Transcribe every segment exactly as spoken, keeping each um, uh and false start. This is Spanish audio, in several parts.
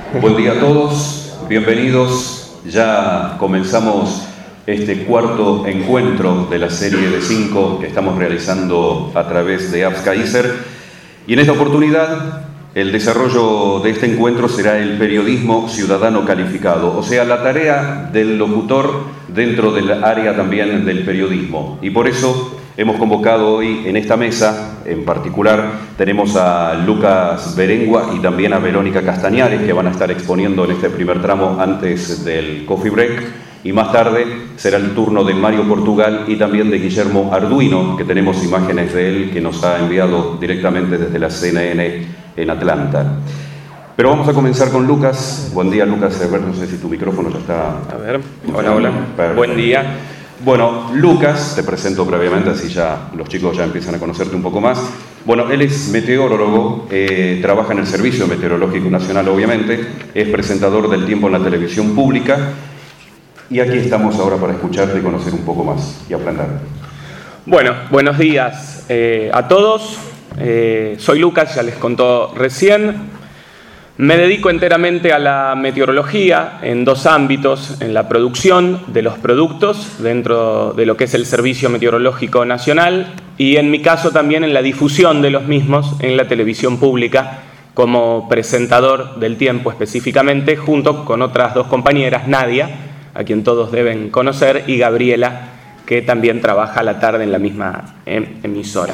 Buen día a todos, bienvenidos. Ya comenzamos este cuarto encuentro de la serie de cinco que estamos realizando a través de AppsKaiser. Y en esta oportunidad, el desarrollo de este encuentro será el periodismo ciudadano calificado, o sea, la tarea del locutor dentro del área también del periodismo. Y por eso hemos convocado hoy en esta mesa, en particular, tenemos a Lucas Berengua y también a Verónica Castañares, que van a estar exponiendo en este primer tramo antes del coffee break. Y más tarde será el turno de Mario Portugal y también de Guillermo Arduino, que tenemos imágenes de él que nos ha enviado directamente desde la C N N en Atlanta. Pero vamos a comenzar con Lucas. Buen día, Lucas. A ver, no sé si tu micrófono ya está... A ver, hola, hola. Perfecto. Buen día. Bueno, Lucas, te presento brevemente, así ya los chicos ya empiezan a conocerte un poco más. Bueno, él es meteorólogo, eh, trabaja en el Servicio Meteorológico Nacional, obviamente, es presentador del tiempo en la televisión pública, y aquí estamos ahora para escucharte y conocer un poco más y aprender. Bueno, buenos días eh, a todos. Eh, soy Lucas, ya les contó recién. Me dedico enteramente a la meteorología en dos ámbitos, en la producción de los productos dentro de lo que es el Servicio Meteorológico Nacional y en mi caso también en la difusión de los mismos en la televisión pública como presentador del tiempo específicamente, junto con otras dos compañeras, Nadia, a quien todos deben conocer, y Gabriela, que también trabaja a la tarde en la misma emisora.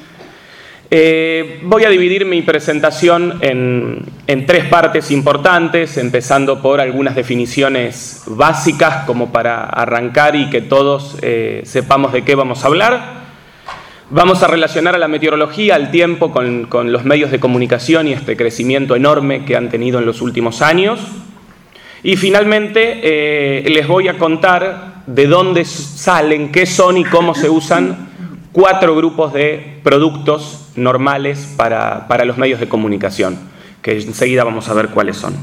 Eh, voy a dividir mi presentación en, en tres partes importantes, empezando por algunas definiciones básicas como para arrancar y que todos eh, sepamos de qué vamos a hablar. Vamos a relacionar a la meteorología, al tiempo, con, con los medios de comunicación y este crecimiento enorme que han tenido en los últimos años. Y finalmente eh, les voy a contar de dónde salen, qué son y cómo se usan cuatro grupos de productos normales para, para los medios de comunicación, que enseguida vamos a ver cuáles son.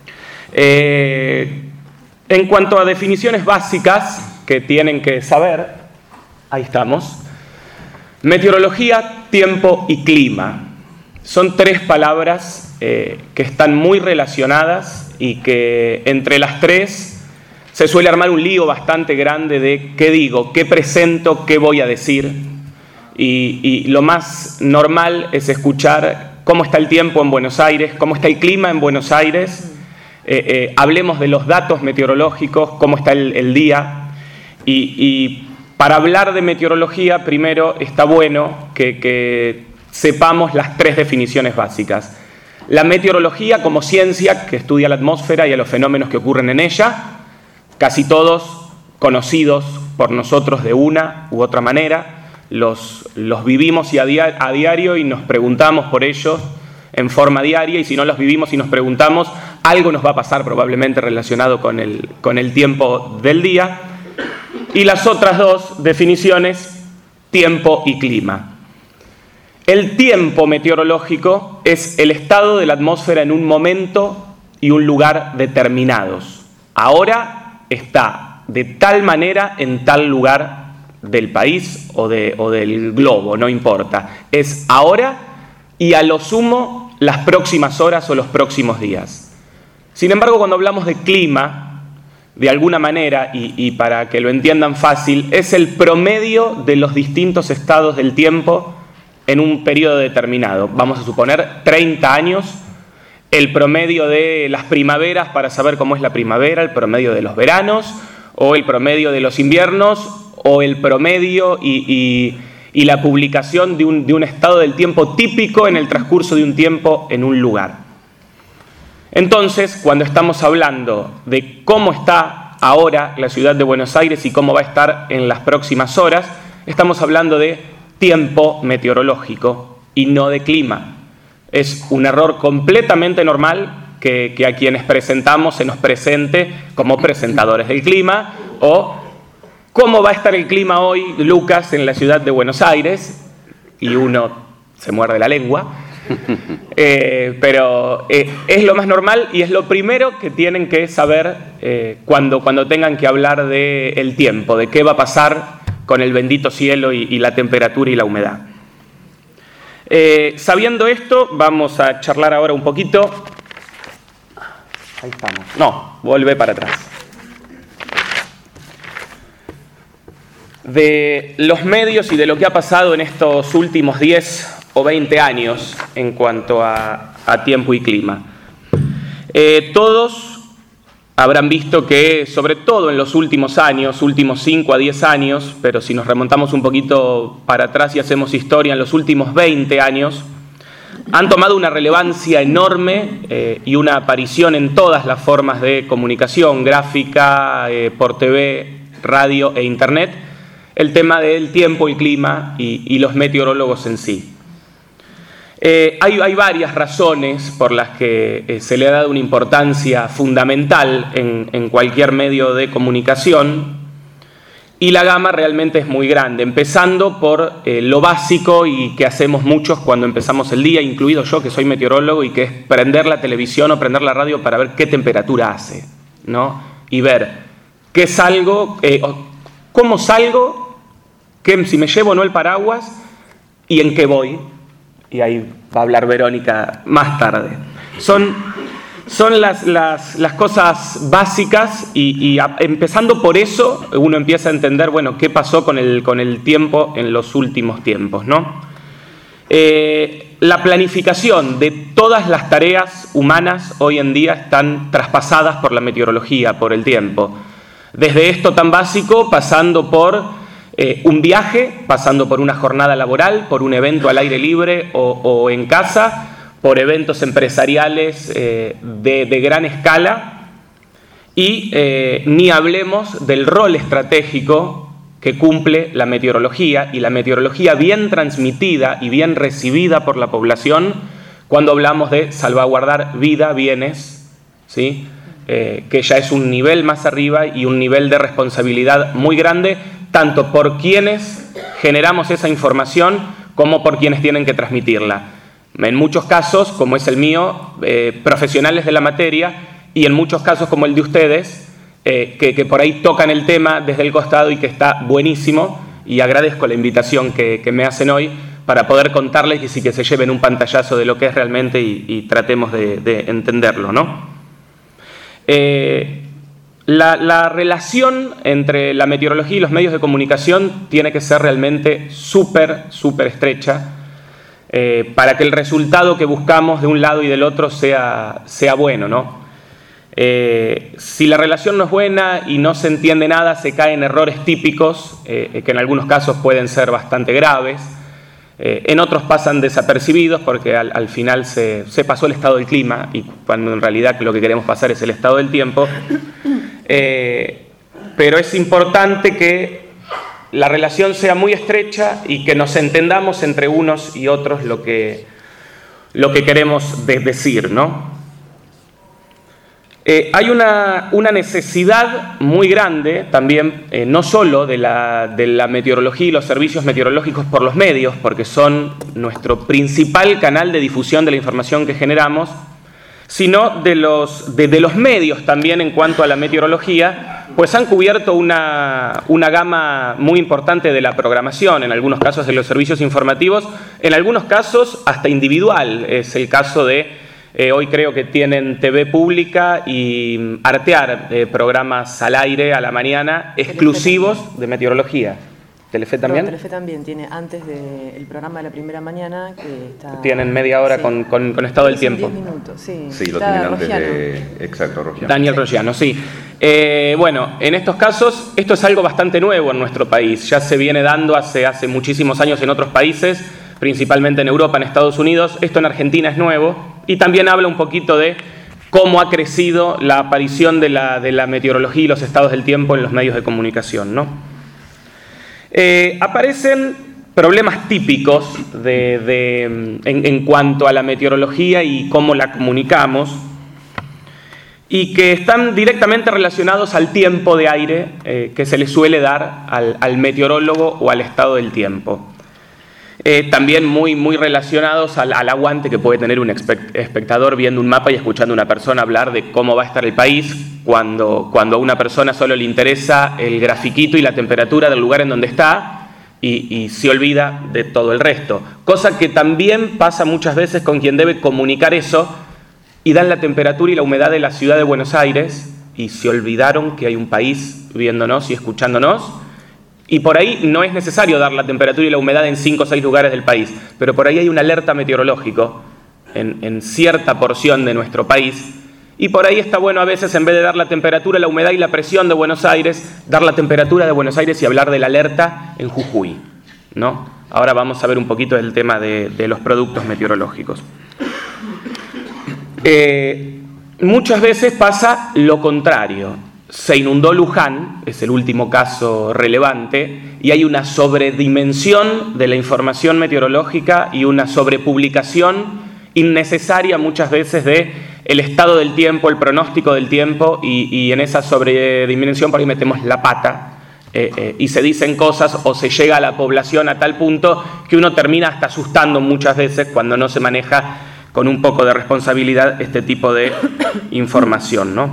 Eh, en cuanto a definiciones básicas que tienen que saber, ahí estamos. Meteorología, tiempo y clima. Son tres palabras eh, que están muy relacionadas y que entre las tres se suele armar un lío bastante grande de qué digo, qué presento, qué voy a decir. Y, y lo más normal es escuchar cómo está el tiempo en Buenos Aires, cómo está el clima en Buenos Aires. Eh, eh, hablemos de los datos meteorológicos, cómo está el, el día. Y, y para hablar de meteorología, primero está bueno que, que sepamos las tres definiciones básicas. La meteorología como ciencia que estudia la atmósfera y a los fenómenos que ocurren en ella, casi todos conocidos por nosotros de una u otra manera. Los, los vivimos y a, dia, a diario y nos preguntamos por ellos en forma diaria, y si no los vivimos y nos preguntamos, algo nos va a pasar probablemente relacionado con el, con el tiempo del día. Y las otras dos definiciones, tiempo y clima. El tiempo meteorológico es el estado de la atmósfera en un momento y un lugar determinados. Ahora está de tal manera en tal lugar del país o, de, o del globo, no importa. Es ahora y a lo sumo las próximas horas o los próximos días. Sin embargo, cuando hablamos de clima, de alguna manera, y, y para que lo entiendan fácil, es el promedio de los distintos estados del tiempo en un periodo determinado. Vamos a suponer treinta años, el promedio de las primaveras para saber cómo es la primavera, el promedio de los veranos, o el promedio de los inviernos, o el promedio y, y, y la publicación de un, de un estado del tiempo típico en el transcurso de un tiempo en un lugar. Entonces, cuando estamos hablando de cómo está ahora la ciudad de Buenos Aires y cómo va a estar en las próximas horas, estamos hablando de tiempo meteorológico y no de clima. Es un error completamente normal que, que a quienes presentamos se nos presente como presentadores del clima o ¿cómo va a estar el clima hoy, Lucas, en la ciudad de Buenos Aires? Y uno se muerde la lengua. Eh, pero eh, es lo más normal y es lo primero que tienen que saber eh, cuando, cuando tengan que hablar del tiempo, de qué va a pasar con el bendito cielo y, y la temperatura y la humedad. Eh, sabiendo esto, vamos a charlar ahora un poquito Ahí estamos. No, vuelve para atrás. De los medios y de lo que ha pasado en estos últimos diez o veinte años en cuanto a, a tiempo y clima. Eh, todos habrán visto que, sobre todo en los últimos años, últimos cinco a diez años, pero si nos remontamos un poquito para atrás y hacemos historia, en los últimos veinte años, han tomado una relevancia enorme eh, y una aparición en todas las formas de comunicación, gráfica, eh, por T V, radio e internet, el tema del tiempo, el clima y, y los meteorólogos en sí. Eh, hay, hay varias razones por las que eh, se le ha dado una importancia fundamental en, en cualquier medio de comunicación y la gama realmente es muy grande, empezando por eh, lo básico y que hacemos muchos cuando empezamos el día, incluido yo que soy meteorólogo, y que es prender la televisión o prender la radio para ver qué temperatura hace, ¿no? Y ver qué salgo, eh, cómo salgo, qué, si me llevo o no el paraguas y en qué voy. Y ahí va a hablar Verónica más tarde. Son, son las, las, las cosas básicas y, y a, empezando por eso uno empieza a entender, bueno, qué pasó con el, con el tiempo en los últimos tiempos, ¿no? Eh, la planificación de todas las tareas humanas hoy en día están traspasadas por la meteorología, por el tiempo. Desde esto tan básico, pasando por Eh, un viaje, pasando por una jornada laboral, por un evento al aire libre o, o en casa, por eventos empresariales eh, de, de gran escala y eh, ni hablemos del rol estratégico que cumple la meteorología y la meteorología bien transmitida y bien recibida por la población cuando hablamos de salvaguardar vida, bienes, ¿sí? eh, que ya es un nivel más arriba y un nivel de responsabilidad muy grande, tanto por quienes generamos esa información como por quienes tienen que transmitirla. En muchos casos, como es el mío, eh, profesionales de la materia, y en muchos casos como el de ustedes, eh, que, que por ahí tocan el tema desde el costado y que está buenísimo, y agradezco la invitación que, que me hacen hoy para poder contarles y sí que se lleven un pantallazo de lo que es realmente y, y tratemos de, de entenderlo, ¿no? Eh, La, la relación entre la meteorología y los medios de comunicación tiene que ser realmente súper, súper estrecha eh, para que el resultado que buscamos de un lado y del otro sea, sea bueno, ¿no? Eh, si la relación no es buena y no se entiende nada, se caen errores típicos eh, que en algunos casos pueden ser bastante graves. Eh, en otros pasan desapercibidos porque al, al final se, se pasó el estado del clima y cuando en realidad lo que queremos pasar es el estado del tiempo. Eh, pero es importante que la relación sea muy estrecha y que nos entendamos entre unos y otros lo que, lo que queremos de decir, ¿no? Eh, hay una, una necesidad muy grande también, eh, no solo de la, de la meteorología y los servicios meteorológicos por los medios, porque son nuestro principal canal de difusión de la información que generamos, sino de los, de, de los medios también en cuanto a la meteorología, pues han cubierto una, una gama muy importante de la programación, en algunos casos de los servicios informativos, en algunos casos hasta individual. Es el caso de, eh, hoy creo que tienen T V pública y Artear, eh, programas al aire a la mañana exclusivos de meteorología. ¿Telefe también? No, Telefe también tiene, antes del programa de la primera mañana, que está... Tienen media hora sí. con, con, con estado del tiempo. diez minutos, sí. Sí, lo está tienen antes Rogiano. de... Exacto, Rogiano. Daniel Rogiano, sí. Eh, bueno, en estos casos, esto es algo bastante nuevo en nuestro país. Ya se viene dando hace, hace muchísimos años en otros países, principalmente en Europa, en Estados Unidos. Esto en Argentina es nuevo. Y también habla un poquito de cómo ha crecido la aparición de la, de la meteorología y los estados del tiempo en los medios de comunicación, ¿no? Eh, aparecen problemas típicos de, de, en, en cuanto a la meteorología y cómo la comunicamos y que están directamente relacionados al tiempo de aire eh, que se le suele dar al, al meteorólogo o al estado del tiempo. Eh, también muy, muy relacionados al, al aguante que puede tener un espectador viendo un mapa y escuchando a una persona hablar de cómo va a estar el país cuando, cuando a una persona solo le interesa el grafiquito y la temperatura del lugar en donde está y, y se olvida de todo el resto. Cosa que también pasa muchas veces con quien debe comunicar eso y dan la temperatura y la humedad de la ciudad de Buenos Aires, y se olvidaron que hay un país viéndonos y escuchándonos, y por ahí no es necesario dar la temperatura y la humedad en cinco o seis lugares del país, pero por ahí hay una alerta meteorológico en, en cierta porción de nuestro país, y por ahí está bueno a veces, en vez de dar la temperatura, la humedad y la presión de Buenos Aires, dar la temperatura de Buenos Aires y hablar de la alerta en Jujuy, ¿no? Ahora vamos a ver un poquito del tema de, de los productos meteorológicos. Eh, muchas veces pasa lo contrario. Se inundó Luján, es el último caso relevante, y hay una sobredimensión de la información meteorológica y una sobrepublicación innecesaria muchas veces de el estado del tiempo, el pronóstico del tiempo, y, y en esa sobredimensión por ahí metemos la pata, eh, eh, y se dicen cosas o se llega a la población a tal punto que uno termina hasta asustando muchas veces cuando no se maneja con un poco de responsabilidad este tipo de información, ¿no?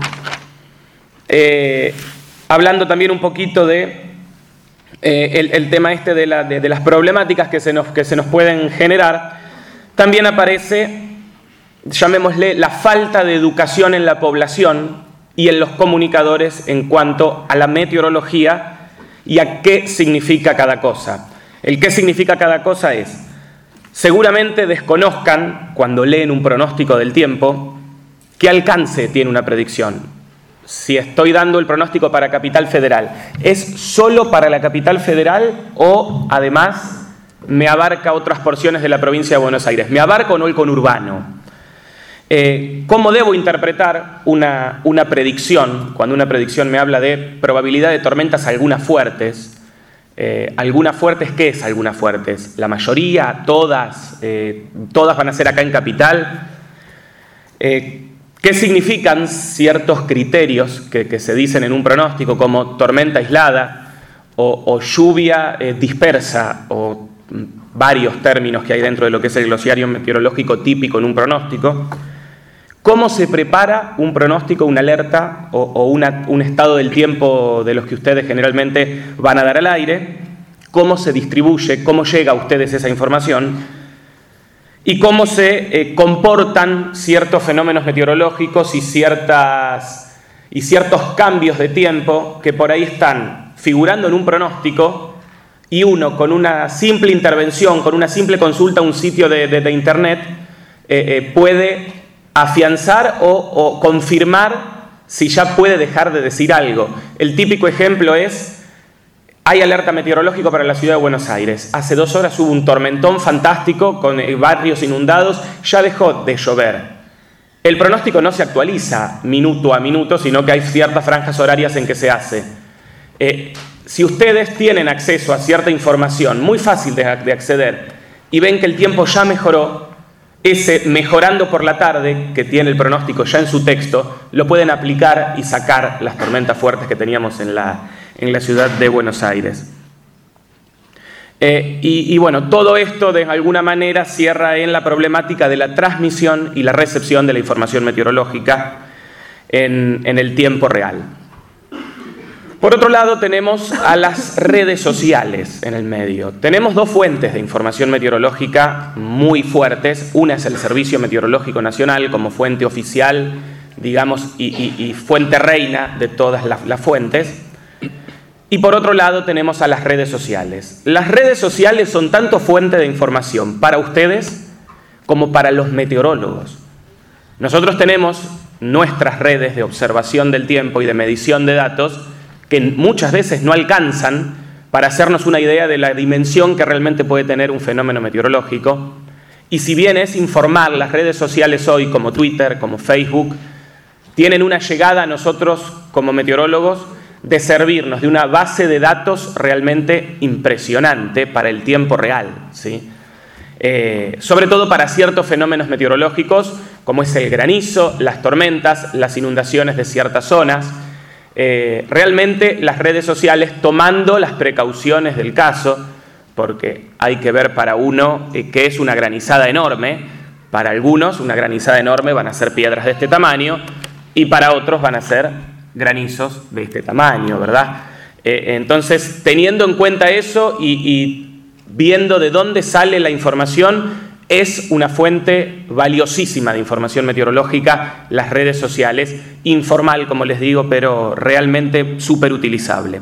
Eh, hablando también un poquito de eh, el, el tema este de, la, de, de las problemáticas que se, nos, que se nos pueden generar, también aparece, llamémosle, la falta de educación en la población y en los comunicadores en cuanto a la meteorología y a qué significa cada cosa. El qué significa cada cosa es, seguramente desconozcan, cuando leen un pronóstico del tiempo, qué alcance tiene una predicción. Si estoy dando el pronóstico para Capital Federal, ¿es solo para la Capital Federal o además me abarca otras porciones de la provincia de Buenos Aires? ¿Me abarca o no el conurbano? Eh, ¿Cómo debo interpretar una, una predicción? Cuando una predicción me habla de probabilidad de tormentas algunas fuertes. Eh, ¿Algunas fuertes qué es algunas fuertes? ¿La mayoría? ¿Todas? Eh, ¿Todas van a ser acá en Capital? Eh, ¿Qué significan ciertos criterios que, que se dicen en un pronóstico como tormenta aislada o, o lluvia eh, dispersa o varios términos que hay dentro de lo que es el glosiario meteorológico típico en un pronóstico? ¿Cómo se prepara un pronóstico, una alerta o, o una, un estado del tiempo de los que ustedes generalmente van a dar al aire? ¿Cómo se distribuye? ¿Cómo llega a ustedes esa información? Y cómo se eh, comportan ciertos fenómenos meteorológicos y, ciertas, y ciertos cambios de tiempo que por ahí están figurando en un pronóstico y uno con una simple intervención, con una simple consulta a un sitio de, de, de internet eh, eh, puede afianzar o, o confirmar si ya puede dejar de decir algo. El típico ejemplo es: hay alerta meteorológica para la ciudad de Buenos Aires. Hace dos horas hubo un tormentón fantástico con barrios inundados, ya dejó de llover. El pronóstico no se actualiza minuto a minuto, sino que hay ciertas franjas horarias en que se hace. Eh, si ustedes tienen acceso a cierta información muy fácil de, de acceder y ven que el tiempo ya mejoró, ese mejorando por la tarde que tiene el pronóstico ya en su texto, lo pueden aplicar y sacar las tormentas fuertes que teníamos en la, en la ciudad de Buenos Aires. Eh, y, y bueno, todo esto de alguna manera cierra en la problemática de la transmisión y la recepción de la información meteorológica en, en el tiempo real. Por otro lado, tenemos a las redes sociales en el medio. Tenemos dos fuentes de información meteorológica muy fuertes. Una es el Servicio Meteorológico Nacional como fuente oficial, digamos, y, y, y fuente reina de todas las, las fuentes. Y por otro lado tenemos a las redes sociales. Las redes sociales son tanto fuente de información para ustedes como para los meteorólogos. Nosotros tenemos nuestras redes de observación del tiempo y de medición de datos que muchas veces no alcanzan para hacernos una idea de la dimensión que realmente puede tener un fenómeno meteorológico. Y si bien es informar, las redes sociales hoy, como Twitter, como Facebook, tienen una llegada a nosotros como meteorólogos de servirnos de una base de datos realmente impresionante para el tiempo real, ¿sí? Eh, sobre todo para ciertos fenómenos meteorológicos, como es el granizo, las tormentas, las inundaciones de ciertas zonas. Eh, realmente las redes sociales, tomando las precauciones del caso, porque hay que ver para uno eh, que es una granizada enorme, para algunos una granizada enorme van a ser piedras de este tamaño y para otros van a ser granizos de este tamaño, ¿verdad? Eh, entonces, teniendo en cuenta eso y, y viendo de dónde sale la información, es una fuente valiosísima de información meteorológica, las redes sociales, informal, como les digo, pero realmente súper utilizable.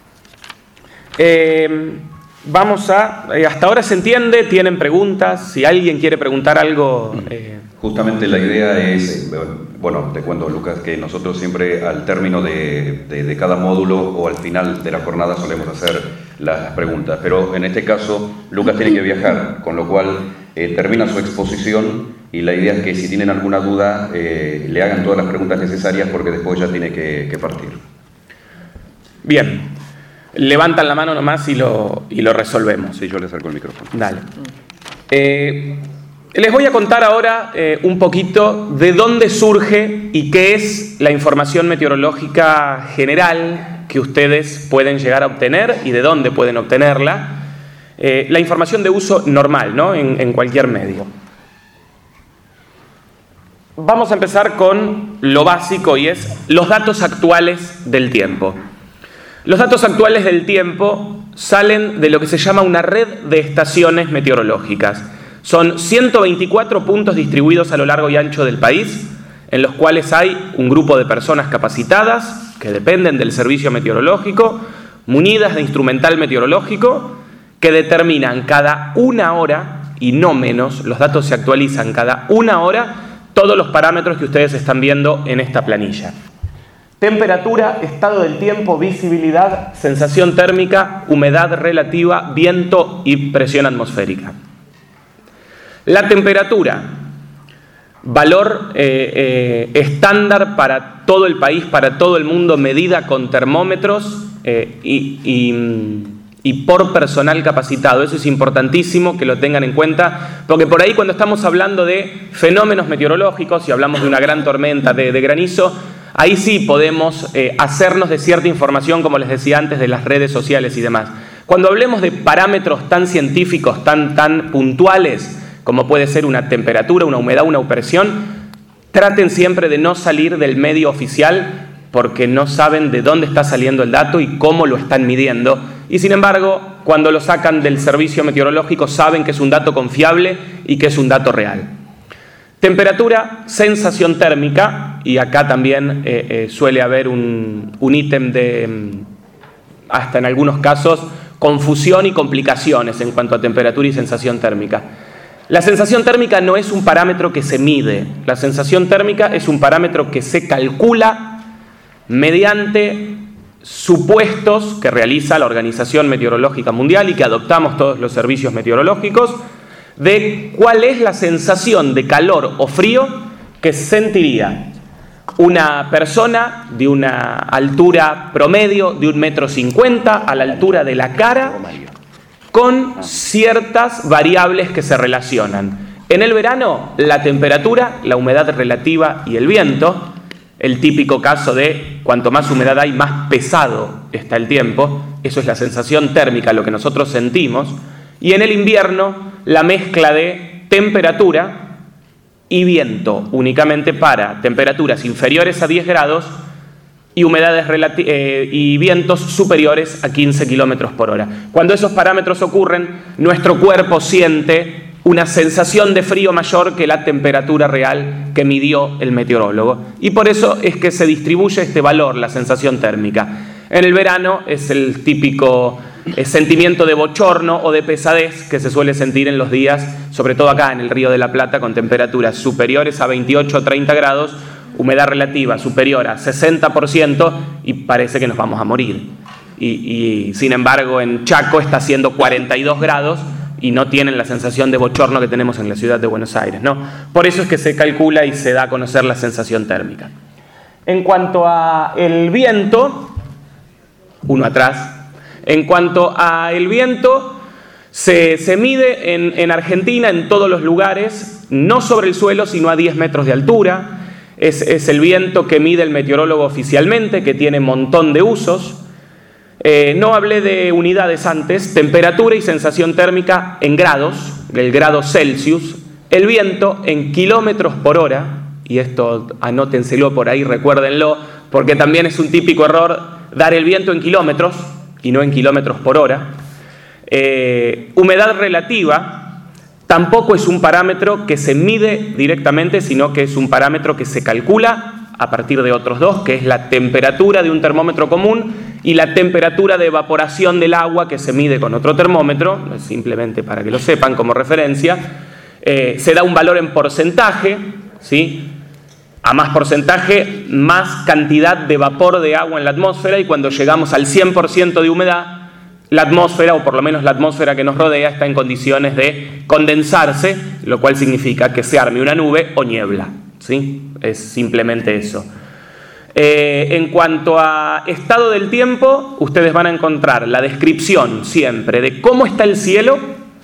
Eh, vamos a... Eh, hasta ahora se entiende, tienen preguntas, si alguien quiere preguntar algo... Eh. Justamente la idea es, bueno, te cuento, Lucas, que nosotros siempre al término de, de, de cada módulo o al final de la jornada solemos hacer las preguntas, pero en este caso Lucas tiene que viajar, con lo cual eh, termina su exposición y la idea es que si tienen alguna duda eh, le hagan todas las preguntas necesarias porque después ya tiene que, que partir. Bien, levantan la mano nomás y lo, y lo resolvemos. Sí, yo le acerco el micrófono. Dale. Eh, les voy a contar ahora eh, un poquito de dónde surge y qué es la información meteorológica general que ustedes pueden llegar a obtener y de dónde pueden obtenerla. Eh, la información de uso normal, ¿no? En, en cualquier medio. Vamos a empezar con lo básico y es los datos actuales del tiempo. Los datos actuales del tiempo salen de lo que se llama una red de estaciones meteorológicas. Son ciento veinticuatro puntos distribuidos a lo largo y ancho del país, en los cuales hay un grupo de personas capacitadas que dependen del servicio meteorológico, munidas de instrumental meteorológico, que determinan cada una hora, y no menos, los datos se actualizan cada una hora, todos los parámetros que ustedes están viendo en esta planilla. Temperatura, estado del tiempo, visibilidad, sensación térmica, humedad relativa, viento y presión atmosférica. La temperatura, valor eh, eh, estándar para todo el país, para todo el mundo, medida con termómetros eh, y, y, y por personal capacitado. Eso es importantísimo que lo tengan en cuenta, porque por ahí cuando estamos hablando de fenómenos meteorológicos y hablamos de una gran tormenta, de, de granizo, ahí sí podemos eh, hacernos de cierta información, como les decía antes, de las redes sociales y demás. Cuando hablemos de parámetros tan científicos, tan, tan puntuales, como puede ser una temperatura, una humedad, una presión, traten siempre de no salir del medio oficial porque no saben de dónde está saliendo el dato y cómo lo están midiendo. Y sin embargo, cuando lo sacan del servicio meteorológico saben que es un dato confiable y que es un dato real. Temperatura, sensación térmica, y acá también eh, eh, suele haber un, un ítem de, hasta en algunos casos, confusión y complicaciones en cuanto a temperatura y sensación térmica. La sensación térmica no es un parámetro que se mide, la sensación térmica es un parámetro que se calcula mediante supuestos que realiza la Organización Meteorológica Mundial y que adoptamos todos los servicios meteorológicos, de cuál es la sensación de calor o frío que sentiría una persona de una altura promedio de un metro cincuenta a la altura de la cara, con ciertas variables que se relacionan. En el verano, la temperatura, la humedad relativa y el viento, el típico caso de cuanto más humedad hay, más pesado está el tiempo, eso es la sensación térmica, lo que nosotros sentimos, y en el invierno, la mezcla de temperatura y viento, únicamente para temperaturas inferiores a diez grados, y humedades eh, y vientos superiores a quince kilómetros por hora. Cuando esos parámetros ocurren, nuestro cuerpo siente una sensación de frío mayor que la temperatura real que midió el meteorólogo. Y por eso es que se distribuye este valor, la sensación térmica. En el verano es el típico eh, sentimiento de bochorno o de pesadez que se suele sentir en los días, sobre todo acá en el Río de la Plata, con temperaturas superiores a veintiocho o treinta grados, humedad relativa superior a sesenta por ciento y parece que nos vamos a morir. Y, y sin embargo en Chaco está haciendo cuarenta y dos grados y no tienen la sensación de bochorno que tenemos en la ciudad de Buenos Aires, ¿no? Por eso es que se calcula y se da a conocer la sensación térmica. En cuanto a el viento, uno atrás, en cuanto a el viento, se, se mide en, en Argentina en todos los lugares, no sobre el suelo, sino a diez metros de altura. Es, es el viento que mide el meteorólogo oficialmente, que tiene un montón de usos. Eh, no hablé de unidades antes, temperatura y sensación térmica en grados, el grado Celsius, el viento en kilómetros por hora, y esto anótenselo por ahí, recuérdenlo, porque también es un típico error dar el viento en kilómetros y no en kilómetros por hora. Eh, humedad relativa, Tampoco es un parámetro que se mide directamente, sino que es un parámetro que se calcula a partir de otros dos, que es la temperatura de un termómetro común y la temperatura de evaporación del agua, que se mide con otro termómetro, simplemente para que lo sepan como referencia. Eh, se da un valor en porcentaje, ¿sí? A más porcentaje, más cantidad de vapor de agua en la atmósfera, y cuando llegamos al cien por ciento de humedad, la atmósfera, o por lo menos la atmósfera que nos rodea, está en condiciones de condensarse, lo cual significa que se arme una nube o niebla, ¿sí? Es simplemente eso. Eh, en cuanto a estado del tiempo, ustedes van a encontrar la descripción siempre de cómo está el cielo,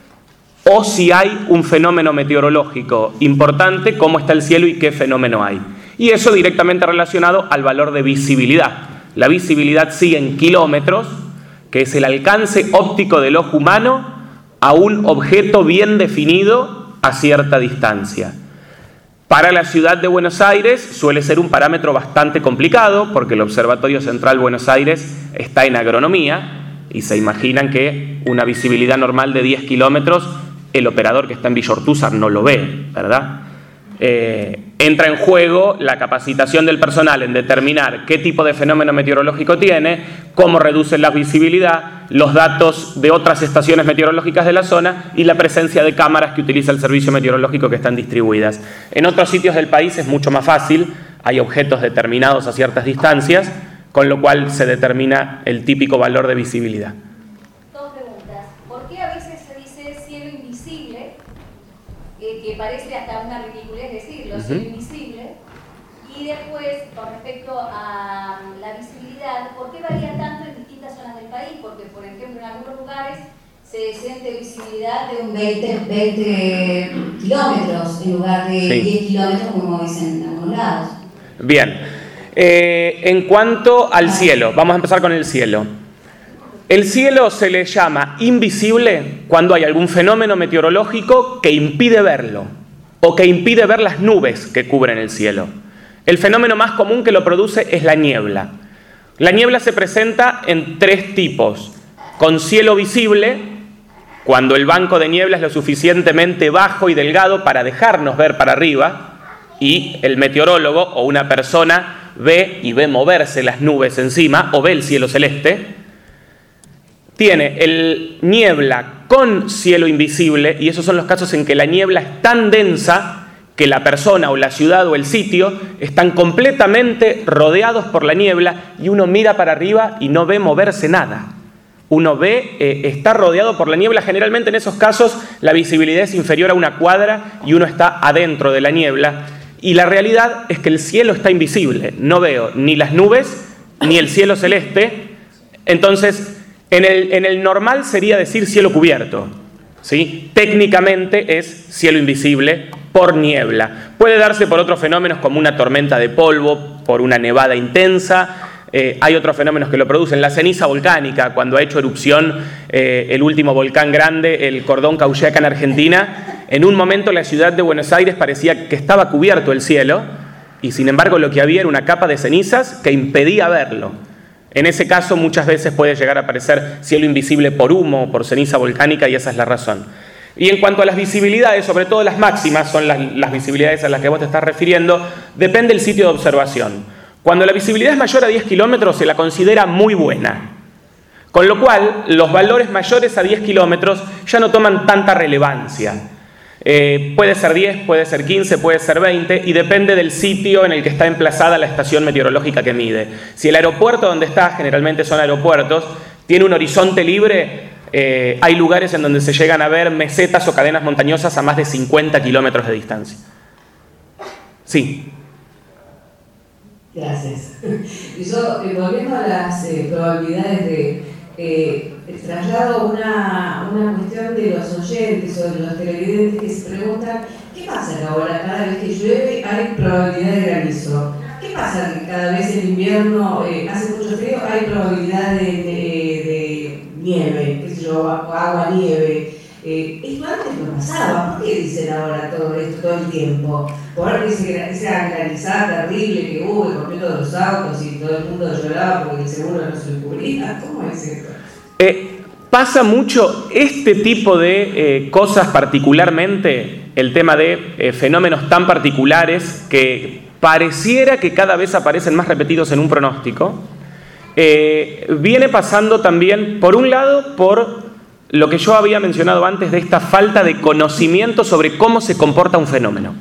o si hay un fenómeno meteorológico importante, cómo está el cielo y qué fenómeno hay. Y eso directamente relacionado al valor de visibilidad. La visibilidad sigue en kilómetros, que es el alcance óptico del ojo humano a un objeto bien definido a cierta distancia. Para la ciudad de Buenos Aires suele ser un parámetro bastante complicado, porque el Observatorio Central Buenos Aires está en agronomía, y se imaginan que una visibilidad normal de diez kilómetros, el operador que está en Villa Ortúzar no lo ve, ¿verdad? Eh, entra en juego la capacitación del personal en determinar qué tipo de fenómeno meteorológico tiene, cómo reduce la visibilidad, los datos de otras estaciones meteorológicas de la zona y la presencia de cámaras que utiliza el servicio meteorológico, que están distribuidas. En otros sitios del país es mucho más fácil, hay objetos determinados a ciertas distancias, con lo cual se determina el típico valor de visibilidad. Dos preguntas. ¿Por qué a veces se dice cielo invisible, eh, que parece hasta una ridiculez decirlo, uh-huh. cielo invisible? Y después, con respecto a la visibilidad, ¿por qué varía tanto en distintas zonas del país? Porque, por ejemplo, en algunos lugares se siente visibilidad de un veinte, veinte kilómetros en lugar de sí. diez kilómetros, como dicen en algunos lados. Bien. Eh, en cuanto al cielo, vamos a empezar con el cielo. El cielo se le llama invisible cuando hay algún fenómeno meteorológico que impide verlo, o que impide ver las nubes que cubren el cielo. El fenómeno más común que lo produce es la niebla. La niebla se presenta en tres tipos: con cielo visible, cuando el banco de niebla es lo suficientemente bajo y delgado para dejarnos ver para arriba, y el meteorólogo o una persona ve y ve moverse las nubes encima, o ve el cielo celeste. Tiene el niebla con cielo invisible, y esos son los casos en que la niebla es tan densa que la persona o la ciudad o el sitio están completamente rodeados por la niebla, y uno mira para arriba y no ve moverse nada. Uno ve, eh, está rodeado por la niebla. Generalmente en esos casos la visibilidad es inferior a una cuadra y uno está adentro de la niebla. Y la realidad es que el cielo está invisible. No veo ni las nubes ni el cielo celeste. Entonces, en el, en el normal sería decir cielo cubierto, ¿sí? Técnicamente es cielo invisible por niebla. Puede darse por otros fenómenos como una tormenta de polvo, por una nevada intensa. Eh, hay otros fenómenos que lo producen. La ceniza volcánica, cuando ha hecho erupción eh, el último volcán grande, el Cordón Cauchaca en Argentina, en un momento la ciudad de Buenos Aires parecía que estaba cubierto el cielo, y sin embargo lo que había era una capa de cenizas que impedía verlo. En ese caso muchas veces puede llegar a aparecer cielo invisible por humo, por ceniza volcánica, y esa es la razón. Y en cuanto a las visibilidades, sobre todo las máximas, son las, las visibilidades a las que vos te estás refiriendo, depende del sitio de observación. Cuando la visibilidad es mayor a diez kilómetros se la considera muy buena, con lo cual los valores mayores a diez kilómetros ya no toman tanta relevancia. Eh, puede ser diez, puede ser quince, puede ser veinte, y depende del sitio en el que está emplazada la estación meteorológica que mide. Si el aeropuerto donde está, generalmente son aeropuertos, tiene un horizonte libre, eh, hay lugares en donde se llegan a ver mesetas o cadenas montañosas a más de cincuenta kilómetros de distancia. Sí. Gracias. Y yo, eh, volviendo a las eh, probabilidades de eh, traslado una, una cuestión de los oyentes o de los televidentes que se preguntan: ¿qué pasa que ahora cada vez que llueve hay probabilidad de granizo? ¿Qué pasa que cada vez en invierno eh, hace mucho frío hay probabilidad de, de, de nieve, qué sé yo, agua, nieve? Eh, esto antes no pasaba. ¿Por qué dicen ahora todo esto todo el tiempo? Por esa granizada terrible que hubo y rompió todos los autos y todo el mundo lloraba porque el seguro no se lo cubría. ¿Cómo es esto? Eh, pasa mucho este tipo de eh, cosas, particularmente el tema de eh, fenómenos tan particulares que pareciera que cada vez aparecen más repetidos en un pronóstico. Eh, viene pasando también, por un lado, por lo que yo había mencionado antes de esta falta de conocimiento sobre cómo se comporta un fenómeno.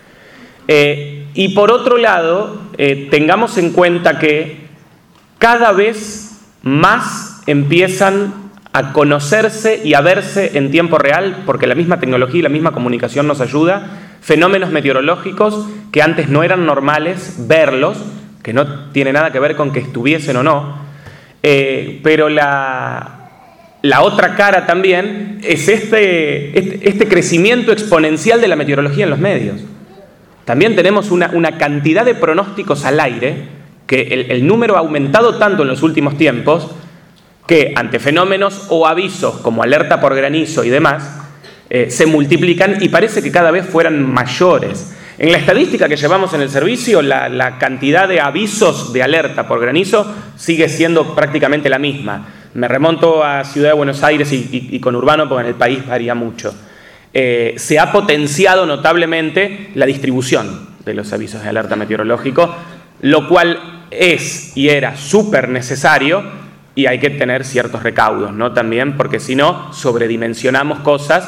Eh, y por otro lado, eh, tengamos en cuenta que cada vez más empiezan a conocerse y a verse en tiempo real, porque la misma tecnología y la misma comunicación nos ayuda, fenómenos meteorológicos que antes no eran normales verlos, que no tiene nada que ver con que estuviesen o no, eh, pero la, la otra cara también es este, este, este crecimiento exponencial de la meteorología en los medios. También tenemos una, una cantidad de pronósticos al aire, que el, el número ha aumentado tanto en los últimos tiempos, que ante fenómenos o avisos como alerta por granizo y demás, eh, se multiplican y parece que cada vez fueran mayores. En la estadística que llevamos en el servicio, la, la cantidad de avisos de alerta por granizo sigue siendo prácticamente la misma. Me remonto a Ciudad de Buenos Aires y, y, y conurbano, porque en el país varía mucho. Eh, se ha potenciado notablemente la distribución de los avisos de alerta meteorológico, lo cual es y era súper necesario. Y hay que tener ciertos recaudos, ¿no? También, porque si no, sobredimensionamos cosas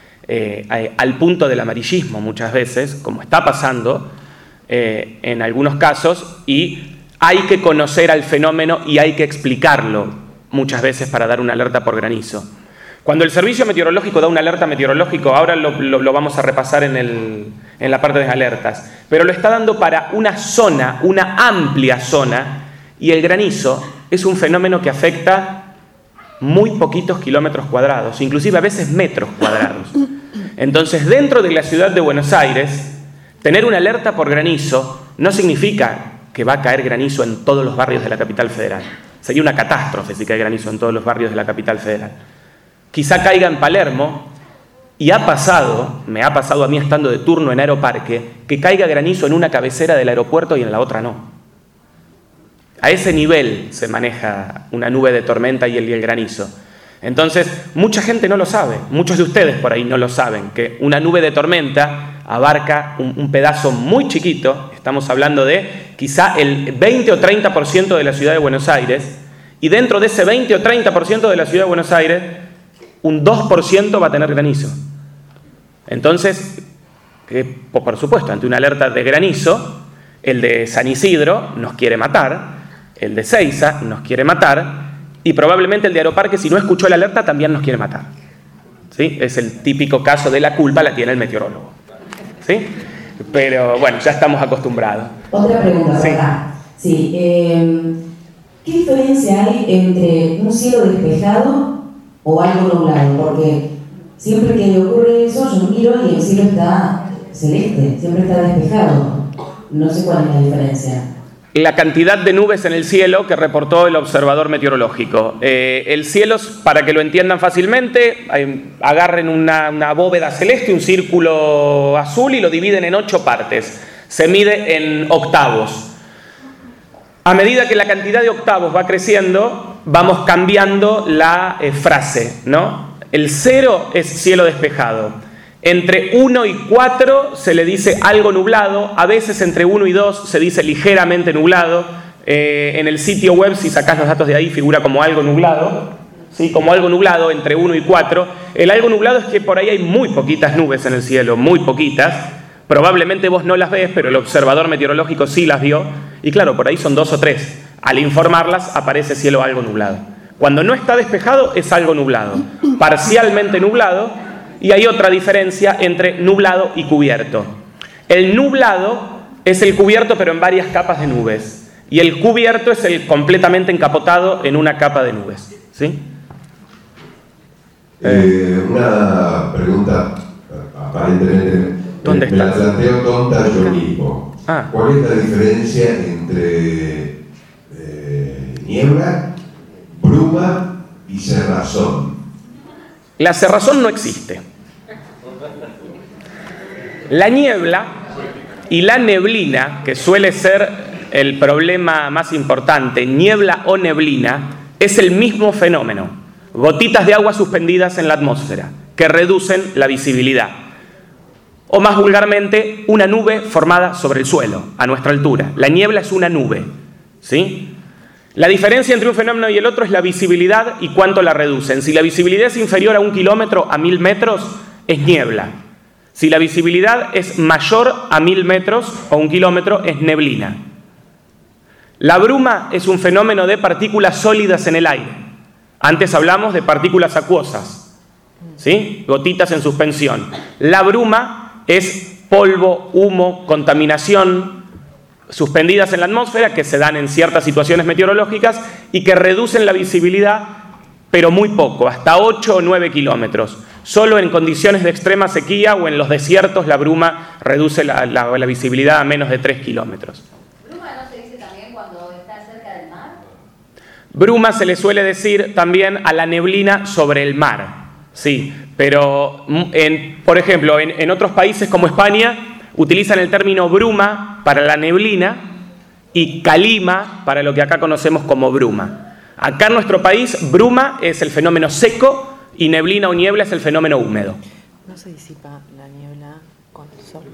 eh, al punto del amarillismo muchas veces, como está pasando eh, en algunos casos, y hay que conocer al fenómeno y hay que explicarlo muchas veces para dar una alerta por granizo. Cuando el servicio meteorológico da una alerta meteorológica, ahora lo, lo, lo vamos a repasar en, el, en la parte de alertas, pero lo está dando para una zona, una amplia zona, y el granizo es un fenómeno que afecta muy poquitos kilómetros cuadrados, inclusive a veces metros cuadrados. Entonces, dentro de la ciudad de Buenos Aires, tener una alerta por granizo no significa que va a caer granizo en todos los barrios de la capital federal. Sería una catástrofe si cae granizo en todos los barrios de la capital federal. Quizá caiga en Palermo, y ha pasado, me ha pasado a mí estando de turno en Aeroparque, que caiga granizo en una cabecera del aeropuerto y en la otra no. A ese nivel se maneja una nube de tormenta y el, y el granizo. Entonces, mucha gente no lo sabe, muchos de ustedes por ahí no lo saben, que una nube de tormenta abarca un, un pedazo muy chiquito, estamos hablando de quizá el veinte o treinta por ciento de la ciudad de Buenos Aires, y dentro de ese veinte o treinta por ciento de la ciudad de Buenos Aires, un dos por ciento va a tener granizo. Entonces, que, por supuesto, ante una alerta de granizo, el de San Isidro nos quiere matar, el de Ezeiza nos quiere matar, y probablemente el de Aeroparque, si no escuchó la alerta, también nos quiere matar. ¿Sí? Es el típico caso de la culpa la tiene el meteorólogo. ¿Sí? Pero bueno, ya estamos acostumbrados. Otra pregunta, sí. ¿verdad? Sí, eh, ¿qué diferencia hay entre un cielo despejado o algo nublado? Porque siempre que ocurre eso, yo miro y el cielo está celeste, siempre está despejado. No sé cuál es la diferencia. La cantidad de nubes en el cielo que reportó el observador meteorológico. Eh, el cielo, para que lo entiendan fácilmente, hay, agarren una, una bóveda celeste, un círculo azul y lo dividen en ocho partes. Se mide en octavos. A medida que la cantidad de octavos va creciendo, vamos cambiando la eh, frase, ¿no? El cero es cielo despejado. Entre uno y cuatro se le dice algo nublado, a veces entre uno y dos se dice ligeramente nublado. Eh, en el sitio web, si sacás los datos de ahí, figura como algo nublado, ¿sí? Como algo nublado entre uno y cuatro. El algo nublado es que por ahí hay muy poquitas nubes en el cielo, muy poquitas. Probablemente vos no las ves, pero el observador meteorológico sí las vio. Y claro, por ahí son dos o tres. Al informarlas aparece cielo algo nublado. Cuando no está despejado es algo nublado, parcialmente nublado. Y hay otra diferencia entre nublado y cubierto. El nublado es el cubierto pero en varias capas de nubes. Y el cubierto es el completamente encapotado en una capa de nubes. ¿Sí? Eh, una pregunta aparentemente... ¿Dónde me, me la estás? planteo tonta yo mismo. Ah. ¿Cuál es la diferencia entre eh, niebla, bruma y cerrazón? La cerrazón no existe. La niebla y la neblina, que suele ser el problema más importante, niebla o neblina, es el mismo fenómeno. gotitas de agua suspendidas en la atmósfera, que reducen la visibilidad. O más vulgarmente, una nube formada sobre el suelo, a nuestra altura. La niebla es una nube, ¿sí? La diferencia entre un fenómeno y el otro es la visibilidad y cuánto la reducen. Si la visibilidad es inferior a un kilómetro, a mil metros, es niebla. Si la visibilidad es mayor a mil metros o un kilómetro, es neblina. La bruma es un fenómeno de partículas sólidas en el aire. Antes hablamos de partículas acuosas, ¿sí? Gotitas en suspensión. La bruma es polvo, humo, contaminación suspendidas en la atmósfera que se dan en ciertas situaciones meteorológicas y que reducen la visibilidad, pero muy poco, hasta ocho o nueve kilómetros. Solo en condiciones de extrema sequía o en los desiertos la bruma reduce la, la, la visibilidad a menos de tres kilómetros. ¿Bruma no se dice también cuando está cerca del mar? Bruma se le suele decir también a la neblina sobre el mar, sí, pero en, por ejemplo en, en otros países como España utilizan el término bruma para la neblina y calima para lo que acá conocemos como bruma. Acá en nuestro país, bruma es el fenómeno seco y neblina o niebla es el fenómeno húmedo. ¿No se disipa la niebla con el sol?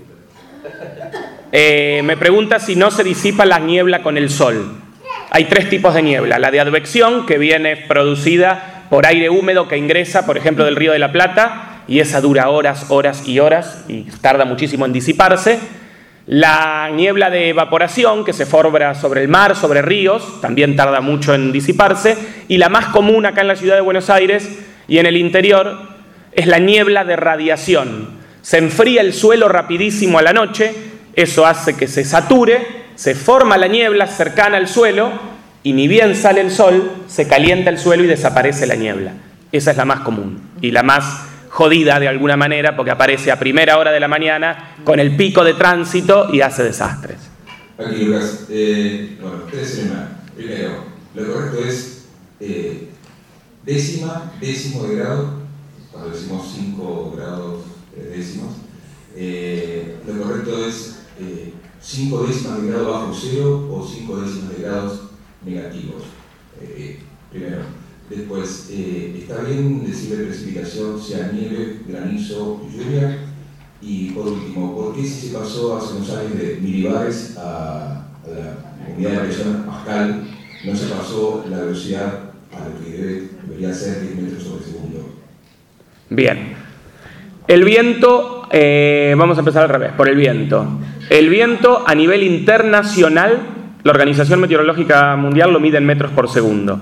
Eh, me pregunta si no se disipa la niebla con el sol. Hay tres tipos de niebla. La de advección, que viene producida por aire húmedo que ingresa, por ejemplo, del Río de la Plata, y esa dura horas, horas y horas y tarda muchísimo en disiparse. La niebla de evaporación, que se forma sobre el mar, sobre ríos, también tarda mucho en disiparse. Y la más común acá en la ciudad de Buenos Aires y en el interior es la niebla de radiación. Se enfría el suelo rapidísimo a la noche, eso hace que se sature, se forma la niebla cercana al suelo y ni bien sale el sol, se calienta el suelo y desaparece la niebla. Esa es la más común y la más jodida de alguna manera porque aparece a primera hora de la mañana con el pico de tránsito y hace desastres. Aquí, Lucas. Eh, bueno, tres en una. Primero, lo correcto es eh, décima, décimo de grado, cuando decimos cinco grados eh, décimos. Eh, lo correcto es eh, cinco décimas de grado bajo cero o cinco décimas de grados negativos. Eh, primero. Después, eh, está bien decir de precipitación, sea nieve, granizo, lluvia. Y por último, ¿por qué si se pasó hace unos años de milibares a, a la unidad de presión Pascal, no se pasó la velocidad a lo que debe, debería ser diez metros sobre segundo? Bien. El viento, eh, vamos a empezar al revés, por el viento. El viento a nivel internacional, la Organización Meteorológica Mundial lo mide en metros por segundo.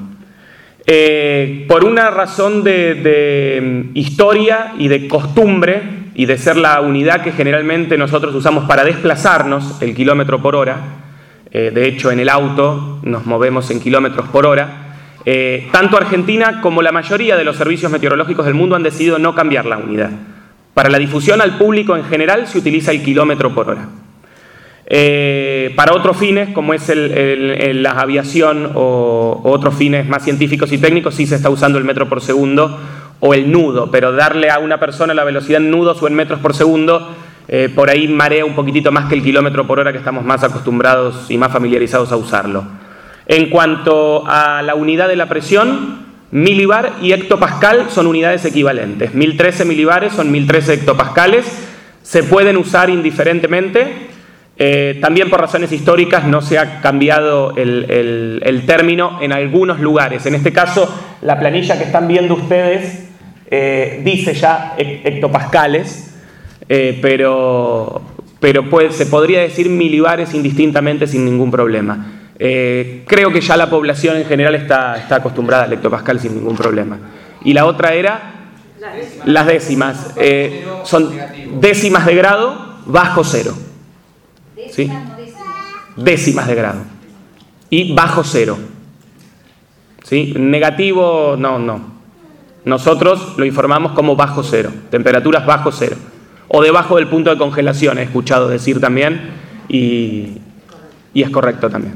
Eh, por una razón de, de historia y de costumbre y de ser la unidad que generalmente nosotros usamos para desplazarnos, el kilómetro por hora, eh, de hecho en el auto nos movemos en kilómetros por hora, eh, tanto Argentina como la mayoría de los servicios meteorológicos del mundo han decidido no cambiar la unidad. Para la difusión al público en general se utiliza el kilómetro por hora. Eh, para otros fines, como es el, el, el, la aviación o, o otros fines más científicos y técnicos, sí se está usando el metro por segundo o el nudo, pero darle a una persona la velocidad en nudos o en metros por segundo, eh, por ahí marea un poquitito más que el kilómetro por hora, que estamos más acostumbrados y más familiarizados a usarlo. En cuanto a la unidad de la presión, milibar y hectopascal son unidades equivalentes. mil trece milibares son mil trece hectopascales, se pueden usar indiferentemente. Eh, también por razones históricas no se ha cambiado el, el, el término en algunos lugares. En este caso, la planilla que están viendo ustedes eh, dice ya hectopascales, eh, pero, pero puede, se podría decir milibares indistintamente sin ningún problema. Eh, creo que ya la población en general está, está acostumbrada al hectopascal sin ningún problema. Y la otra era las décimas. Eh, son décimas de grado bajo cero. ¿Sí? Décimas de grado. Y bajo cero. ¿Sí? Negativo, no, no. Nosotros lo informamos como bajo cero. Temperaturas bajo cero. O debajo del punto de congelación, he escuchado decir también. Y, y es correcto también.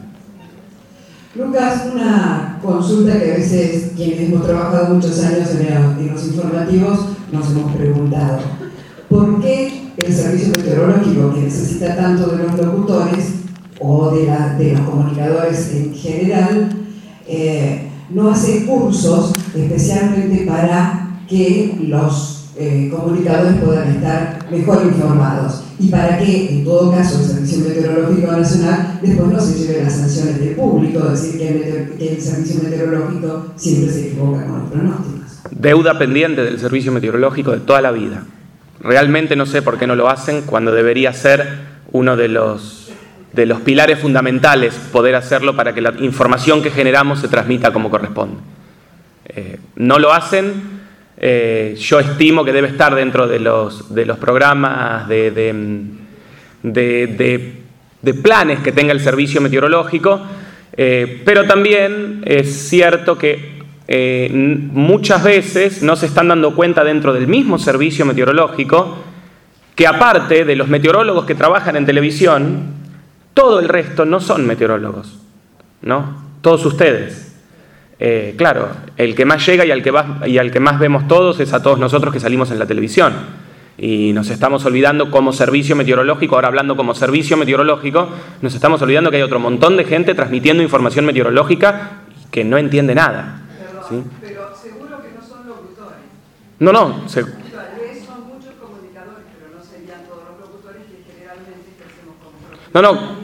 Lucas, una consulta que a veces quienes hemos trabajado muchos años en los informativos nos hemos preguntado. ¿Por qué el servicio meteorológico, que necesita tanto de los locutores o de, la, de los comunicadores en general, eh, no hace cursos especialmente para que los eh, comunicadores puedan estar mejor informados y para que, en todo caso, el Servicio Meteorológico Nacional después no se lleve las sanciones del público, decir que el, que el Servicio Meteorológico siempre se equivoca con los pronósticos. Deuda pendiente del Servicio Meteorológico de toda la vida. Realmente no sé por qué no lo hacen cuando debería ser uno de los, de los pilares fundamentales poder hacerlo para que la información que generamos se transmita como corresponde. Eh, no lo hacen. Eh, yo estimo que debe estar dentro de los, de los programas de, de, de, de, de planes que tenga el Servicio Meteorológico, eh, pero también es cierto que eh, muchas veces no se están dando cuenta dentro del mismo Servicio Meteorológico que, aparte de los meteorólogos que trabajan en televisión, todo el resto no son meteorólogos, ¿no? Todos ustedes. Eh, claro, el que más llega y al que, va, y al que más vemos todos es a todos nosotros que salimos en la televisión. Y nos estamos olvidando como servicio meteorológico, ahora hablando como servicio meteorológico, nos estamos olvidando que hay otro montón de gente transmitiendo información meteorológica que no entiende nada. Perdón, ¿sí? Pero seguro que no son locutores. No, no. Se... Tal vez son muchos comunicadores, pero no serían todos los locutores que generalmente ejercemos como No, no.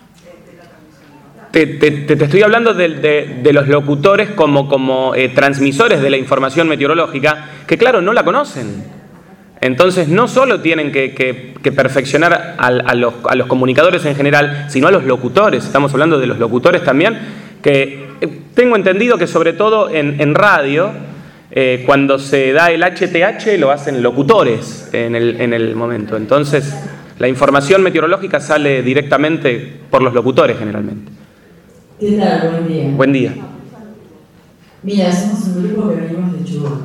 Te, te, te estoy hablando de, de, de los locutores como, como eh, transmisores de la información meteorológica, que claro, no la conocen. Entonces no solo tienen que, que, que perfeccionar a, a, los, a los comunicadores en general, sino a los locutores. Estamos hablando de los locutores también, que eh, tengo entendido que sobre todo en, en radio, eh, cuando se da el H T H lo hacen locutores en el, en el momento. Entonces la información meteorológica sale directamente por los locutores generalmente. ¿Qué tal? Buen día. Buen día. Mira, somos un grupo que venimos de Chubut.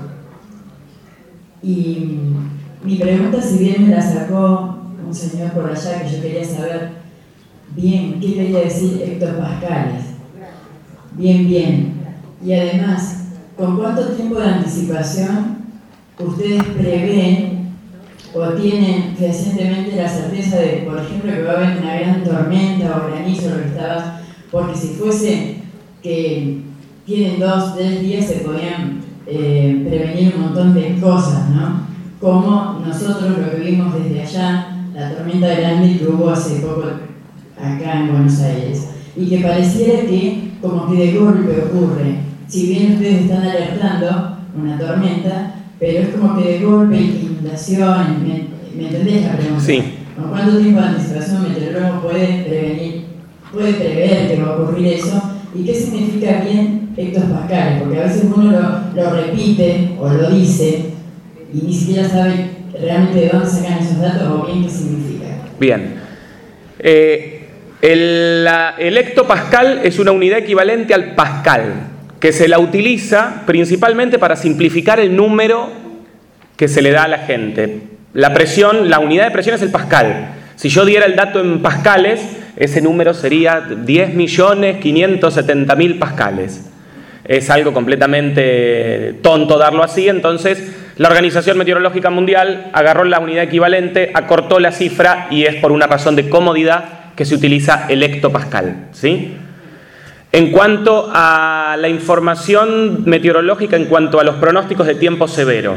Y mi pregunta, si bien me la sacó un señor por allá, que yo quería saber bien qué quería decir hectopascales. Bien, bien. Y además, ¿con cuánto tiempo de anticipación ustedes prevén o tienen fehacientemente la certeza de, por ejemplo, que va a haber una gran tormenta o granizo, lo que estabas? Porque si fuese que tienen dos, tres días se podían eh, prevenir un montón de cosas, ¿no? Como nosotros lo que vimos desde allá, la tormenta grande que hubo hace poco acá en Buenos Aires, y que pareciera que como que de golpe ocurre, si bien ustedes están alertando una tormenta, pero es como que de golpe inundaciones, ¿me, ¿me entendés la pregunta? Sí. ¿Con cuánto tiempo de anticipación un meteorólogo puede prevenir? Puede prever que va a ocurrir eso, y qué significa bien hectopascales, porque a veces uno lo, lo repite o lo dice y ni siquiera sabe realmente de dónde sacan esos datos o bien qué significa. Bien. Eh, el, la, el hectopascal es una unidad equivalente al pascal, que se la utiliza principalmente para simplificar el número que se le da a la gente. La presión, la unidad de presión es el pascal. Si yo diera el dato en pascales, ese número sería diez millones quinientos setenta mil pascales. Es algo completamente tonto darlo así, entonces la Organización Meteorológica Mundial agarró la unidad equivalente, acortó la cifra y es por una razón de comodidad que se utiliza el hectopascal, ¿sí? En cuanto a la información meteorológica, en cuanto a los pronósticos de tiempo severo,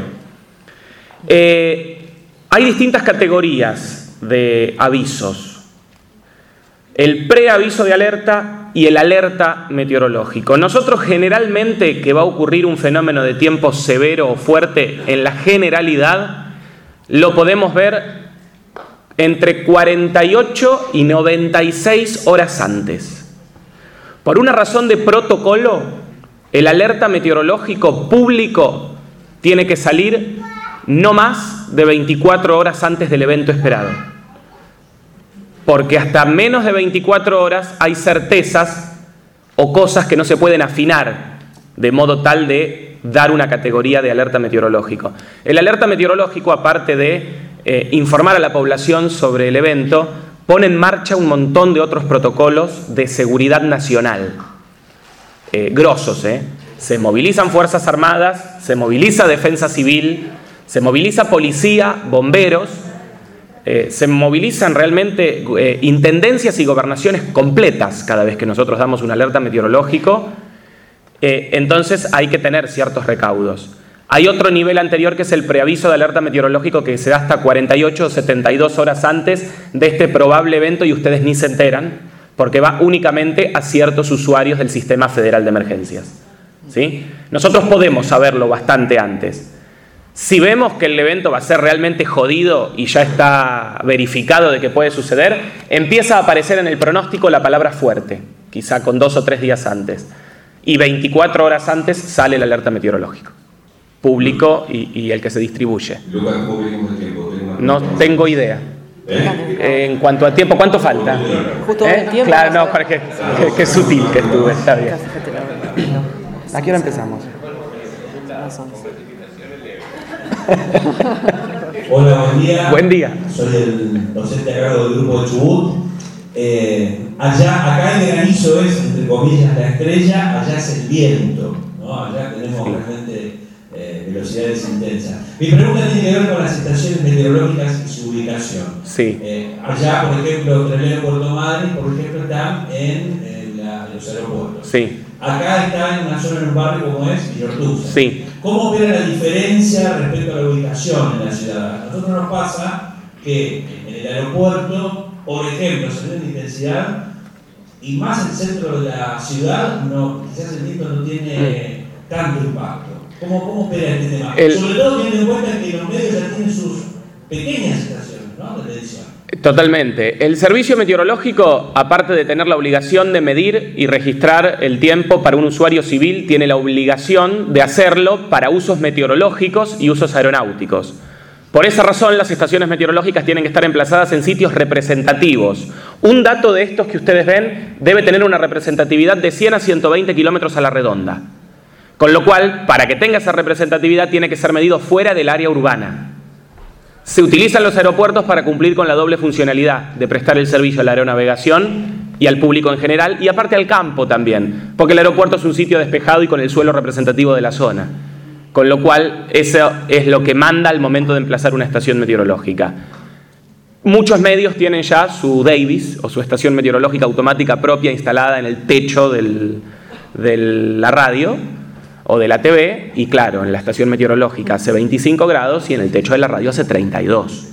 eh, hay distintas categorías de avisos. El preaviso de alerta y el alerta meteorológico. Nosotros generalmente que va a ocurrir un fenómeno de tiempo severo o fuerte, en la generalidad, lo podemos ver entre cuarenta y ocho y noventa y seis horas antes. Por una razón de protocolo, el alerta meteorológico público tiene que salir no más de veinticuatro horas antes del evento esperado. Porque hasta menos de veinticuatro horas hay certezas o cosas que no se pueden afinar de modo tal de dar una categoría de alerta meteorológico. El alerta meteorológico, aparte de eh, informar a la población sobre el evento, pone en marcha un montón de otros protocolos de seguridad nacional. Eh, grosos, ¿eh? Se movilizan Fuerzas Armadas, se moviliza Defensa Civil, se moviliza Policía, Bomberos, Eh, se movilizan realmente eh, intendencias y gobernaciones completas cada vez que nosotros damos un alerta meteorológico Eh, entonces hay que tener ciertos recaudos. Hay otro nivel anterior que es el preaviso de alerta meteorológico que se da hasta cuarenta y ocho o setenta y dos horas antes de este probable evento y ustedes ni se enteran porque va únicamente a ciertos usuarios del Sistema Federal de Emergencias. ¿Sí? Nosotros podemos saberlo bastante antes. Si vemos que el evento va a ser realmente jodido y ya está verificado de que puede suceder, empieza a aparecer en el pronóstico la palabra fuerte, quizá con dos o tres días antes. Y veinticuatro horas antes sale el alerta meteorológico, público y, y el que se distribuye. Lucas, ¿cómo venimos de tiempo? Tengo No tengo idea. ¿Eh? Eh, en cuanto a tiempo, ¿cuánto falta? Justo ¿Eh? el tiempo. Claro, no, Jorge, qué, qué sutil que estuve, está bien. ¿A qué hora empezamos? Hola, buen día. Buen día. Soy el docente a cargo del grupo de Chubut. Eh, allá, acá el granizo es, entre comillas, la estrella, allá es el viento, ¿no? Allá tenemos realmente eh, velocidades intensas. Mi pregunta tiene que ver con las estaciones meteorológicas y su ubicación. Sí. Eh, allá, por ejemplo, Trelew, Puerto Madryn, por ejemplo, están en, en, la, en los aeropuertos. Sí. Acá está en una zona, en un barrio como es Villortuza. Sí. ¿Cómo opera la diferencia respecto a la ubicación en la ciudad? A nosotros nos pasa que en el aeropuerto, por ejemplo, se ve en intensidad y más el centro de la ciudad, no, quizás el viento no tiene mm. tanto impacto. ¿Cómo, cómo opera este tema? El... Sobre todo teniendo en cuenta que los medios ya tienen sus pequeñas estaciones, ¿no?, de medición. Totalmente. El servicio meteorológico, aparte de tener la obligación de medir y registrar el tiempo para un usuario civil, tiene la obligación de hacerlo para usos meteorológicos y usos aeronáuticos. Por esa razón, las estaciones meteorológicas tienen que estar emplazadas en sitios representativos. Un dato de estos que ustedes ven debe tener una representatividad de cien a ciento veinte kilómetros a la redonda. Con lo cual, para que tenga esa representatividad, tiene que ser medido fuera del área urbana. Se utilizan los aeropuertos para cumplir con la doble funcionalidad de prestar el servicio a la aeronavegación y al público en general, y aparte al campo también, porque el aeropuerto es un sitio despejado y con el suelo representativo de la zona. Con lo cual, eso es lo que manda al momento de emplazar una estación meteorológica. Muchos medios tienen ya su Davis, o su estación meteorológica automática propia instalada en el techo del, de la radio o de la T V, y claro, en la estación meteorológica hace veinticinco grados y en el techo de la radio hace treinta y dos.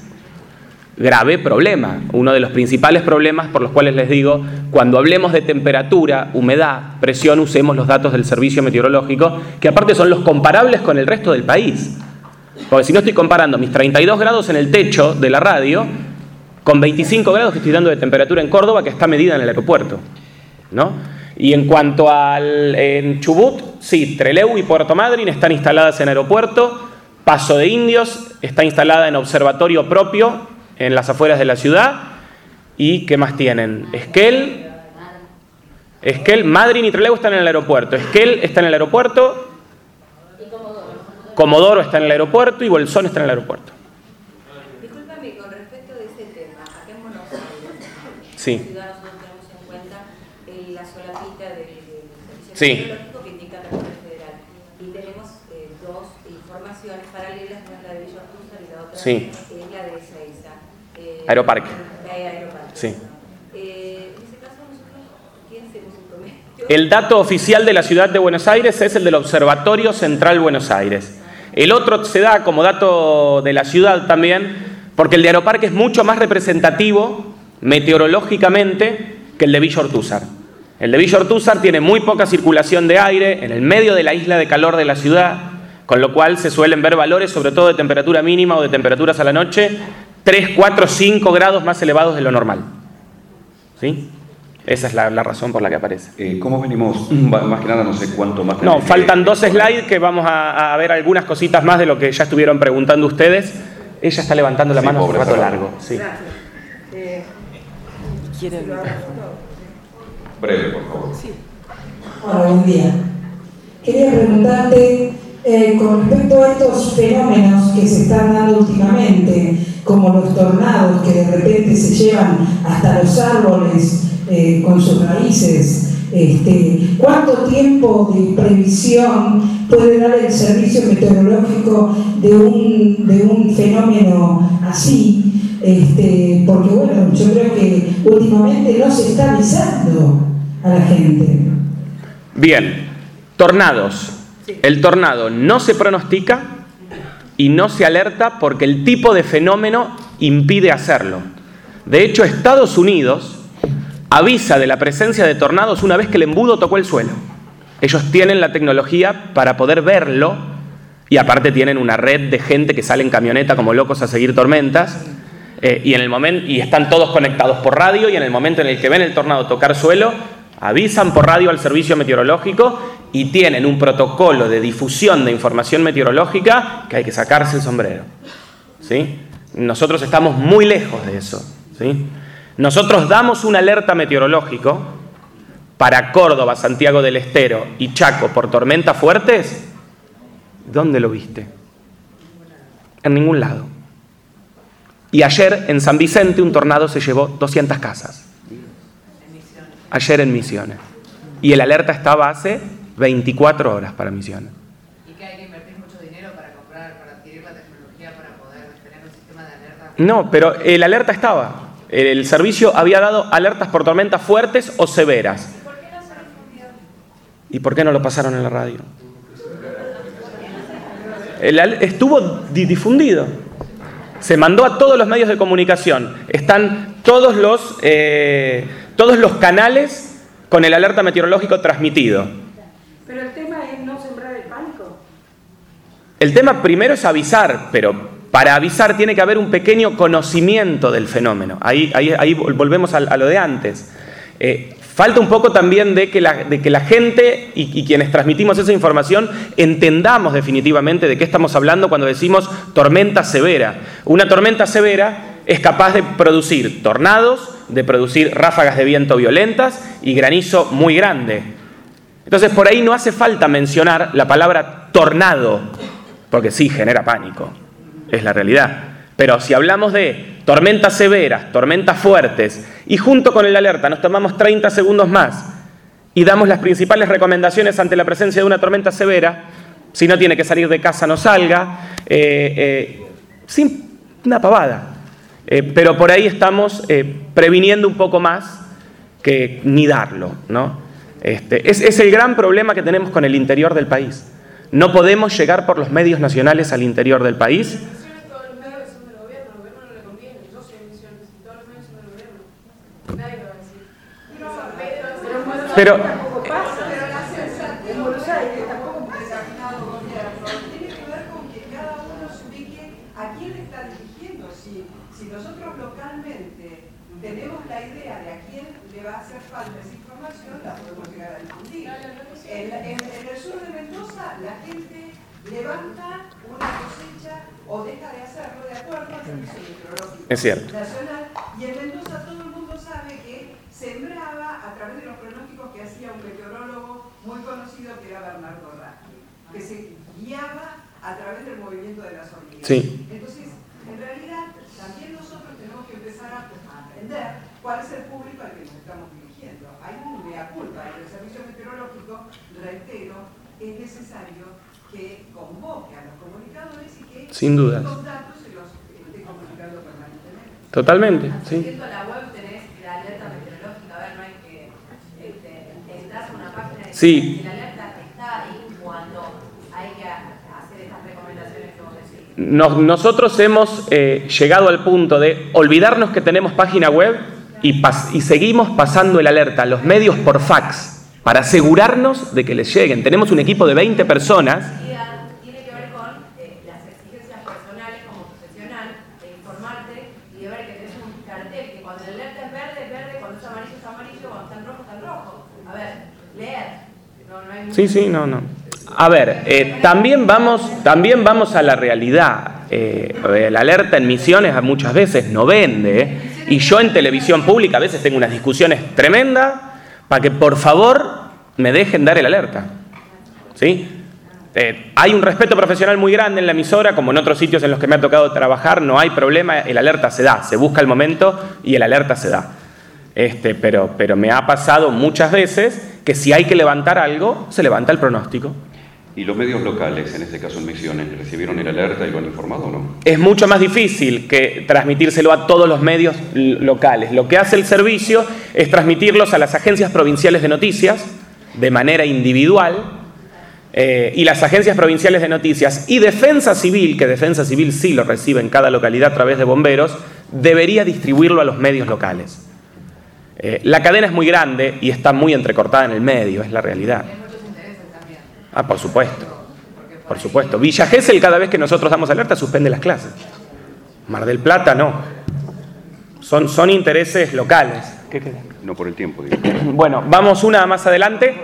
Grave problema, uno de los principales problemas por los cuales les digo, cuando hablemos de temperatura, humedad, presión, usemos los datos del servicio meteorológico, que aparte son los comparables con el resto del país. Porque si no estoy comparando mis treinta y dos grados en el techo de la radio con veinticinco grados que estoy dando de temperatura en Córdoba, que está medida en el aeropuerto, ¿no? Y en cuanto al en Chubut, sí, Trelew y Puerto Madryn están instaladas en aeropuerto, Paso de Indios está instalada en observatorio propio en las afueras de la ciudad, y ¿qué más tienen? Esquel, Esquel, Madryn y Trelew están en el aeropuerto, Esquel está en el aeropuerto, Comodoro está en el aeropuerto y Bolsón está en el aeropuerto. Discúlpame, con respecto de ese tema, acá en Buenos Aires, sí. en la ciudad nosotros tenemos en cuenta eh, la solapita del servicio sí. meteorológico que indica la Corte Federal. Y tenemos eh, dos informaciones paralelas, una es la de Villortuza y la otra sí. es la de Ezeiza. Eh, Aeroparque. La de Aeroparque. Sí. Eh, en ese caso, nosotros, ¿quién se puso un promedio? El dato oficial de la ciudad de Buenos Aires es el del Observatorio Central Buenos Aires. El otro se da como dato de la ciudad también, porque el de Aeroparque es mucho más representativo meteorológicamente que el de Villa Ortúzar. El de Villa Ortúzar tiene muy poca circulación de aire en el medio de la isla de calor de la ciudad, con lo cual se suelen ver valores, sobre todo de temperatura mínima o de temperaturas a la noche, tres, cuatro, cinco grados más elevados de lo normal. ¿Sí? Esa es la, la razón por la que aparece. Eh, ¿Cómo venimos? Más que nada, no sé cuánto más. No, faltan dos slides que vamos a, a ver algunas cositas más de lo que ya estuvieron preguntando ustedes. Ella está levantando la sí, mano hace un rato Sara. largo. Sí. Eh, ¿Quiere el Breve, por favor. Sí. Hola, buen día. Quería preguntarte eh, con respecto a estos fenómenos que se están dando últimamente, como los tornados que de repente se llevan hasta los árboles eh, con sus raíces, este, ¿cuánto tiempo de previsión puede dar el servicio meteorológico de un, de un fenómeno así? Este, porque bueno, yo creo que últimamente no se está avisando a la gente. Bien, Tornados. El tornado no se pronostica y no se alerta porque el tipo de fenómeno impide hacerlo. De hecho, Estados Unidos avisa de la presencia de tornados una vez que el embudo tocó el suelo. Ellos tienen la tecnología para poder verlo y aparte tienen una red de gente que sale en camioneta como locos a seguir tormentas eh, y, en el momento, y están todos conectados por radio y en el momento en el que ven el tornado tocar suelo, avisan por radio al servicio meteorológico y tienen un protocolo de difusión de información meteorológica que hay que sacarse el sombrero. ¿Sí? Nosotros estamos muy lejos de eso. ¿Sí? Nosotros damos un alerta meteorológico para Córdoba, Santiago del Estero y Chaco por tormentas fuertes. ¿Dónde lo viste? En ningún lado. Y ayer en San Vicente un tornado se llevó doscientas casas. Ayer en Misiones. Y el alerta estaba hace veinticuatro horas para Misiones. ¿Y que hay que invertir mucho dinero para comprar, para adquirir la tecnología para poder tener un sistema de alerta? No, pero el alerta estaba. El servicio había dado alertas por tormentas fuertes o severas. ¿Por qué no se difundió? ¿Y por qué no lo pasaron en la radio? El, estuvo di difundido. Se mandó a todos los medios de comunicación. Están todos los, eh, todos los canales con el alerta meteorológico transmitido. Pero el tema es no sembrar el pánico. El tema primero es avisar, pero para avisar tiene que haber un pequeño conocimiento del fenómeno. Ahí, ahí, ahí volvemos a, a lo de antes. Eh, falta un poco también de que la, de que la gente y, y quienes transmitimos esa información entendamos definitivamente de qué estamos hablando cuando decimos tormenta severa. Una tormenta severa es capaz de producir tornados, de producir ráfagas de viento violentas y granizo muy grande. Entonces por ahí no hace falta mencionar la palabra tornado, porque sí genera pánico. Es la realidad. Pero si hablamos de tormentas severas, tormentas fuertes, y junto con el alerta nos tomamos treinta segundos más y damos las principales recomendaciones ante la presencia de una tormenta severa, si no tiene que salir de casa, no salga, eh, eh, sin una pavada. Eh, pero por ahí estamos eh, previniendo un poco más que ni darlo, ¿no? Este, es, es el gran problema que tenemos con el interior del país. No podemos llegar por los medios nacionales al interior del país. Pero Pero la sensatez en Buenos Aires tampoco puede ser aplicado al gobierno. Tiene que ver con que cada uno se ubique a quién le está dirigiendo. Si, si nosotros localmente tenemos la idea de a quién le va a hacer falta esa información, la podemos llegar a difundir. En, en, en el sur de Mendoza, la gente levanta una cosecha o deja de hacerlo de acuerdo al servicio meteorológico es cierto. nacional. Y en Mendoza todo el mundo sabe que sembraba a través de los pronósticos que hacía un meteorólogo muy conocido que era Bernardo Rasky, que se guiaba a través del movimiento de las hormigas. Sí. Entonces, en realidad, también nosotros tenemos que empezar a, a aprender cuál es el público al que nos estamos dirigiendo. Hay un mea culpa en el servicio meteorológico, reitero, es necesario que convoque a los comunicadores y que sin duda los datos se los esté comunicando permanentemente. Totalmente, sí. Accediendo a la web tenés la alerta meteorológica, a ver, no hay que este, entrar a una página de sí. que la alerta está ahí cuando hay que hacer estas recomendaciones que vos decís. Nos, nosotros hemos eh, llegado al punto de olvidarnos que tenemos página web y, pas y seguimos pasando el alerta a los medios por fax para asegurarnos de que les lleguen. Tenemos un equipo de veinte personas. Tiene que ver con eh, las exigencias personales como profesional, de informarte y de ver que tenés un cartel, que cuando el alerta es verde, es verde, cuando es amarillo, es amarillo, cuando está en rojo, está en rojo. A ver, leer. No, no hay sí, sí, no, no. A ver, eh, también, vamos, también vamos a la realidad. Eh, el alerta en Misiones muchas veces no vende. ¿eh? Y yo en televisión pública a veces tengo unas discusiones tremendas para que por favor me dejen dar el alerta. ¿Sí? Eh, hay un respeto profesional muy grande en la emisora, como en otros sitios en los que me ha tocado trabajar, no hay problema, el alerta se da, se busca el momento y el alerta se da. Este, pero, pero me ha pasado muchas veces que si hay que levantar algo, se levanta el pronóstico. ¿Y los medios locales, en este caso en Misiones, recibieron el alerta y lo han informado o no? Es mucho más difícil que transmitírselo a todos los medios locales. Lo que hace el servicio es transmitirlos a las agencias provinciales de noticias de manera individual eh, y las agencias provinciales de noticias y Defensa Civil, que Defensa Civil sí lo recibe en cada localidad a través de bomberos, debería distribuirlo a los medios locales. Eh, la cadena es muy grande y está muy entrecortada en el medio, es la realidad. Hay muchos intereses también. Ah, por supuesto. Por supuesto. Villa Gesell, cada vez que nosotros damos alerta, suspende las clases. Mar del Plata, no. Son, son intereses locales. ¿Qué queda? No por el tiempo, digo. Bueno, vamos una más adelante.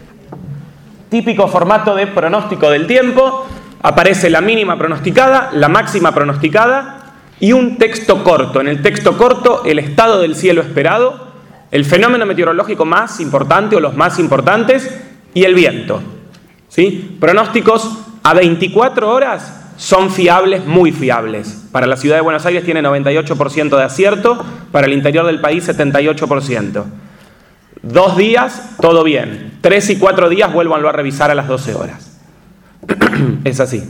Típico formato de pronóstico del tiempo. Aparece la mínima pronosticada, la máxima pronosticada y un texto corto. En el texto corto, el estado del cielo esperado, el fenómeno meteorológico más importante o los más importantes y el viento. ¿Sí? Pronósticos a veinticuatro horas son fiables, muy fiables. Para la ciudad de Buenos Aires tiene noventa y ocho por ciento de acierto, para el interior del país setenta y ocho por ciento. Dos días, todo bien. Tres y cuatro días, vuélvanlo a revisar a las doce horas. Es así.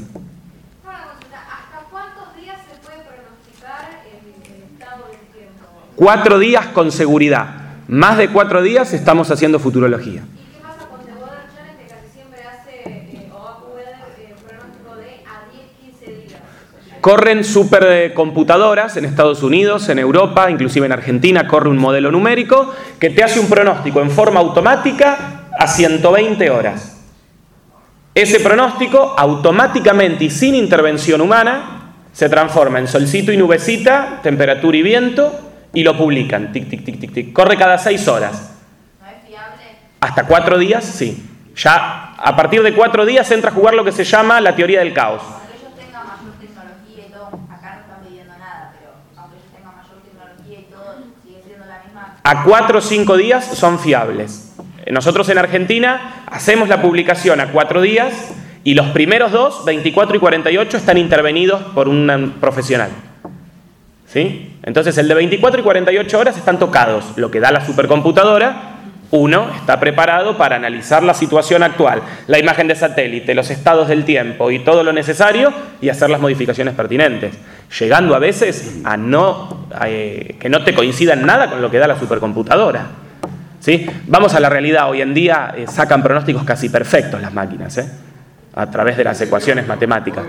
¿Hasta cuántos días se puede pronosticar el, el estado del tiempo? Cuatro días con seguridad. Más de cuatro días estamos haciendo futurología. ¿Y qué pasa con The Weather Channel, que casi siempre hace eh, o hace eh, pronóstico de a diez, quince días? Corren supercomputadoras en Estados Unidos, en Europa, inclusive en Argentina, corre un modelo numérico que te hace un pronóstico en forma automática a ciento veinte horas. Ese pronóstico, automáticamente y sin intervención humana, se transforma en solcito y nubecita, temperatura y viento, y lo publican. Tic, tic, tic, tic, tic. Corre cada seis horas. ¿No es fiable? Hasta cuatro días, sí. Ya a partir de cuatro días entra a jugar lo que se llama la teoría del caos. Aunque ellos tengan mayor tecnología y todo, acá no están pidiendo nada, pero aunque ellos tengan mayor tecnología y todo, sigue siendo la misma. A cuatro o cinco días son fiables. Nosotros en Argentina hacemos la publicación a cuatro días y los primeros dos, veinticuatro y cuarenta y ocho, están intervenidos por un profesional. ¿Sí? Entonces el de veinticuatro y cuarenta y ocho horas están tocados. Lo que da la supercomputadora, uno está preparado para analizar la situación actual, la imagen de satélite, los estados del tiempo y todo lo necesario y hacer las modificaciones pertinentes. Llegando a veces a no a, eh, que no te coincida en nada con lo que da la supercomputadora. ¿Sí? Vamos a la realidad. Hoy en día eh, sacan pronósticos casi perfectos las máquinas, ¿eh? A través de las ecuaciones matemáticas.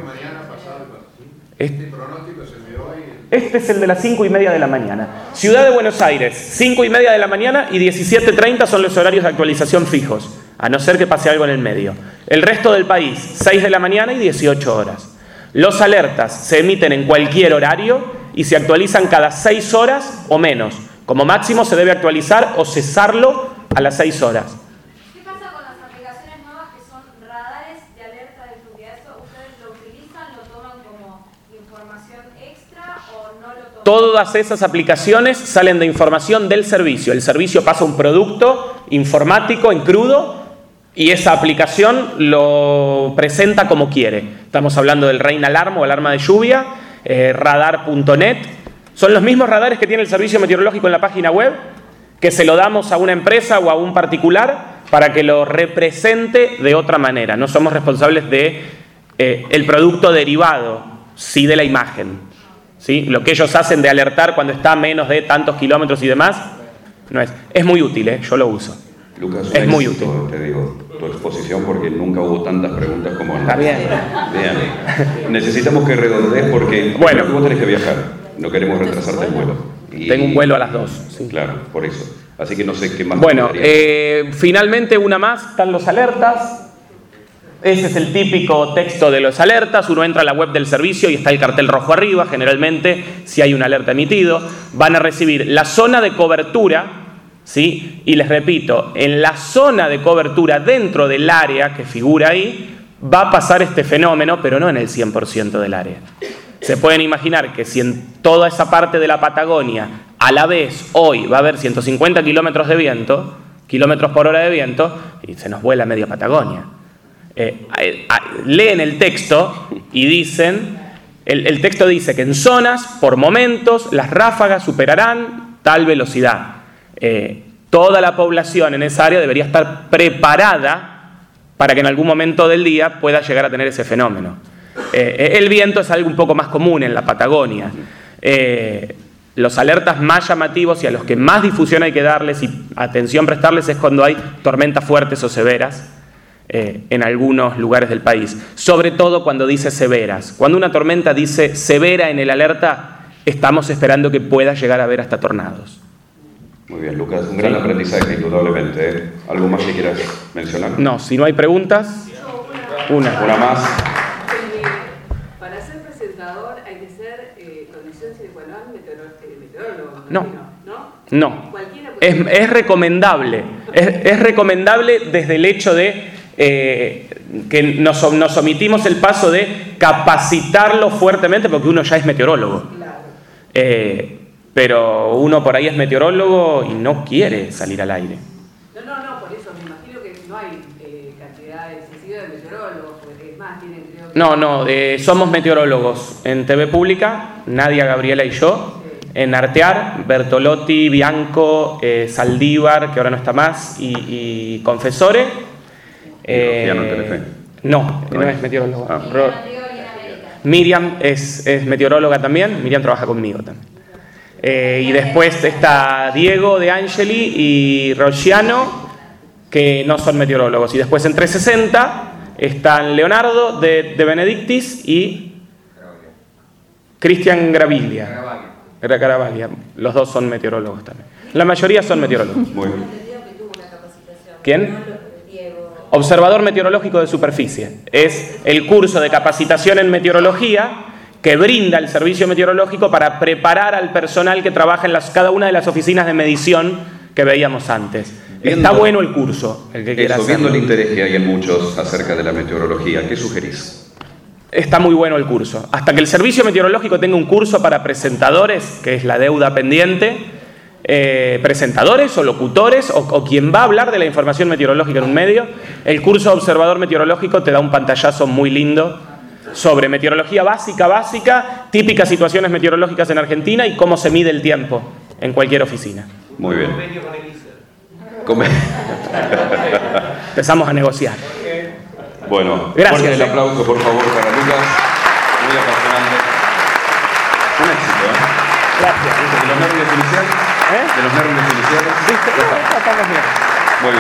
Este, este es el de las cinco y media de la mañana. Ciudad de Buenos Aires, cinco y media de la mañana y diecisiete treinta son los horarios de actualización fijos, a no ser que pase algo en el medio. El resto del país, seis de la mañana y dieciocho horas. Los alertas se emiten en cualquier horario y se actualizan cada seis horas o menos. Como máximo se debe actualizar o cesarlo a las seis horas. ¿Qué pasa con las aplicaciones nuevas que son radares de alerta de lluvia? ¿Eso ustedes lo utilizan, lo toman como información extra o no lo toman? Todas esas aplicaciones salen de información del servicio. El servicio pasa un producto informático en crudo y esa aplicación lo presenta como quiere. Estamos hablando del Rain Alarm o alarma de lluvia, eh, radar punto net. Son los mismos radares que tiene el servicio meteorológico en la página web, que se lo damos a una empresa o a un particular para que lo represente de otra manera. No somos responsables de eh, el producto derivado, sí de la imagen. ¿Sí? Lo que ellos hacen de alertar cuando está a menos de tantos kilómetros y demás, no es. Es muy útil, ¿eh? Yo lo uso. Lucas, es muy útil. Te digo, tu exposición porque nunca hubo tantas preguntas como en Está bien. Bien. Necesitamos que redondees porque bueno, vos tenés que viajar. No queremos retrasarte el vuelo. Y, tengo un vuelo a las dos. Sí. Claro, por eso. Así que no sé qué más. Bueno, eh, finalmente una más, están los alertas. Ese es el típico texto de los alertas. Uno entra a la web del servicio y está el cartel rojo arriba, generalmente, si hay una alerta emitido. Van a recibir la zona de cobertura, ¿sí? Y les repito, en la zona de cobertura dentro del área que figura ahí, va a pasar este fenómeno, pero no en el cien por ciento del área. Se pueden imaginar que si en toda esa parte de la Patagonia, a la vez, hoy va a haber ciento cincuenta kilómetros de viento, kilómetros por hora de viento, y se nos vuela media Patagonia. Eh, eh, leen el texto y dicen, el, el texto dice que en zonas, por momentos, las ráfagas superarán tal velocidad. Eh, toda la población en esa área debería estar preparada para que en algún momento del día pueda llegar a tener ese fenómeno. Eh, el viento es algo un poco más común en la Patagonia. Eh, los alertas más llamativos y a los que más difusión hay que darles y atención prestarles es cuando hay tormentas fuertes o severas. eh, en algunos lugares del país, sobre todo cuando dice severas. Cuando una tormenta dice severa en el alerta, estamos esperando que pueda llegar a haber hasta tornados. Muy bien, Lucas, un gran aprendizaje, indudablemente, ¿eh? ¿Algo más que quieras mencionar? No, si no hay preguntas, una. Una más. Eh, para ser presentador hay que ser eh, condición sine qua non meteorólogo. No, ¿no? no. Es, es recomendable, es, es recomendable desde el hecho de eh, que nos, nos omitimos el paso de capacitarlo fuertemente porque uno ya es meteorólogo. Eh, pero uno por ahí es meteorólogo y no quiere salir al aire. No, no, no, por eso me imagino que no hay eh, cantidad excesiva de meteorólogos, porque es más, tienen creo que... No, no, eh, somos meteorólogos en T V Pública, Nadia, Gabriela y yo, en Artear, Bertolotti, Bianco, eh, Saldívar, que ahora no está más, y, y Confesore. Eh, ¿Y Rociano en Telefe? No, no, no es meteorólogo. Ah. Ro Miriam es, es meteoróloga también, Miriam trabaja conmigo también. Eh, y después está Diego de Angeli y Rociano, que no son meteorólogos. Y después en trescientos sesenta están Leonardo de, de Benedictis y Cristian Graviglia. Caravaglia. Los dos son meteorólogos también. La mayoría son meteorólogos. Muy bien. ¿Quién? Observador meteorológico de superficie. Es el curso de capacitación en meteorología que brinda el servicio meteorológico para preparar al personal que trabaja en las, cada una de las oficinas de medición que veíamos antes. Viendo, Está bueno el curso, el que quiera eso, hacerlo. Viendo el interés que hay en muchos acerca de la meteorología, ¿qué sugerís? Está muy bueno el curso. Hasta que el servicio meteorológico tenga un curso para presentadores, que es la deuda pendiente, eh, presentadores o locutores o, o quien va a hablar de la información meteorológica en un medio, el curso de observador meteorológico te da un pantallazo muy lindo sobre meteorología básica, básica, típicas situaciones meteorológicas en Argentina y cómo se mide el tiempo en cualquier oficina. Muy bien. Empezamos a negociar. Bueno, gracias. Fuerte el aplauso, por favor, para Lucas. Muy apasionante. Un éxito, ¿eh? Gracias. ¿De los nervios iniciales? ¿Eh? ¿De los nervios iniciales? ¿Viste? Estamos bien. Muy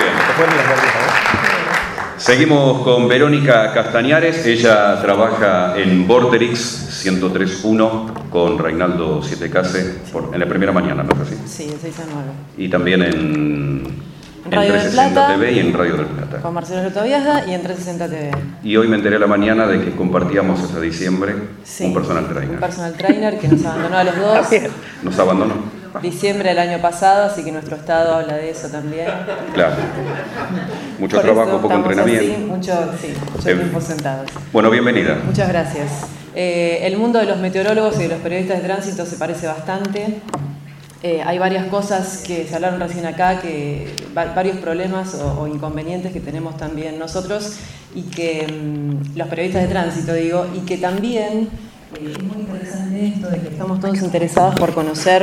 bien. Seguimos con Verónica Castañares. Ella trabaja en Vorterix ciento tres punto uno con Reinaldo Sietecase en la primera mañana, ¿no es así? Sí, de seis a nueve. Y también en, en Radio del trescientos sesenta Plata, T V y en Radio del Plata. Con Marcelo Lotoviaga y en trescientos sesenta T V. Y hoy me enteré a la mañana de que compartíamos hasta diciembre sí, un personal trainer. Un personal trainer que nos abandonó a los dos. Nos abandonó. Diciembre del año pasado, así que nuestro estado habla de eso también. Claro. Mucho Por trabajo, poco estamos entrenamiento. Así, mucho, sí, mucho eh, tiempo sentados. Bueno, bienvenida. Muchas gracias. Eh, el mundo de los meteorólogos y de los periodistas de tránsito se parece bastante. Eh, hay varias cosas que se hablaron recién acá, que varios problemas o, o inconvenientes que tenemos también nosotros y que mmm, los periodistas de tránsito, digo, y que también eh, es muy interesante esto de que estamos todos interesados por conocer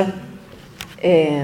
eh,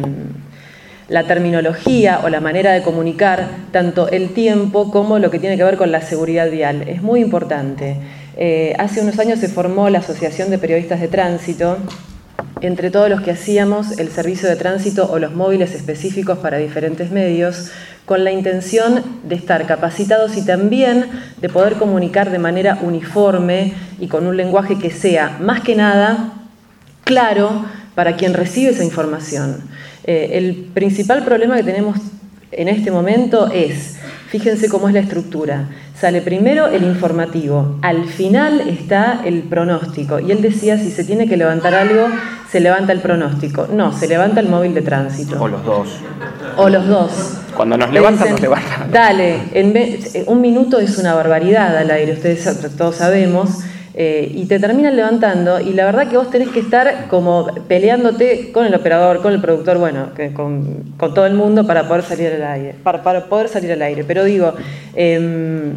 la terminología o la manera de comunicar tanto el tiempo como lo que tiene que ver con la seguridad vial. Es muy importante. Eh, hace unos años se formó la Asociación de Periodistas de Tránsito, entre todos los que hacíamos el servicio de tránsito o los móviles específicos para diferentes medios, con la intención de estar capacitados y también de poder comunicar de manera uniforme y con un lenguaje que sea, más que nada, claro para quien recibe esa información. Eh, el principal problema que tenemos en este momento es, fíjense cómo es la estructura. Sale primero el informativo, al final está el pronóstico. Y él decía, si se tiene que levantar algo, se levanta el pronóstico. No, se levanta el móvil de tránsito. O los dos. O los dos. Cuando nos levantan, nos levantan. Dale, en vez, un minuto es una barbaridad al aire, ustedes todos sabemos. Eh, y te terminan levantando y la verdad que vos tenés que estar como peleándote con el operador, con el productor, bueno, que con, con todo el mundo para poder salir al aire, para, para poder salir al aire. Pero digo, eh,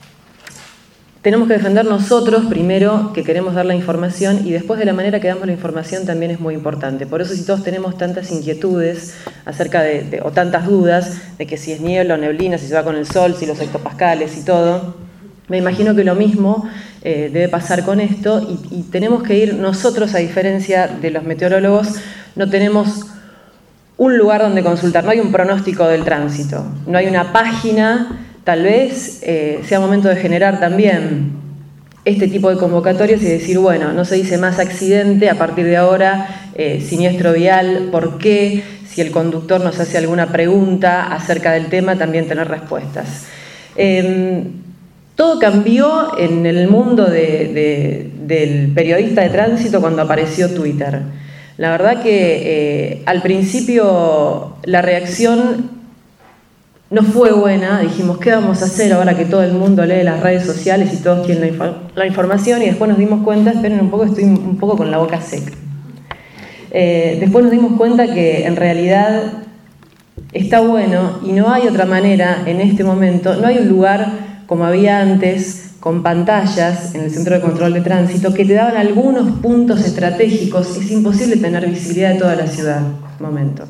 tenemos que defender nosotros primero que queremos dar la información y después de la manera que damos la información también es muy importante. Por eso si todos tenemos tantas inquietudes acerca de, de o tantas dudas de que si es niebla o neblina, si se va con el sol, si los hectopascales y todo, me imagino que lo mismo eh, debe pasar con esto y, y tenemos que ir nosotros, a diferencia de los meteorólogos, no tenemos un lugar donde consultar, no hay un pronóstico del tránsito, no hay una página tal vez eh, sea momento de generar también este tipo de convocatorias y decir, bueno, no se dice más accidente, a partir de ahora eh, siniestro vial, ¿por qué? Si el conductor nos hace alguna pregunta acerca del tema, también tener respuestas. Eh, todo cambió en el mundo de, de, del periodista de tránsito cuando apareció Twitter. La verdad que eh, al principio la reacción no fue buena, dijimos, ¿qué vamos a hacer ahora que todo el mundo lee las redes sociales y todos tienen la, infor la información? Y después nos dimos cuenta, esperen un poco, estoy un poco con la boca seca. Eh, después nos dimos cuenta que en realidad está bueno y no hay otra manera en este momento, no hay un lugar como había antes, con pantallas en el centro de control de tránsito que te daban algunos puntos estratégicos. Es imposible tener visibilidad de toda la ciudad. Momento.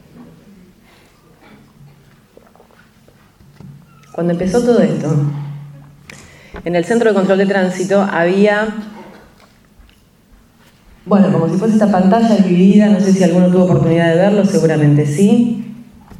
Cuando empezó todo esto, en el centro de control de tránsito había, bueno, como si fuese esta pantalla dividida, no sé si alguno tuvo oportunidad de verlo, seguramente sí,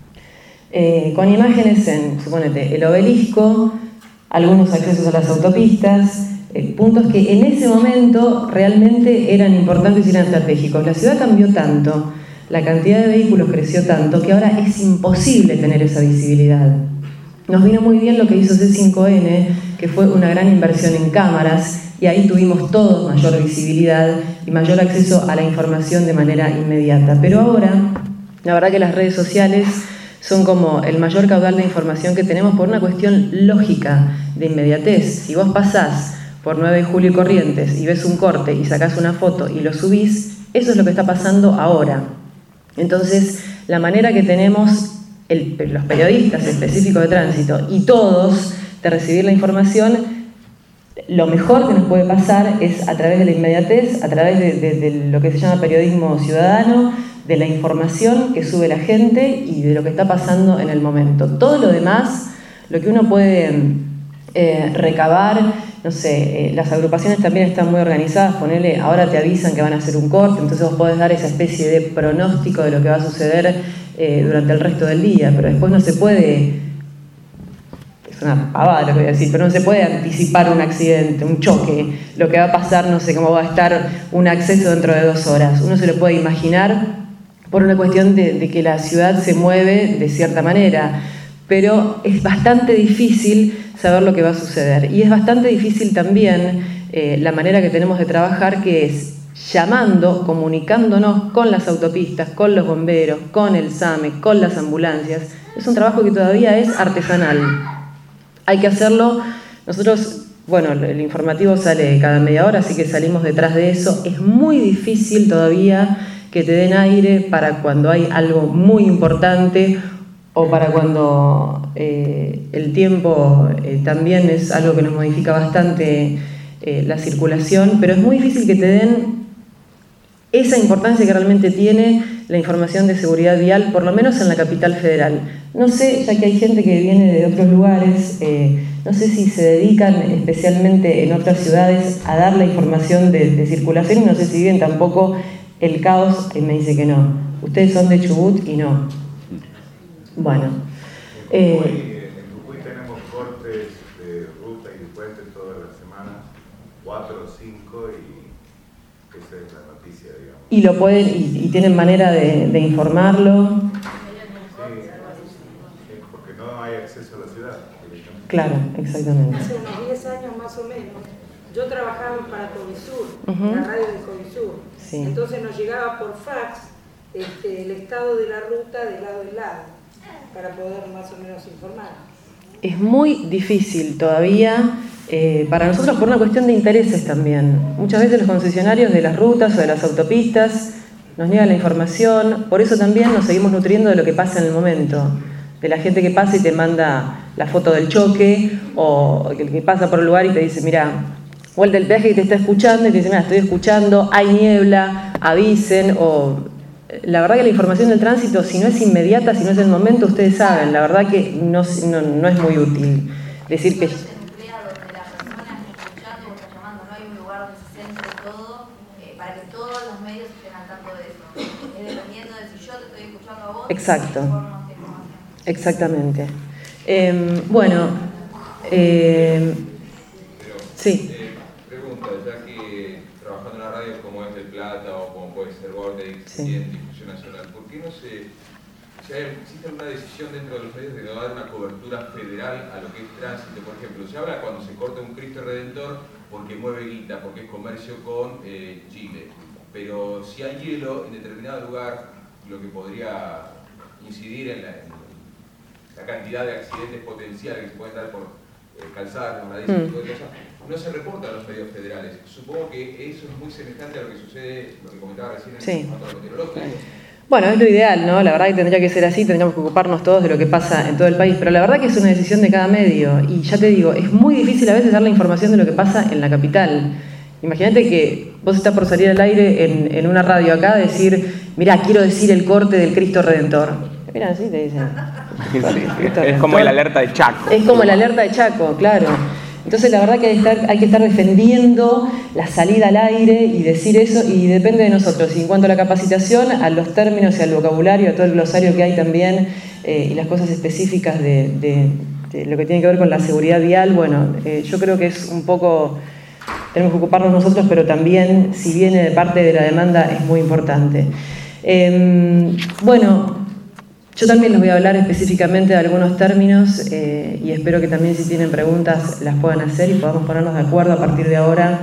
eh, con imágenes en, suponete, el obelisco, algunos accesos a las autopistas, eh, puntos que en ese momento realmente eran importantes y eran estratégicos. La ciudad cambió tanto, la cantidad de vehículos creció tanto, que ahora es imposible tener esa visibilidad. Nos vino muy bien lo que hizo C cinco N, que fue una gran inversión en cámaras, y ahí tuvimos todos mayor visibilidad y mayor acceso a la información de manera inmediata. Pero ahora, la verdad que las redes sociales son como el mayor caudal de información que tenemos por una cuestión lógica de inmediatez. Si vos pasás por nueve de julio y Corrientes y ves un corte y sacás una foto y lo subís, eso es lo que está pasando ahora. Entonces, la manera que tenemos el, los periodistas específicos de tránsito y todos de recibir la información, lo mejor que nos puede pasar es a través de la inmediatez, a través de, de, de lo que se llama periodismo ciudadano, de la información que sube la gente y de lo que está pasando en el momento. Todo lo demás, lo que uno puede eh, recabar, no sé, eh, las agrupaciones también están muy organizadas, ponele, ahora te avisan que van a hacer un corte, entonces vos podés dar esa especie de pronóstico de lo que va a suceder eh, durante el resto del día, pero después no se puede, es una pavada lo que voy a decir, pero no se puede anticipar un accidente, un choque, lo que va a pasar, no sé cómo va a estar un acceso dentro de dos horas. Uno se lo puede imaginar por una cuestión de, de que la ciudad se mueve de cierta manera, pero es bastante difícil saber lo que va a suceder. Y es bastante difícil también eh, la manera que tenemos de trabajar, que es llamando, comunicándonos con las autopistas, con los bomberos, con el SAME, con las ambulancias. Es un trabajo que todavía es artesanal. Hay que hacerlo. Nosotros, bueno, el informativo sale cada media hora, así que salimos detrás de eso. Es muy difícil todavía que te den aire para cuando hay algo muy importante o para cuando eh, el tiempo eh, también es algo que nos modifica bastante eh, la circulación, pero es muy difícil que te den esa importancia que realmente tiene la información de seguridad vial, por lo menos en la capital federal. No sé, ya que hay gente que viene de otros lugares, eh, no sé si se dedican especialmente en otras ciudades a dar la información de, de circulación y no sé si viven tampoco el caos, y me dice que no. Ustedes son de Chubut y no. Bueno. Eh, en Jujuy tenemos cortes de ruta y de puente todas las semanas, cuatro o cinco, y esa es la noticia, digamos. Y lo pueden, y, y tienen manera de, de informarlo. Sí, porque no hay acceso a la ciudad. Claro, exactamente. Hace unos diez años más o menos, yo trabajaba para Covisur, Uh-huh. la radio de Covisur. Sí. Entonces nos llegaba por fax este, el estado de la ruta de lado en lado, para poder más o menos informar. Es muy difícil todavía, eh, para nosotros por una cuestión de intereses también. Muchas veces los concesionarios de las rutas o de las autopistas nos niegan la información, por eso también nos seguimos nutriendo de lo que pasa en el momento, de la gente que pasa y te manda la foto del choque, o el que pasa por el lugar y te dice, mira, vuelta el peaje y te está escuchando, y te dice, mira, estoy escuchando, hay niebla, avisen, o... La verdad que la información del tránsito, si no es inmediata, si no es el momento, ustedes saben, la verdad que no, no, no es muy útil decir que... Exacto, exactamente. Eh, bueno, eh, sí. Eh, pregunta, ya que trabajando en la radio como es del Plata o como puede ser Vortex, sí. en difusión nacional, ¿por qué no se, si hay, existe una decisión dentro de los medios de no dar una cobertura federal a lo que es tránsito? Por ejemplo, se habla cuando se corta un Cristo Redentor porque mueve guita, porque es comercio con eh, Chile, pero si hay hielo en determinado lugar, lo que podría incidir en la, en la cantidad de accidentes potenciales que se pueden dar por eh, calzadas, resbaladizos, mm. tipo de cosas, no se reporta a los medios federales. Supongo que eso es muy semejante a lo que sucede, lo que comentaba recién en sí. cuanto a lo meteorológico. Bueno, es lo ideal, ¿no? La verdad que tendría que ser así, tendríamos que ocuparnos todos de lo que pasa en todo el país, pero la verdad que es una decisión de cada medio, y ya te digo, es muy difícil a veces dar la información de lo que pasa en la capital. Imagínate que vos estás por salir al aire en, en una radio acá, decir, mirá, quiero decir el corte del Cristo Redentor. Mira, así te dicen. Sí, es como el alerta de Chaco. Es como el alerta de Chaco, claro. Entonces la verdad que hay que, estar, hay que estar defendiendo la salida al aire y decir eso, y depende de nosotros. Y en cuanto a la capacitación, a los términos y al vocabulario, a todo el glosario que hay también, eh, y las cosas específicas de, de, de lo que tiene que ver con la seguridad vial, bueno, eh, yo creo que es un poco, tenemos que ocuparnos nosotros, pero también, si viene de parte de la demanda, es muy importante. Eh, bueno, yo también les voy a hablar específicamente de algunos términos eh, y espero que también, si tienen preguntas, las puedan hacer y podamos ponernos de acuerdo a partir de ahora,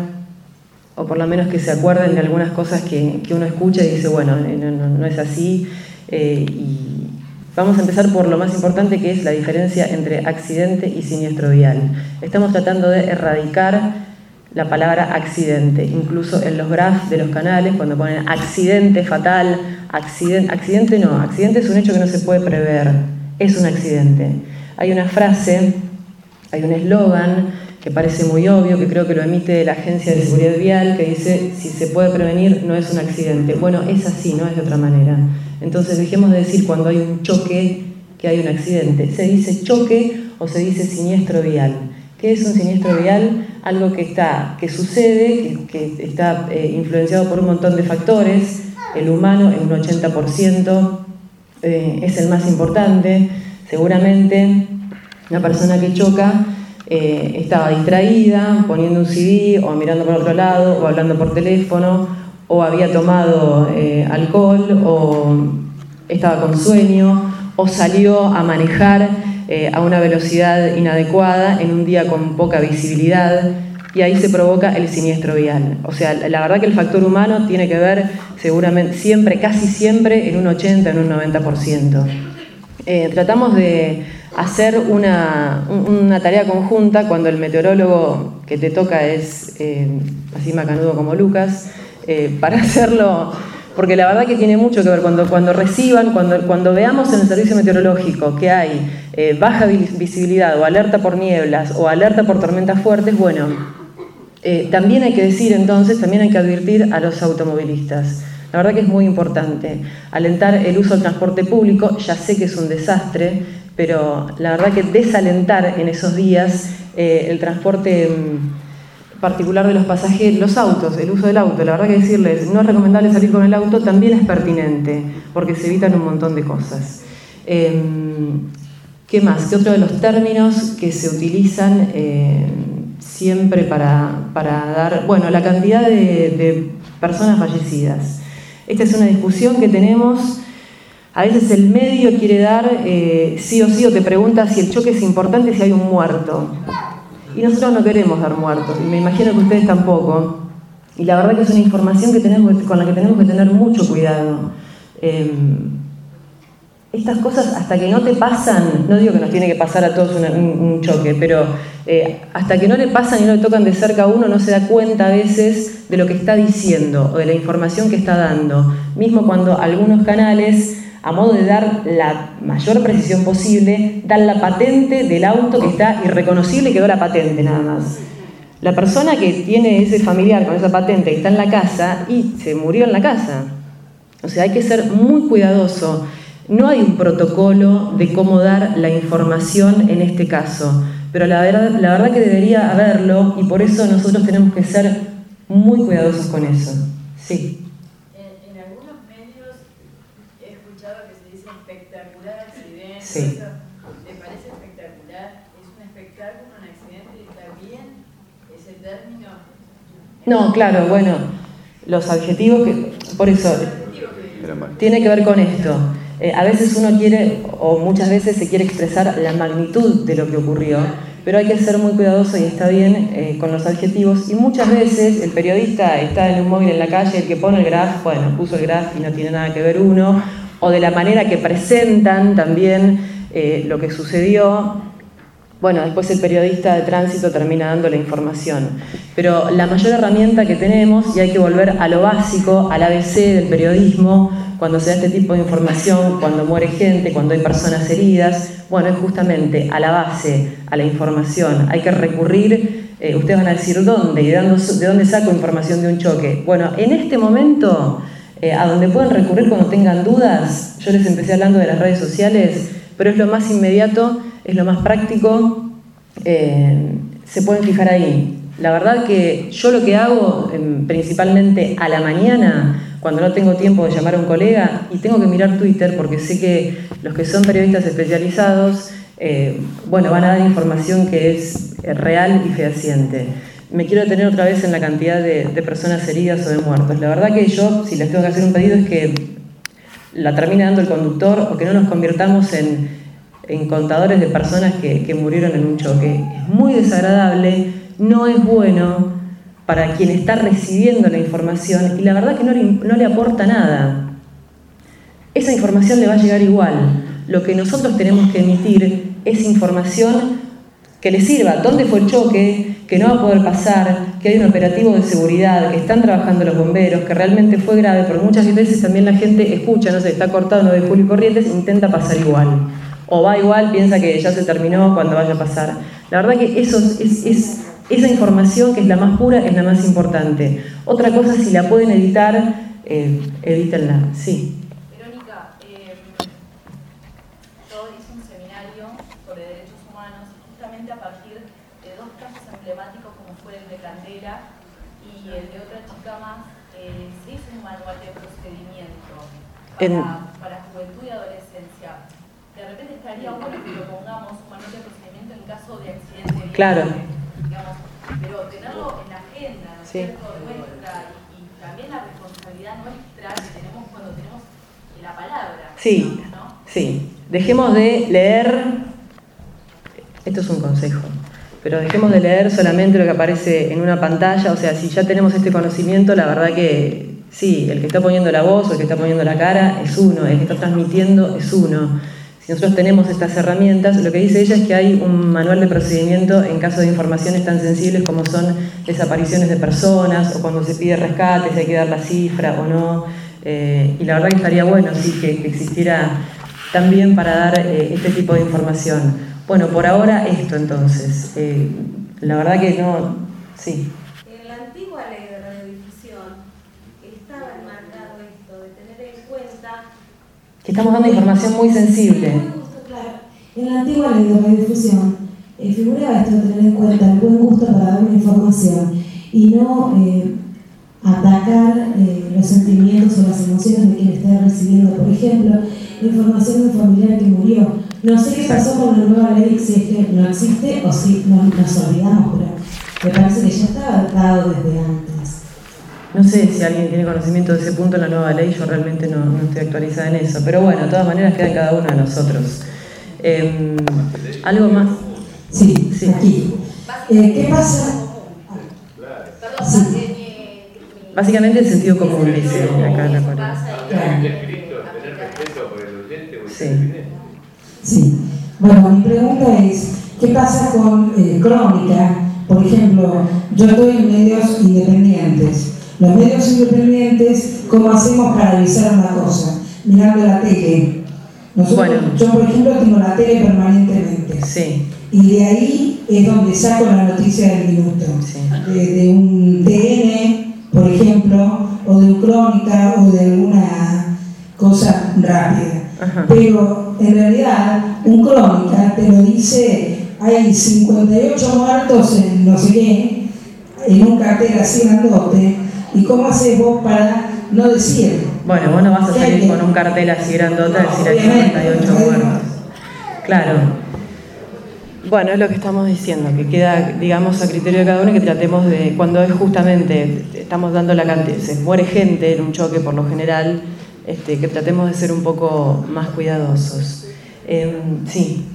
o por lo menos que se acuerden de algunas cosas que, que uno escucha y dice, bueno, no, no, no es así. Eh, y vamos a empezar por lo más importante, que es la diferencia entre accidente y siniestro vial. Estamos tratando de erradicar la palabra accidente, incluso en los graphs de los canales, cuando ponen accidente fatal, accidente, accidente no, accidente es un hecho que no se puede prever, es un accidente. Hay una frase, hay un eslogan que parece muy obvio, que creo que lo emite la Agencia de Seguridad Vial, que dice, si se puede prevenir, no es un accidente. Bueno, es así, no es de otra manera. Entonces dejemos de decir cuando hay un choque que hay un accidente. Se dice choque o se dice siniestro vial. ¿Qué es un siniestro vial? Algo que, está, que sucede, que, que está eh, influenciado por un montón de factores. El humano en un ochenta por ciento eh, es el más importante. Seguramente la persona que choca eh, estaba distraída, poniendo un C D o mirando por otro lado o hablando por teléfono, o había tomado eh, alcohol, o estaba con sueño, o salió a manejar Eh, a una velocidad inadecuada en un día con poca visibilidad, y ahí se provoca el siniestro vial. O sea, la verdad que el factor humano tiene que ver seguramente siempre, casi siempre, en un ochenta, en un noventa por ciento. Eh, tratamos de hacer una, una tarea conjunta cuando el meteorólogo que te toca es eh, así macanudo como Lucas, eh, para hacerlo. Porque la verdad que tiene mucho que ver, cuando, cuando reciban, cuando, cuando veamos en el servicio meteorológico que hay eh, baja visibilidad o alerta por nieblas o alerta por tormentas fuertes, bueno, eh, también hay que decir entonces, también hay que advertir a los automovilistas. La verdad que es muy importante alentar el uso del transporte público. Ya sé que es un desastre, pero la verdad que desalentar en esos días eh, el transporte particular de los pasajeros, los autos, el uso del auto. La verdad que decirles no es recomendable salir con el auto también es pertinente, porque se evitan un montón de cosas. Eh, ¿Qué más? ¿Qué otro de los términos que se utilizan eh, siempre para, para dar, bueno, la cantidad de, de personas fallecidas? Esta es una discusión que tenemos. A veces el medio quiere dar eh, sí o sí, o te pregunta si el choque es importante, si hay un muerto. Y nosotros no queremos dar muertos, y me imagino que ustedes tampoco. Y la verdad que es una información que tenemos, con la que tenemos que tener mucho cuidado. Eh, estas cosas, hasta que no te pasan, no digo que nos tiene que pasar a todos una, un, un choque, pero eh, hasta que no le pasan y no le tocan de cerca a uno, no se da cuenta a veces de lo que está diciendo o de la información que está dando. Mismo cuando algunos canales, a modo de dar la mayor precisión posible, dan la patente del auto que está irreconocible, y quedó la patente nada más. La persona que tiene ese familiar con esa patente que está en la casa, y se murió en la casa. O sea, hay que ser muy cuidadoso. No hay un protocolo de cómo dar la información en este caso, pero la verdad, la verdad que debería haberlo, y por eso nosotros tenemos que ser muy cuidadosos con eso. Sí. Sí. ¿Le parece espectacular? accidente está bien ese término? No, claro, bueno, los adjetivos, que, por eso, tiene que ver con esto. Eh, a veces uno quiere, o muchas veces se quiere expresar la magnitud de lo que ocurrió, pero hay que ser muy cuidadoso y está bien eh, con los adjetivos. Y muchas veces el periodista está en un móvil en la calle, el que pone el graph, bueno, puso el graph y no tiene nada que ver uno, o de la manera que presentan también eh, lo que sucedió. Bueno, después el periodista de tránsito termina dando la información. Pero la mayor herramienta que tenemos, y hay que volver a lo básico, al A B C del periodismo, cuando se da este tipo de información, cuando muere gente, cuando hay personas heridas, bueno, es justamente a la base, a la información. Hay que recurrir, eh, ustedes van a decir dónde y de dónde, de dónde saco información de un choque. Bueno, en este momento, eh, a donde pueden recurrir cuando tengan dudas, yo les empecé hablando de las redes sociales, pero es lo más inmediato, es lo más práctico, eh, se pueden fijar ahí. La verdad que yo lo que hago, eh, principalmente a la mañana, cuando no tengo tiempo de llamar a un colega y tengo que mirar Twitter porque sé que los que son periodistas especializados, eh, bueno, van a dar información que es real y fehaciente. Me quiero detener otra vez en la cantidad de, de personas heridas o de muertos. La verdad que yo, si les tengo que hacer un pedido, es que la termine dando el conductor o que no nos convirtamos en, en contadores de personas que, que murieron en un choque. Es muy desagradable, no es bueno para quien está recibiendo la información y la verdad que no le, no le aporta nada. Esa información le va a llegar igual. Lo que nosotros tenemos que emitir es información que le sirva. ¿Dónde fue el choque? Que no va a poder pasar, que hay un operativo de seguridad, que están trabajando los bomberos, que realmente fue grave, porque muchas veces también la gente escucha, no sé, está cortado no de Julio Corrientes, intenta pasar igual. O va igual, piensa que ya se terminó cuando vaya a pasar. La verdad que eso es... es esa información, que es la más pura, es la más importante. Otra cosa, si la pueden editar, eh, edítenla. Sí. Verónica, eh, yo hice un seminario sobre derechos humanos justamente a partir de dos casos emblemáticos como fue el de Candela y el de otra chica más. Eh, se hizo un manual de procedimiento para, en... para juventud y adolescencia. De repente estaría bueno que lo pongamos un manual de procedimiento en caso de accidente. Claro. Digamos, pero tenerlo en la agenda, ¿no es sí. cierto? Nuestra, y, y también la responsabilidad nuestra que tenemos cuando tenemos la palabra. Sí, ¿no? sí. Dejemos de leer, esto es un consejo, pero dejemos de leer solamente lo que aparece en una pantalla. O sea, si ya tenemos este conocimiento, la verdad que sí, el que está poniendo la voz o el que está poniendo la cara es uno, el que está transmitiendo es uno. Si nosotros tenemos estas herramientas, lo que dice ella es que hay un manual de procedimiento en caso de informaciones tan sensibles como son desapariciones de personas o cuando se pide rescate, si hay que dar la cifra o no. Eh, y la verdad que estaría bueno sí, que, que existiera también para dar eh, este tipo de información. Bueno, por ahora esto entonces. Eh, la verdad que no... Sí. En la antigua ley de radiodifusión estaba enmarcado esto de tener en cuenta... que estamos dando información muy sensible. Claro. En la antigua ley de radiodifusión eh, figuraba esto de tener en cuenta el buen gusto para dar una información y no eh, atacar eh, los sentimientos o las emociones de quien está recibiendo. Por ejemplo, información de un familiar que murió. No sé qué pasó con la nueva ley, si es que no existe o si no, nos olvidamos, pero me parece que ya estaba dado desde antes. No sé si alguien tiene conocimiento de ese punto en la nueva ley, yo realmente no, no estoy actualizada en eso. Pero bueno, de todas maneras queda en cada uno de nosotros. Eh, ¿Algo más? Sí, sí. Aquí. Eh, ¿Qué pasa? Sí. Básicamente el sentido común, dice acá en la palabra. Sí. Sí. Bueno, mi pregunta es, ¿qué pasa con eh, crónica? Por ejemplo, yo estoy en medios independientes. Los medios independientes, ¿cómo hacemos para avisar una cosa? Mirando la tele. Nosotros, bueno. Yo, por ejemplo, tengo la tele permanentemente. Sí. Y de ahí es donde saco la noticia del minuto. Sí. De, de un T N, por ejemplo, o de un Crónica, o de alguna cosa rápida. Ajá. Pero en realidad, un Crónica te lo dice, hay cincuenta y ocho muertos en no sé qué, en un cartel así grandote. ¿Y cómo haces vos para no decir? Bueno, vos no vas a salir que... con un cartel así grandote a decir hay cincuenta y ocho muertos. Claro. Bueno, es lo que estamos diciendo, que queda, digamos, a criterio de cada uno y que tratemos de, cuando es justamente, estamos dando la cantidad, se muere gente en un choque por lo general, este, que tratemos de ser un poco más cuidadosos. Eh, sí.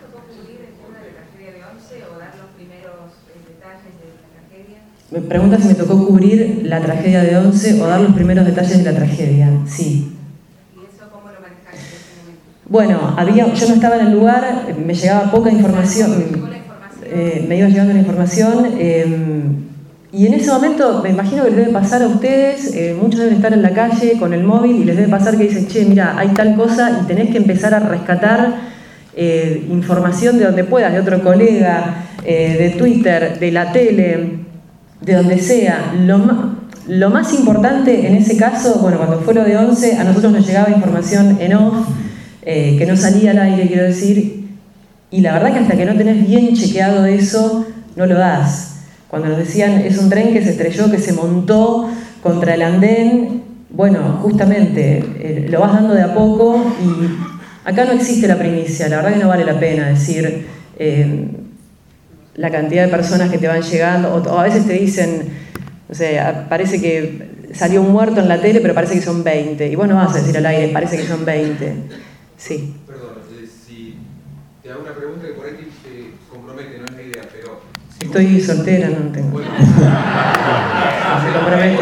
Me pregunta si me tocó cubrir la tragedia de Once o dar los primeros detalles de la tragedia. Sí. ¿Y eso cómo lo manejaste en ese momento? Bueno, había, yo no estaba en el lugar, me llegaba poca información, eh, me iba llegando la información, eh, y en ese momento me imagino que les debe pasar a ustedes, eh, muchos deben estar en la calle con el móvil y les debe pasar que dicen, che, mira, hay tal cosa y tenés que empezar a rescatar eh, información de donde puedas, de otro colega, eh, de Twitter, de la tele, de donde sea. Lo más, lo más importante en ese caso, bueno, cuando fue lo de Once, a nosotros nos llegaba información en off, eh, que no salía al aire, quiero decir, y la verdad que hasta que no tenés bien chequeado eso, no lo das. Cuando nos decían, es un tren que se estrelló, que se montó contra el andén, bueno, justamente, eh, lo vas dando de a poco, y acá no existe la primicia, la verdad que no vale la pena decir... Eh, la cantidad de personas que te van llegando, o, o a veces te dicen, o sea, parece que salió un muerto en la tele, pero parece que son veinte, y vos no vas a decir al aire, parece que son veinte. Sí. Perdón, eh, si te hago una pregunta que por ahí te compromete, no es la idea, pero... Si Estoy vos... soltera, no tengo... Bueno. No se compromete.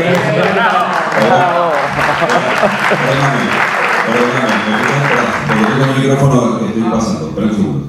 Perdóname, perdóname, porque tengo el micrófono que estoy pasando, pero un segundo.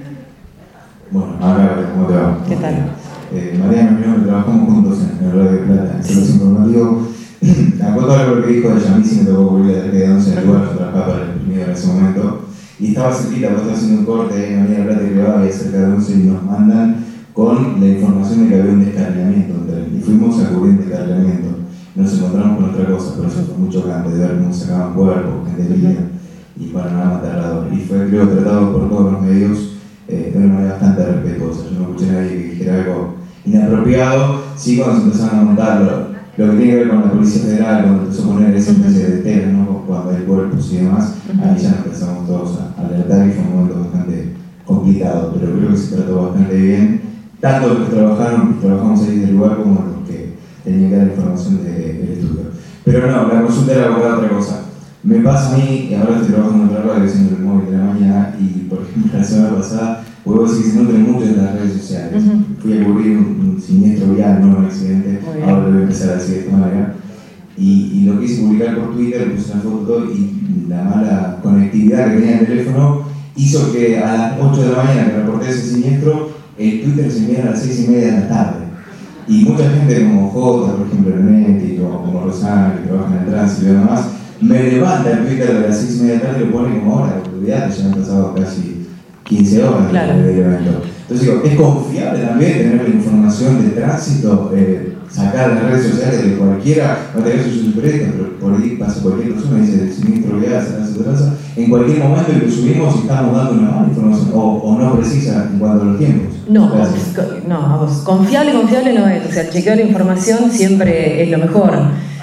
Bueno, ahora, ¿cómo te va? ¿Qué tal? Eh, Mariana, mi nombre, trabajamos juntos en el Radio de Plata, en servicio informativo. Acoto algo lo que dijo de Yamisi, me tocó cubrir la tragedia de Once en el lugar, yo trabajaba para el imprimido en ese momento. Y estaba cerquita, vos estás haciendo un corte ahí en Mariana Plata que grababa ahí cerca de Once y nos mandan con la información de que había un descarrilamiento. Y fuimos a cubrir el descarrilamiento. Nos encontramos con otra cosa, pero eso fue muy chocante de ver cómo sacaban cuerpos, gente herida y panorama aterrador. Y fue, creo, tratado por todos los medios Eh, de una manera bastante respetuosa. Yo no escuché a nadie que dijera algo inapropiado. Sí, cuando se empezaron a montar lo, lo que tiene que ver con la Policía Federal, cuando empezó a poner esa especie de tela, ¿no? Cuando hay cuerpos y demás, ahí ya empezamos todos a alertar y fue un momento bastante complicado, pero creo que se trató bastante bien, tanto los que trabajaron, trabajamos ahí del lugar, como los que tenían que dar información del de, estudio. Pero no, la consulta era abordar otra cosa. Me pasa a mí, que ahora estoy trabajando en otra radio, haciendo el móvil de la mañana, y por ejemplo la semana pasada, puedo decir que se nota mucho en las redes sociales. Uh-huh. Fui a cubrir un, un siniestro vial, no un accidente, ahora lo voy a empezar a decir de esta manera. Y, y lo quise publicar por Twitter, puse una foto y la mala conectividad que tenía el teléfono hizo que a las ocho de la mañana que reporté ese siniestro, el Twitter se enviara a las seis y media de la tarde. Y mucha gente como Jota, por ejemplo, Renetti, o como Rosana, que trabaja en el tránsito y demás, me levanta el Twitter de las seis y media de la tarde y lo pone como hora, olvidate, ya han pasado casi quince horas claro. del evento. Entonces digo, ¿es confiable también tener la información de tránsito, eh, sacar de las redes sociales de cualquiera, no te digo si soy periodista, pero por ahí pasa cualquier persona y dice el siniestro vial, se lanza, se lanza, en cualquier momento que lo subimos y estamos dando una mala información, o, o no precisa en cuanto a los tiempos? No, no, vamos, confiable, confiable no es, o sea, el chequeo de la información siempre es lo mejor.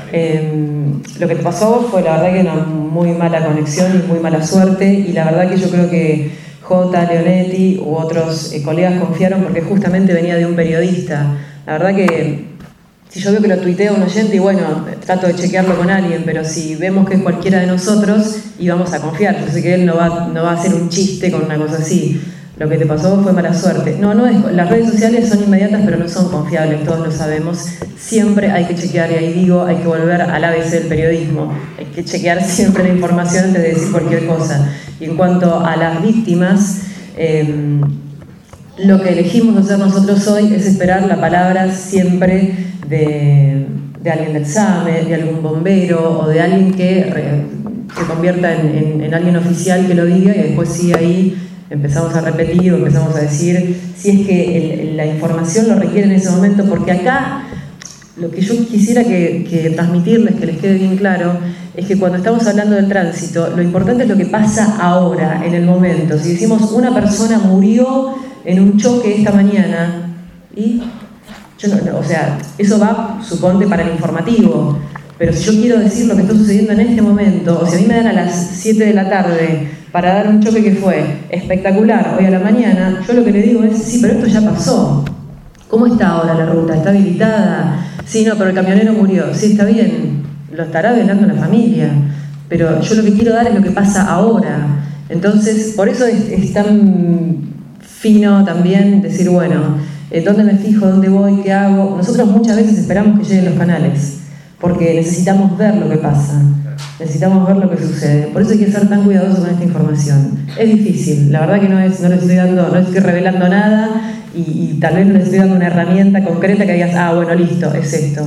Eh, lo que te pasó a vos fue la verdad que una muy mala conexión y muy mala suerte, y la verdad que yo creo que J, Leonetti u otros eh, colegas confiaron porque justamente venía de un periodista. La verdad que si yo veo que lo tuitea un oyente y bueno, trato de chequearlo con alguien, pero si vemos que es cualquiera de nosotros y vamos a confiar, yo sé que él no va, no va a hacer un chiste con una cosa así. Lo que te pasó fue mala suerte. No, no es, las redes sociales son inmediatas, pero no son confiables, todos lo sabemos. Siempre hay que chequear, y ahí digo, hay que volver al A B C del periodismo. Hay que chequear siempre la información antes de decir cualquier cosa. Y en cuanto a las víctimas, eh, lo que elegimos hacer nosotros hoy es esperar la palabra siempre de, de alguien del SAME, de algún bombero o de alguien que re, se convierta en, en, en alguien oficial que lo diga, y después sí ahí empezamos a repetir o empezamos a decir si es que el, la información lo requiere en ese momento, porque acá lo que yo quisiera que, que transmitirles, que les quede bien claro, es que cuando estamos hablando del tránsito, lo importante es lo que pasa ahora, en el momento. Si decimos una persona murió en un choque esta mañana, y yo no, no, o sea, eso va, suponte, para el informativo, Pero si yo quiero decir lo que está sucediendo en este momento, o si a mí me dan a las siete de la tarde para dar un choque que fue espectacular hoy a la mañana, yo lo que le digo es, sí, pero esto ya pasó. ¿Cómo está ahora la ruta? ¿Está habilitada? Sí, no, pero el camionero murió. Sí, está bien, lo estará velando la familia, pero yo lo que quiero dar es lo que pasa ahora. Entonces, por eso es, es tan fino también decir, bueno, ¿dónde me fijo? ¿Dónde voy? ¿Qué hago? Nosotros muchas veces esperamos que lleguen los canales, porque necesitamos ver lo que pasa, necesitamos ver lo que sucede. Por eso hay que ser tan cuidadoso con esta información. Es difícil, la verdad que no, es, no les estoy dando, no les estoy revelando nada y, y tal vez no les estoy dando una herramienta concreta que digas, ah, bueno, listo, es esto.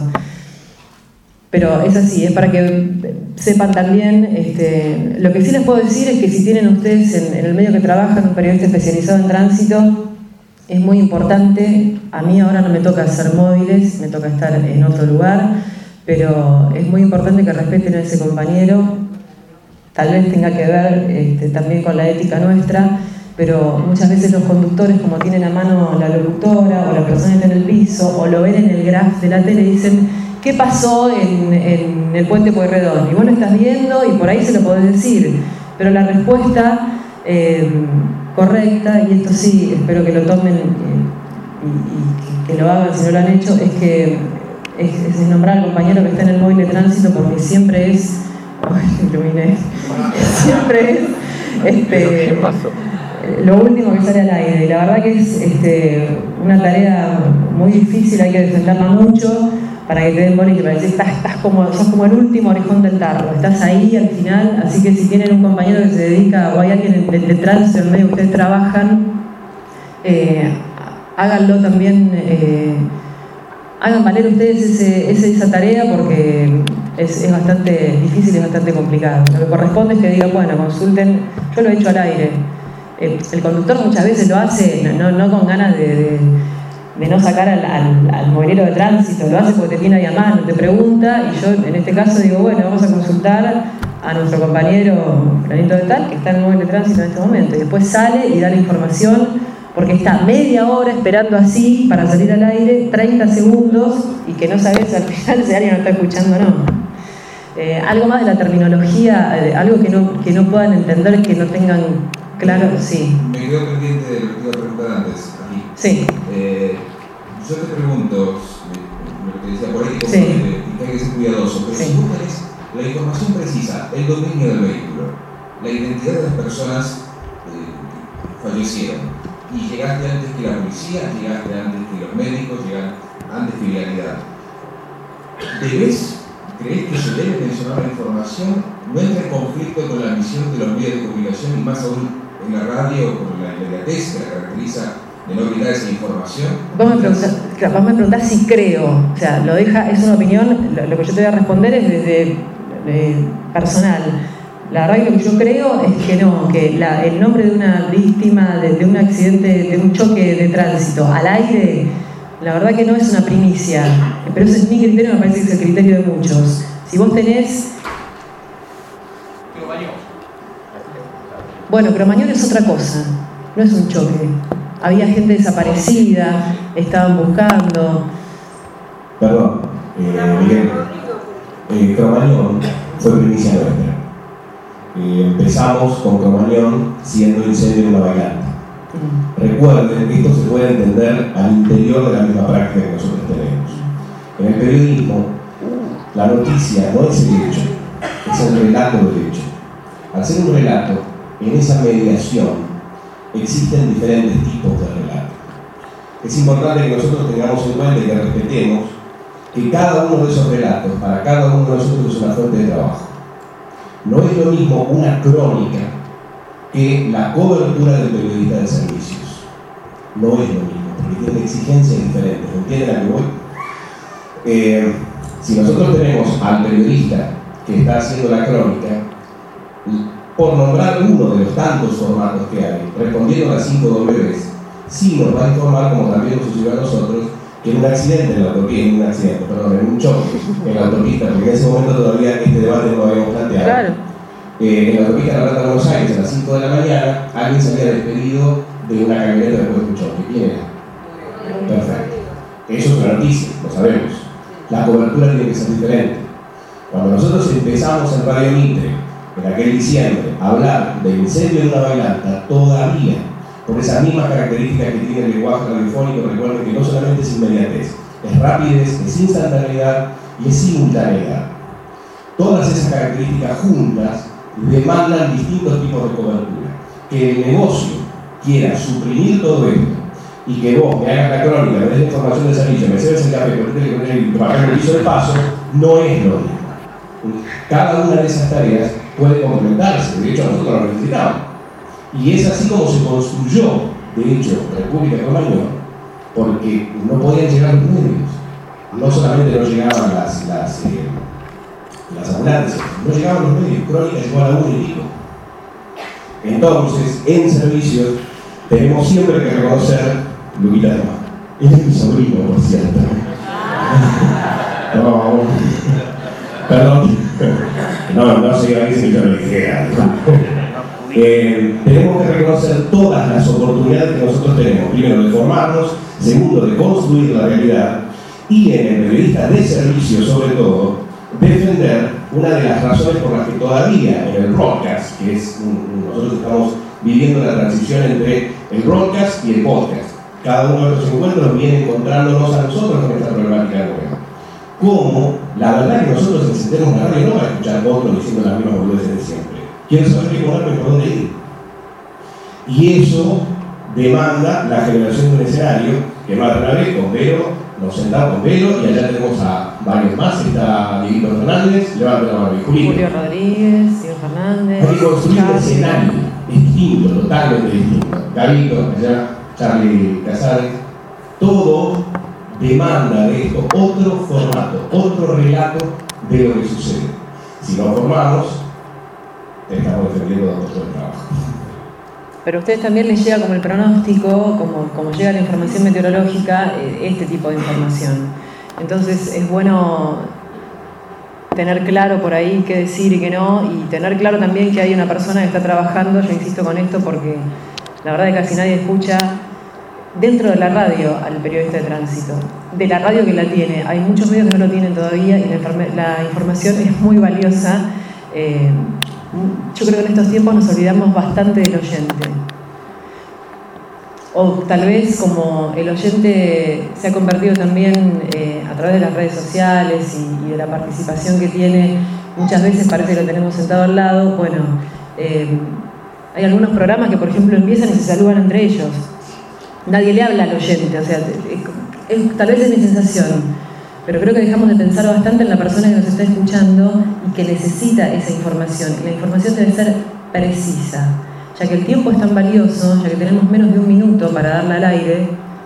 Pero es así, es para que sepan también, este, lo que sí les puedo decir es que si tienen ustedes en, en el medio que trabajan un periodista especializado en tránsito, es muy importante. A mí ahora no me toca hacer móviles, me toca estar en otro lugar, pero es muy importante que respeten a ese compañero. Tal vez tenga que ver este, también con la ética nuestra, pero muchas veces los conductores, como tienen a mano la locutora o la persona que está en el piso, o lo ven en el graph de la tele, dicen, ¿qué pasó en, en el puente Pueyrredón? Y vos lo estás viendo y por ahí se lo podés decir, pero la respuesta eh, correcta, y esto sí, espero que lo tomen eh, y, y que, que lo hagan si no lo han hecho, es que es, es nombrar al compañero que está en el móvil de tránsito, porque siempre es, ay, me iluminé, siempre es este, lo último que sale al aire, y la verdad que es este, una tarea muy difícil, hay que defenderla mucho para que te den bola y que parece que estás, estás como, sos como el último orejón del tarro, estás ahí al final, así que si tienen un compañero que se dedica, o hay alguien de, de tránsito en el medio que ustedes trabajan, eh, háganlo también, eh, hagan valer ustedes ese, ese, esa tarea, porque es, es bastante difícil y es bastante complicado. Lo que corresponde es que digan, bueno, consulten, yo lo he hecho al aire, el, el conductor muchas veces lo hace no, no con ganas de, de de no sacar al, al, al movilero de tránsito, lo hace porque te tiene ahí a mano, te pregunta, y yo en este caso digo, bueno, vamos a consultar a nuestro compañero Planito de Tal, que está en el móvil de tránsito en este momento, y después sale y da la información, porque está media hora esperando así para salir al aire, treinta segundos, y que no sabes al final si alguien lo está escuchando o no. Eh, algo más de la terminología, eh, algo que no, que no puedan entender, que no tengan claro, sí. Me quedo pendiente de lo que iba a preguntar antes. Sí. Eh, yo te pregunto, lo que te decía por ahí, que, sí. que hay que ser cuidadoso, pero sí. Si vos tenés la información precisa, el dominio del vehículo, la identidad de las personas eh, que fallecieron, y llegaste antes que la policía, llegaste antes que los médicos, llegaste antes que Vialidad, ¿debes, crees que se debe mencionar la información? ¿No entra en conflicto con la misión de los medios de comunicación, y más aún en la radio, con la inmediatez que la caracteriza de no brindar esa información? Vos me preguntás, vos me preguntás si creo, o sea, lo deja, es una opinión, lo, lo que yo te voy a responder es desde de personal. La verdad que lo que yo creo es que no, que la, el nombre de una víctima de, de un accidente, de un choque de tránsito al aire, la verdad que no es una primicia, pero ese es mi criterio, me parece que es el criterio de muchos. Si vos tenés... Bueno, pero Cromañón es otra cosa, no es un choque. Había gente desaparecida, estaban buscando. Perdón, eh, Miguel. Eh, Cromañón fue primicia nuestra. Eh, empezamos con Cromañón siendo incendio en una bailanta. Mm. Recuerden que esto se puede entender al interior de la misma práctica que nosotros tenemos. En el periodismo, la noticia no es el hecho, es el relato del hecho. Al ser un relato, en esa mediación existen diferentes tipos de relato. Es importante que nosotros tengamos en cuenta y que respetemos que cada uno de esos relatos, para cada uno de nosotros, es una fuente de trabajo. No es lo mismo una crónica que la cobertura del periodista de servicios. No es lo mismo, porque tiene exigencias diferentes. ¿Entienden a qué voy? Eh, si nosotros tenemos al periodista que está haciendo la crónica, por nombrar uno de los tantos formatos que hay, respondiendo a las cinco Ws, sí nos va a informar, como también nos sucedió a nosotros, que en un accidente en la autopista, en un accidente, perdón, en un choque en la autopista, porque en ese momento todavía este debate no lo habíamos planteado. Claro. Eh, en la autopista de la Plata de Buenos Aires, a las cinco de la mañana, alguien se había despedido de una camioneta después de un choque. ¿Quién era? Perfecto. Eso es una noticia, lo sabemos. La cobertura tiene que ser diferente. Cuando nosotros empezamos en Radio Mitre, en aquel diciembre, a hablar del incendio de una bailanta, todavía, por esas mismas características que tiene el lenguaje radiofónico, recuerden que no solamente es inmediatez, es rapidez, es instantaneidad y es simultaneidad. Todas esas características juntas demandan distintos tipos de cobertura. Que el negocio quiera suprimir todo esto y que vos me hagas la crónica, me des la información del servicio, me cebes el café, me bajar el piso de paso, no es lo mismo. Cada una de esas tareas puede complementarse, de hecho nosotros lo necesitamos. Y es así como se construyó, de hecho, República de Cromañón, porque no podían llegar los medios. No solamente no llegaban las, las, eh, las ambulancias, no llegaban los medios, Crónica llegó a la una y pico. Entonces, en servicios, tenemos siempre que reconocer, Luquita de Mar, él es mi sobrino, por cierto. No, perdón, no, no se iba a decir que yo lo dijera. Eh, tenemos que reconocer todas las oportunidades que nosotros tenemos. Primero, de formarnos. Segundo, de construir la realidad. Y en el periodista de servicio, sobre todo, defender una de las razones por las que todavía en el broadcast, que es un, nosotros estamos viviendo la transición entre el broadcast y el podcast. Cada uno de estos encuentros viene encontrándonos a nosotros con esta problemática de nuevo. Como la verdad que nosotros encendemos la radio no para escuchar otros diciendo las mismas boludeces de siempre. Quiero saber qué ponerme y por dónde ir. Y eso demanda la generación de un escenario que más de una vez con Vero, nos sentamos con Vero y allá tenemos a varios más. Está Dieguito Fernández, levanta la mano, Julio. Julio Rodríguez, Diego Fernández. Hay que construir un escenario distinto, totalmente distinto. Gabito, allá, Charlie Casares. Todo demanda de esto otro formato, otro relato de lo que sucede. Si nos formamos, estamos defendiendo nuestro trabajo. Pero a ustedes también les llega como el pronóstico, como, como llega la información meteorológica, este tipo de información. Entonces es bueno tener claro por ahí qué decir y qué no, y tener claro también que hay una persona que está trabajando, yo insisto con esto porque la verdad es que casi nadie escucha dentro de la radio al periodista de tránsito. De la radio que la tiene, hay muchos medios que no lo tienen todavía y la, la información es muy valiosa. Eh, Yo creo que en estos tiempos nos olvidamos bastante del oyente. O tal vez como el oyente se ha convertido también eh, a través de las redes sociales y, y de la participación que tiene, muchas veces parece que lo tenemos sentado al lado. Bueno, eh, hay algunos programas que por ejemplo empiezan y se saludan entre ellos. Nadie le habla al oyente, o sea, es, es, tal vez es mi sensación. Pero creo que dejamos de pensar bastante en la persona que nos está escuchando y que necesita esa información. Y la información debe ser precisa, ya que el tiempo es tan valioso, ya que tenemos menos de un minuto para darla al aire.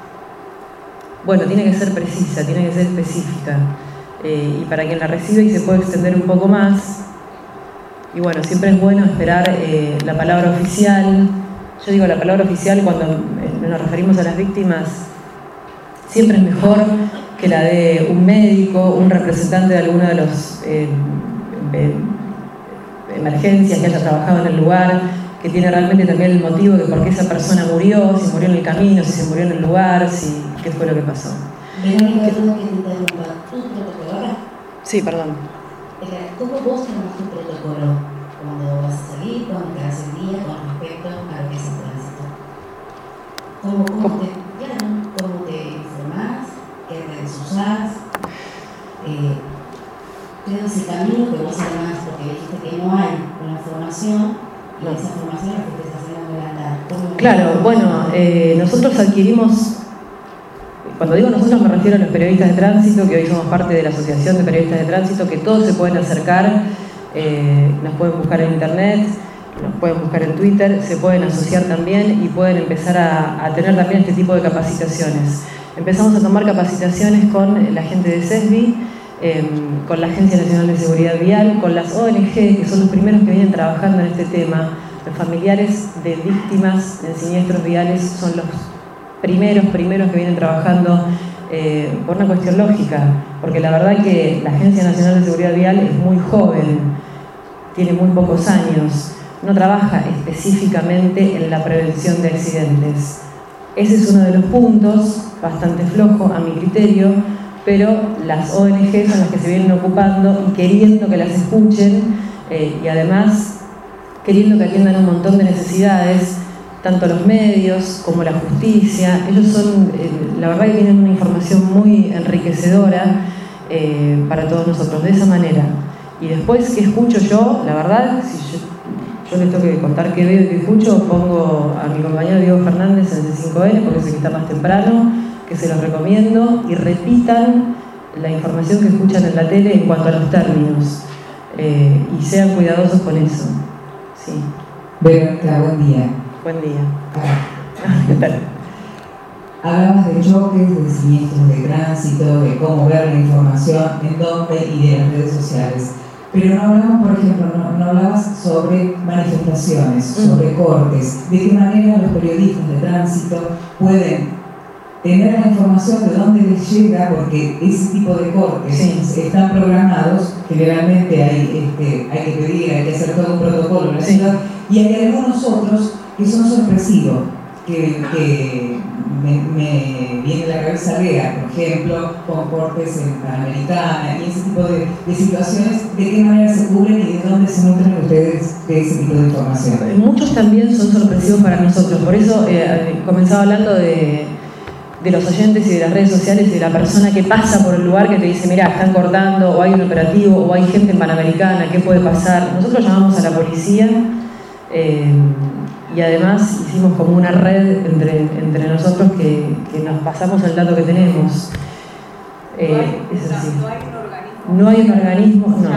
Bueno, tiene que ser precisa, tiene que ser específica. Eh, y para quien la recibe y se puede extender un poco más. Y bueno, siempre es bueno esperar eh, la palabra oficial. Yo digo la palabra oficial cuando nos referimos a las víctimas, siempre es mejor que la de un médico, un representante de alguna de las eh, eh, emergencias que haya trabajado en el lugar, que tiene realmente también el motivo de por qué esa persona murió, si murió en el camino, si se murió en el lugar, si qué fue lo que pasó. Verónica, perdón que te interrumpa. ¿Tú protocolo? Sí, perdón. ¿Cómo vos tenés tu protocolo cuando vas a salir, cuando te das el día con respecto a lo que es el tránsito? ¿Cómo, cómo, te, claro, ¿cómo te informás? ¿Qué redes usás? Eh, todo ese camino que vos armás, porque dijiste que no hay una formación y esa formación es la que te está haciendo adelantar. Claro, bueno, eh, nosotros adquirimos, cuando digo nosotros me refiero a los periodistas de tránsito, que hoy somos parte de la Asociación de Periodistas de Tránsito, que todos se pueden acercar, eh, nos pueden buscar en internet, nos pueden buscar en Twitter, se pueden asociar también y pueden empezar a, a tener también este tipo de capacitaciones. Empezamos a tomar capacitaciones con la gente de SESBI, eh, con la Agencia Nacional de Seguridad Vial, con las O N G, que son los primeros que vienen trabajando en este tema. Los familiares de víctimas de siniestros viales son los primeros, primeros que vienen trabajando eh, por una cuestión lógica, porque la verdad que la Agencia Nacional de Seguridad Vial es muy joven, tiene muy pocos años, no trabaja específicamente en la prevención de accidentes. Ese es uno de los puntos, bastante flojo a mi criterio, pero las O N G son las que se vienen ocupando y queriendo que las escuchen eh, y además queriendo que atiendan un montón de necesidades, tanto los medios como la justicia. Ellos son, eh, la verdad que tienen una información muy enriquecedora eh, para todos nosotros, de esa manera. Y después, ¿qué escucho yo? La verdad, si yo, yo les tengo que contar qué veo y qué escucho, pongo a mi compañero Diego Fernández en el C cinco N, porque es el que está más temprano, que se los recomiendo, y repitan la información que escuchan en la tele en cuanto a los términos, eh, y sean cuidadosos con eso. Sí. Verónica, buen día. Buen día. ¿Qué tal? Hablabas de choques, de siniestros de tránsito, de cómo ver la información, en dónde y de las redes sociales. Pero no hablamos, por ejemplo, no, no hablabas sobre manifestaciones, sobre mm. cortes. ¿De qué manera los periodistas de tránsito pueden tener la información de dónde les llega? Porque ese tipo de cortes sí. están programados, generalmente hay, este, hay que pedir, hay que hacer todo un protocolo en la sí. ciudad, y hay algunos otros que son sorpresivos, que, que me, me viene a la cabeza Lea, por ejemplo, con cortes en Panamericana y ese tipo de, de situaciones. ¿De qué manera se cubren y de dónde se nutren ustedes de ese tipo de información? Muchos también son sorpresivos para nosotros, por eso eh, comenzaba hablando de de los oyentes y de las redes sociales y de la persona que pasa por el lugar que te dice, mira, están cortando, o hay un operativo, o hay gente en Panamericana, ¿qué puede pasar? Nosotros llamamos a la policía eh, y además hicimos como una red entre, entre nosotros que, que nos pasamos el dato que tenemos. Eh, es así. No hay un organismo, no.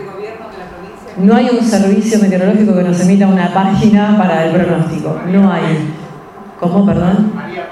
No hay un servicio meteorológico que nos emita una página para el pronóstico. No hay. ¿Cómo, perdón?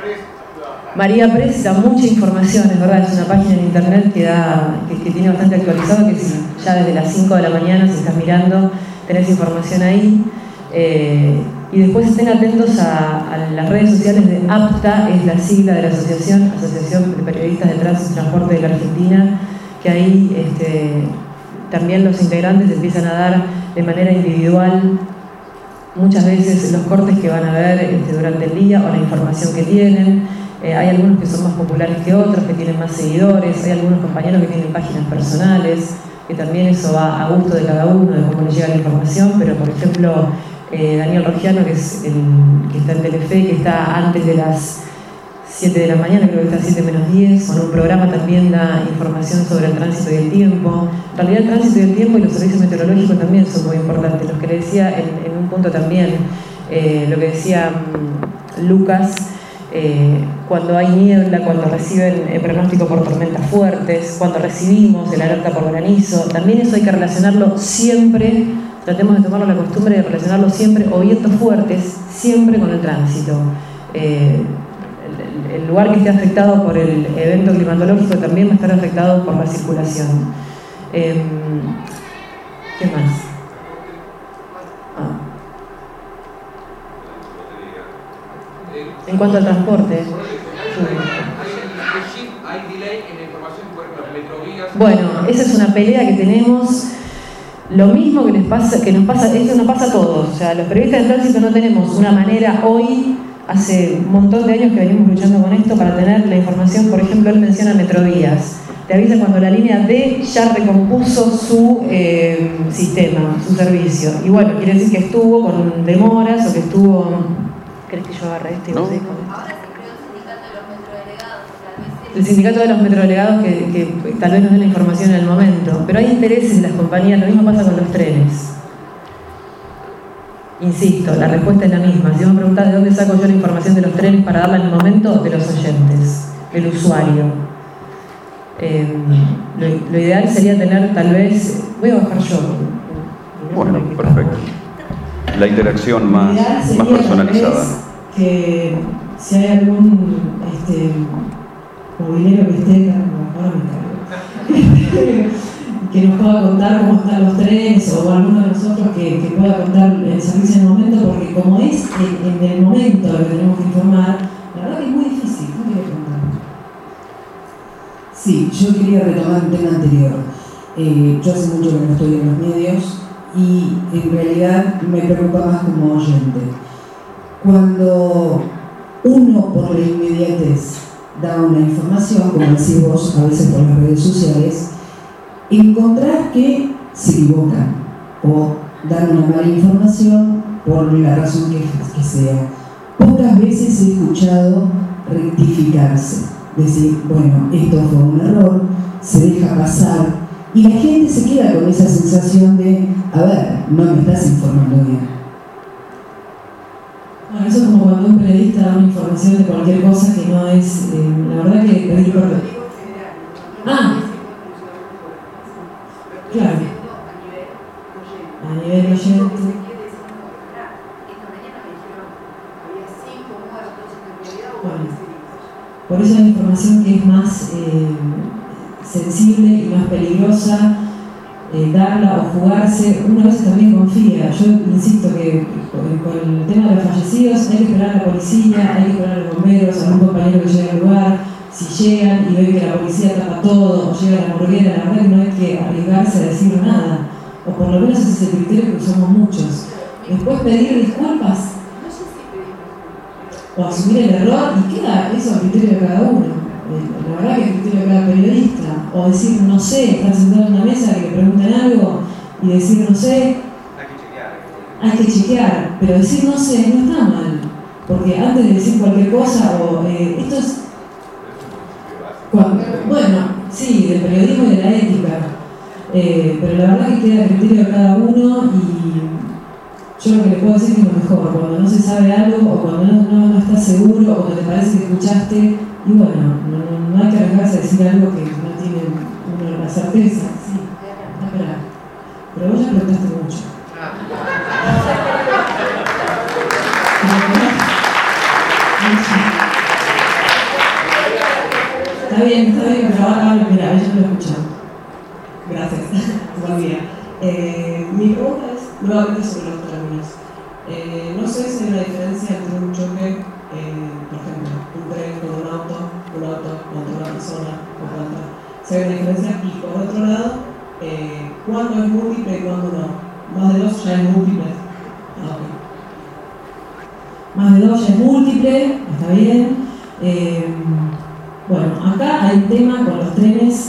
María Press da mucha información, es verdad, es una página en internet que, da, que, que tiene bastante actualizado, que si ya desde las cinco de la mañana, si estás mirando, tenés información ahí. Eh, y después estén atentos a, a las redes sociales de APTA, es la sigla de la asociación, Asociación de Periodistas de Tránsito y Transporte de la Argentina, que ahí este, también los integrantes empiezan a dar de manera individual muchas veces los cortes que van a ver este, durante el día o la información que tienen. Eh, hay algunos que son más populares que otros, que tienen más seguidores, hay algunos compañeros que tienen páginas personales, que también eso va a gusto de cada uno, de cómo les llega la información, pero por ejemplo, eh, Daniel Rogiano, que, es el, que está en Telefe, que está antes de las siete de la mañana, creo que está a siete menos diez, con un programa también da información sobre el tránsito y el tiempo. En realidad el tránsito y el tiempo y los servicios meteorológicos también son muy importantes, los que le decía en, en un punto también, eh, lo que decía um, Lucas, Eh, cuando hay niebla, cuando reciben el pronóstico por tormentas fuertes, cuando recibimos el alerta por granizo, también eso hay que relacionarlo siempre, tratemos de tomarlo la costumbre de relacionarlo siempre, o vientos fuertes, siempre con el tránsito. Eh, el, el lugar que esté afectado por el evento climatológico también va a estar afectado por la circulación. Eh, ¿Qué más? Ah. En cuanto al transporte. Bueno, esa es una pelea que tenemos. Lo mismo que les pasa, que nos pasa, esto nos pasa a todos. O sea, los periodistas de tránsito no tenemos una manera hoy, hace un montón de años que venimos luchando con esto para tener la información. Por ejemplo, él menciona Metrovías. Te avisa cuando la línea D ya recompuso su eh, sistema, su servicio. Y bueno, quiere decir que estuvo con demoras o que estuvo... ¿Crees que yo agarre este y vos dejo? El sindicato de los metrodelegados que, que tal vez nos den la información en el momento, pero hay intereses en las compañías, lo mismo pasa con los trenes. Insisto, la respuesta es la misma. Si vos me preguntás de dónde saco yo la información de los trenes para darla en el momento, de los oyentes, del usuario. Eh, lo, lo ideal sería tener tal vez... Voy a bajar yo. Bueno, perfecto. La interacción más, más personalizada. Que si hay algún este, movilero que esté, que nos pueda contar cómo están los trenes o alguno de nosotros que, que pueda contar el servicio en el momento, porque como es en, en el momento lo que tenemos que informar, la verdad que es muy difícil. ¿Qué quiere contar? Sí, yo quería retomar un tema anterior. Eh, yo hace mucho que no estoy en los medios y en realidad me preocupa más como oyente. Cuando uno, por la inmediatez, da una información, como decís vos, a veces por las redes sociales, encontrar que se equivocan o dan una mala información por la razón que, que sea. Pocas veces he escuchado rectificarse, decir, bueno, esto fue un error, se deja pasar, y la gente se queda con esa sensación de, a ver, no me estás informando bien. Bueno, eso es como cuando un periodista da una información de cualquier cosa que no es, eh, la verdad que pedir perdón. Ah, claro. A nivel oyente. Bueno, por eso la información que es más eh, sensible y más peligrosa, eh, darla o jugarse, una vez también confía. Yo insisto que con, con el tema de los fallecidos hay que esperar a la policía, hay que esperar a los bomberos, a un compañero que llegue al lugar. Si llegan y ven que la policía tapa todo o llega a la morguera, la verdad que no hay que arriesgarse a decir nada, o por lo menos ese es el criterio que usamos muchos. Después pedir disculpas o asumir el error, y queda eso al criterio de cada uno. La verdad que es el criterio de cada periodista. O decir no sé, estar sentado en una mesa que le preguntan algo y decir no sé, hay que chequear, pero decir no sé no está mal, porque antes de decir cualquier cosa, o eh, esto es cuando, bueno, sí, del periodismo y de la ética, eh, pero la verdad que queda el criterio de cada uno, y yo lo que les puedo decir es que es lo mejor, cuando no se sabe algo o cuando no, no, no estás seguro o cuando te parece que escuchaste, y bueno, no, no hay que arriesgarse a decir algo que no tiene uno la certeza, sí, espera, pero vos ya preguntaste mucho. Está bien, está bien, pero ahora hablo, mira, yo no lo he escuchado. Gracias, buen día. Eh, mi pregunta es nuevamente sobre los términos. Eh, no sé si hay una diferencia entre un choque, eh, por ejemplo, un tren con un auto, un auto contra una persona o contra. Si hay una diferencia, y por otro lado, eh, ¿cuándo es múltiple y cuándo no? Más de dos ya es múltiple. Ah, okay. Más de dos ya es múltiple, está bien. Eh, bueno, acá hay un tema con los trenes.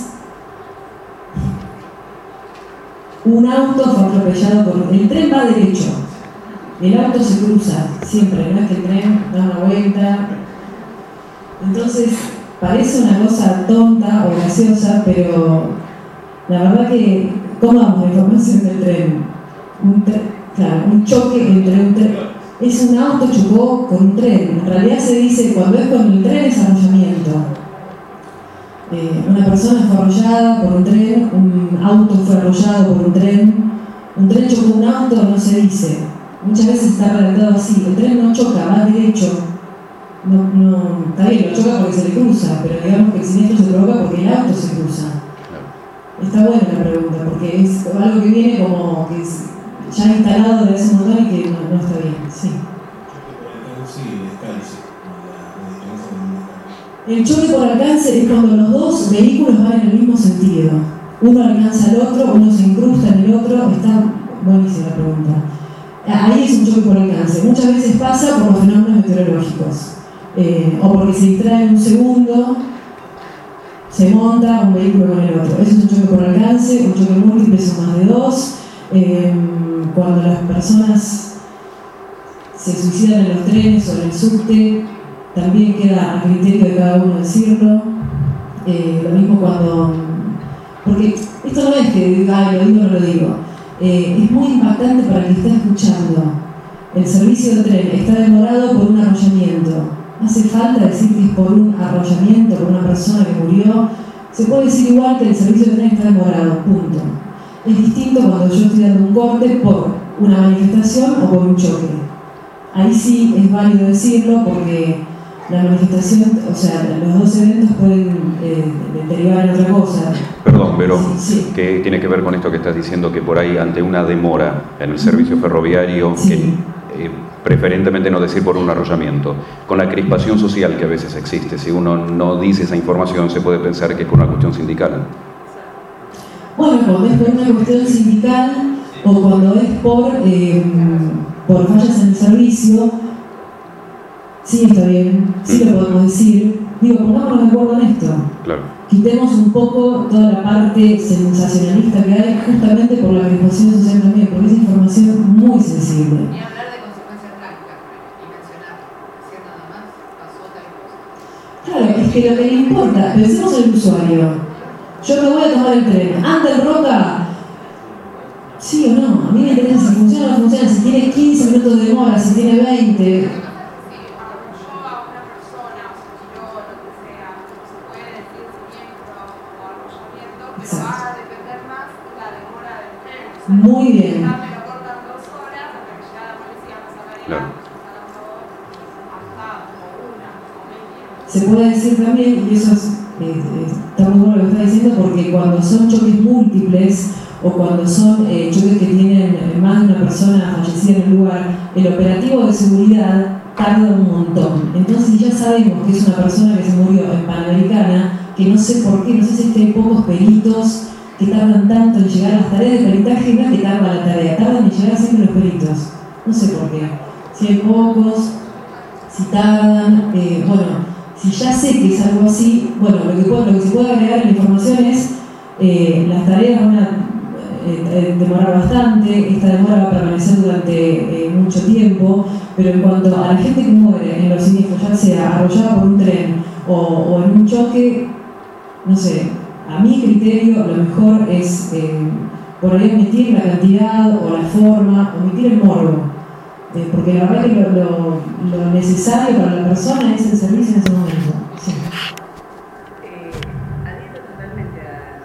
Un auto fue atropellado por... El tren va derecho. El auto se cruza siempre, no es que el tren da una vuelta. Entonces, parece una cosa tonta o graciosa, pero la verdad que, ¿cómo damos la información del tren? Un tre... Claro, un choque entre un tren. Es un auto chocó con un tren. En realidad se dice, cuando es con el tren es arrollamiento. Eh, una persona fue arrollada por un tren, un auto fue arrollado por un tren, un tren chocó un auto, no se dice. Muchas veces está redactado así, el tren no choca, va derecho. No, no, está bien, lo choca porque se le cruza, pero digamos que el siniestro se provoca porque el auto se cruza. Está buena la pregunta, porque es algo que viene como que es ya instalado de ese montón y que no, no está bien. Sí. El choque por alcance es cuando los dos vehículos van en el mismo sentido. Uno alcanza al otro, uno se incrusta en el otro. Está buenísima la pregunta. Ahí es un choque por alcance. Muchas veces pasa por los fenómenos meteorológicos. Eh, o porque se distrae un segundo, se monta un vehículo con el otro. Eso es un choque por alcance. Un choque múltiple son más de dos. Eh, cuando las personas se suicidan en los trenes o en el subte, también queda a criterio de cada uno decirlo. Eh, lo mismo cuando... Porque esto no es que diga, lo digo o no lo digo. Eh, es muy impactante para el que está escuchando. El servicio de tren está demorado por un arrollamiento. Hace falta decir que es por un arrollamiento, por una persona que murió. Se puede decir igual que el servicio de tren está demorado, punto. Es distinto cuando yo estoy dando un corte por una manifestación o por un choque. Ahí sí es válido decirlo porque la manifestación, o sea, los dos eventos pueden eh, derivar en otra cosa. Perdón, Vero, sí, sí. Que tiene que ver con esto que estás diciendo, que por ahí ante una demora en el servicio ferroviario, sí. que eh, preferentemente no decir por un arrollamiento, con la crispación social que a veces existe, si uno no dice esa información se puede pensar que es por una cuestión sindical. Bueno, cuando es por una cuestión sindical o cuando es por, eh, por fallas en el servicio, sí está bien, sí lo podemos decir, Digo, pongámonos de acuerdo en esto. Claro. Quitemos un poco toda la parte sensacionalista que hay, justamente por la crispación social también, porque es información muy sensible. Ni hablar de consecuencias prácticas, y mencionar, si nada más pasó tal cosa. Claro, es que lo que le importa, pensemos en el usuario. Yo me voy a tomar el tren, anda el Roca, sí o no, a mí me interesa si funciona o no funciona, si tiene quince minutos de demora, si tiene veinte. Muy bien. Claro. Se puede decir también, y eso es, eh, está muy bueno lo que está diciendo, porque cuando son choques múltiples o cuando son eh, choques que tienen más de una persona fallecida en el lugar, el operativo de seguridad tarda un montón. Entonces ya sabemos que es una persona que se murió en Panamericana, que no sé por qué, no sé si es que hay pocos peritos que tardan tanto en llegar a las tareas de peritaje, no es que tarda la tarea, tardan en llegar siempre los peritos. No sé por qué. Si hay pocos, si tardan, eh, bueno, si ya sé que es algo así, bueno, lo que, puedo, lo que se puede agregar en la información es eh, las tareas van a eh, demorar bastante, esta demora va a permanecer durante eh, mucho tiempo, pero en cuanto a la gente que muere en los siniestros, ya sea arrollada por un tren o, o en un choque, no sé, a mi criterio lo mejor es eh, por ahí omitir la cantidad o la forma, omitir el morbo, eh, porque la verdad que lo, lo, lo necesario para la persona es el servicio en ese momento. Sí. Eh, adhiero totalmente